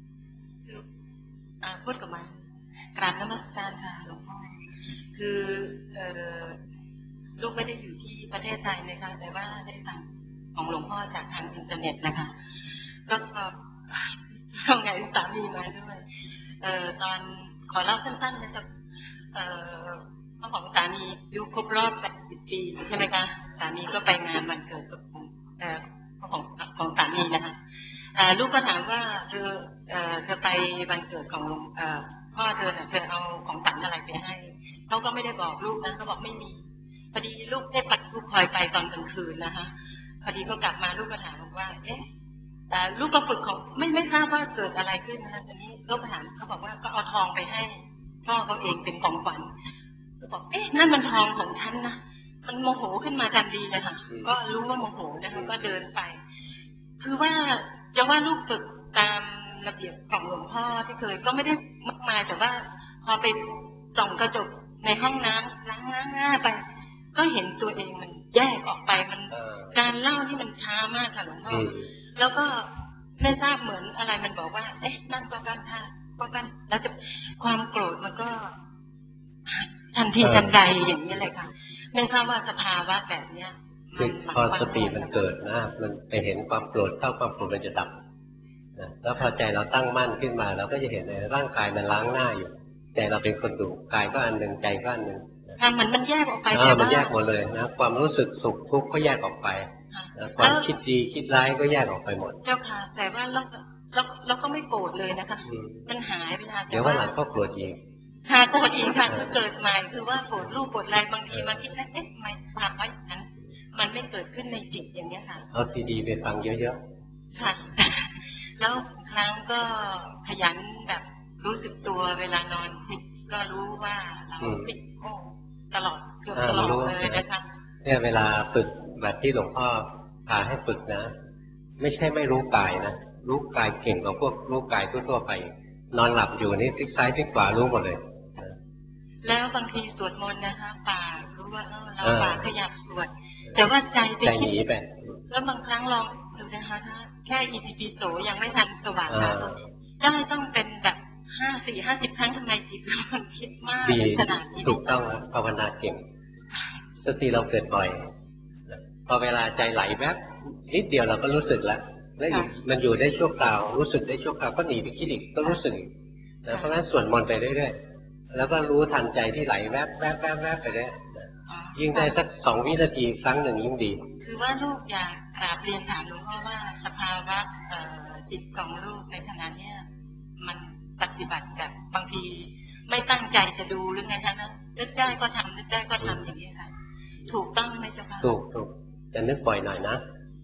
อ่าพูดกับมากราบนมัสการค่ะหลวงพ่อคือเอ่อลูกไม่ได้อยู่ที่ประเทศไทยนะคะแต่ว่าได้สั่งของหลวงพ่อจากทางอินเทอร์เน็ตนะคะก็ทำไงสามีมาด้วยเอ่อตอนขอเล่าสั้นๆนะครับเอ่อของสามีอายุครบรอบแปดสิบปีใช่ไหมคะสามีก็ไปงานวันเกิดเอ่อของของสามีนะคะลูกก็ถามว่าเธอเอ่อเธอไปวันเกิดของเอ่อพ่อเธอเนี่ยเธอเอาของขวัญอะไรไปให้เขาก็ไม่ได้บอกลูกนะเขาบอกไม่มีพอดีลูกได้ปัดลูกพลอยไปตอนกลางคืนนะคะพอดีก็กลับมาลูกก็ถามว่าเอ๊ะแต่ลูกก็ฝึกของไม่ไม่ทราบว่าเกิดอะไรขึ้นนะคะทีนี้ลูกถามเขาบอกว่าก็เอาทองไปให้พ่อเขาเองเป็นของขวัญบอกเอ๊ะนั่นมันทองของฉันนะมันโมโหขึ้นมาทันทีเลยค่ะก็รู้ว่าโมโหนะคะก็เดินไปคือว่าจะว่าลูกฝึกตามระเบียบของหลวงพ่อที่เคยก็ไม่ได้มากมายแต่ว่าพอไปส่องกระจกในห้องน้ำล้างหน้าหน้าไปก็เห็นตัวเองมันแยกออกไปมันการเล่าที่มันช้ามากค่ะหลวงพ่อแล้วก็ไม่ทราบเหมือนอะไรมันบอกว่าเอ๊ะนั่นก็กันท่าก็กันแล้วจะความโกรธมันก็ทันทีทันใดอย่างนี้เลยค่ะไม่ทราบว่าสภาวะแบบเนี้ยคือพอสติมันเกิดนะมันไปเห็นความโกรธเข้าความโกรธมันจะดับนะแล้วพอใจเราตั้งมั่นขึ้นมาเราก็จะเห็นในร่างกายมันล้างหน้าอยู่ใจเราเป็นคนดูกายก็อันหนึ่งใจก็อันหนึ่งค่ะมันมันแยกออกไปแต่ว่ามันแยกหมดเลยนะความรู้สึกสุขทุกข์ก็แยกออกไปความคิดดีคิดร้ายก็แยกออกไปหมดเจ้าค่ะแต่ว่าเราเราเราก็ไม่โกรธเลยนะคะมันหายไปนานเดี๋ยวว่าหลังก็โกรธอีกหาโกรธอีกค่ะคือเกิดใหม่คือว่าโกรธลูกโกรธอะไรบางทีมันคิดแล้วเอ๊ะทำไมทำไว้อย่างนั้นมันไม่เกิดขึ้นในจิตอย่างนี้ค่ะเอาซีดีไปฟังเยอะๆค่ะแล้วครั้งก็ขยันแบบรู้สึกตัวเวลานอนติดก็รู้ว่าเราติดโอ้ตลอดเกือบตลอดเลยนะคะเนี่ยเวลาฝึกแบบที่หลวงพ่อพาให้ฝึกนะไม่ใช่ไม่รู้กายนะรู้กายเก่งกว่าพวกรู้กายทั่วๆไปนอนหลับอยู่นี่พลิกซ้ายพลิกขวารู้หมดเลยแล้วบางทีสวดมนต์นะคะปากรู้ว่าเออเราปากขยับสวดแต่ว่าใจใจหนีไปแล้วบางครั้งลองดูนะคะแค่อิติปิโสยังไม่ทันสว่างนะจะไม่ต้องเป็นแบบห้าสี่ห้าสิบครั้งทำไมจิตมันคิดมากขนาดนี้ถูกต้องแล้วภาวนาเก่งสติเราเกิดบ่อยพอเวลาใจไหลแวบนิดเดียวเราก็รู้สึกแล้วแล้วมันอยู่ได้ชั่วคราวรู้สึกได้ชั่วคราวก็หนีไปคิดอีกก็รู้สึกนะเพราะงั้นสวดมนต์ไปเรื่อยๆแล้วก็รู้ทันใจที่ไหลแวบแวบแวบแวบไปเรื่อยยิ่งได้สักสองวินาทีครั้งหนึ่งยิ่งดีคือว่าลูกอยากกราบเรียนถามหลวงพ่อว่าสภาวะจิตของลูกในขณะนี้มันปฏิบัติแบบบางทีไม่ตั้งใจจะดูหรือไงคะนะนึกได้ก็ทำนึกได้ก็ทำอย่างนี้ค่ะถูกต้องไหมเจ้าค่ะถูกถูกแต่นึกบ่อยหน่อยนะ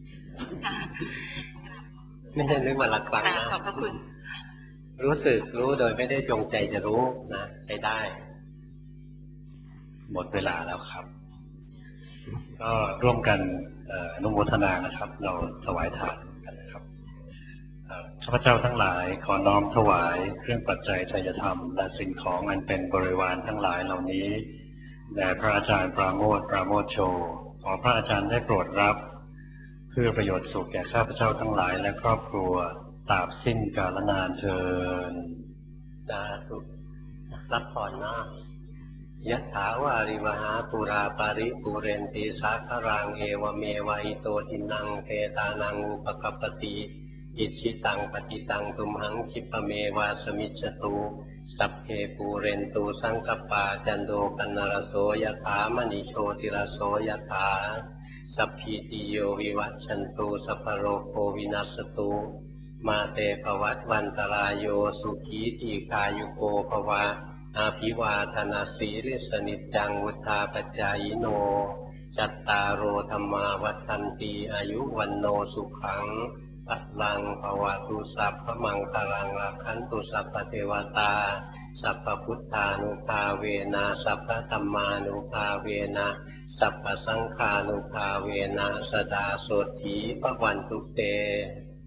ไม่ใช่นึกมาหลักครั้งนะขอบพระคุณรู้สึกรู้โดยไม่ได้จงใจจะรู้นะใช้ได้หมดเวลาแล้วครับก็ร่วมกันอนุโมทนานะครับเราถวายทานกันนะครับข้าพเจ้าทั้งหลายขอน้อมถวายเครื่องปัจจัยไตรธรรมและสิ่งของอันเป็นบริวารทั้งหลายเหล่านี้แด่พระอาจารย์ปราโมทย์ปราโมทโชขอพระอาจารย์ได้โปรดรับเพื่อประโยชน์สุขแก่ข้าพเจ้าทั้งหลายและครอบครัวตราบสิ้นกาลนานเทอญสาธุรับพรนะยะถาวาริวหาปุราปาริปุเรนติสาครังเอวเมวะอิโตทินังเปตานังอุปกัปปติอิชิตังปฏิตังตุมหังคิปเมวะสมิจจตุสัพเพปูเรนตุสังกปาจันโดปนรโสยถามณิโชติรโสยถาสัพพิติโยวิวัชชันตุสัพพโรโควินัสตุมาเตภวัตวันตรายโยสุขีทีคายุโกภวะอาภิวาทนาสีริสนิจจังวุธาปจายโนจัตตารโอธรรมาวัฏันตีอายุวันโนสุขังพลังภวตุสัพพมังคลังราคันตุสัพพเทวตาสัพพพุทธานุภาเวนะสัพพธัมมานุภาเวนะสัพพสังฆานุภาเวนะสดาโสถีพระวันตุเต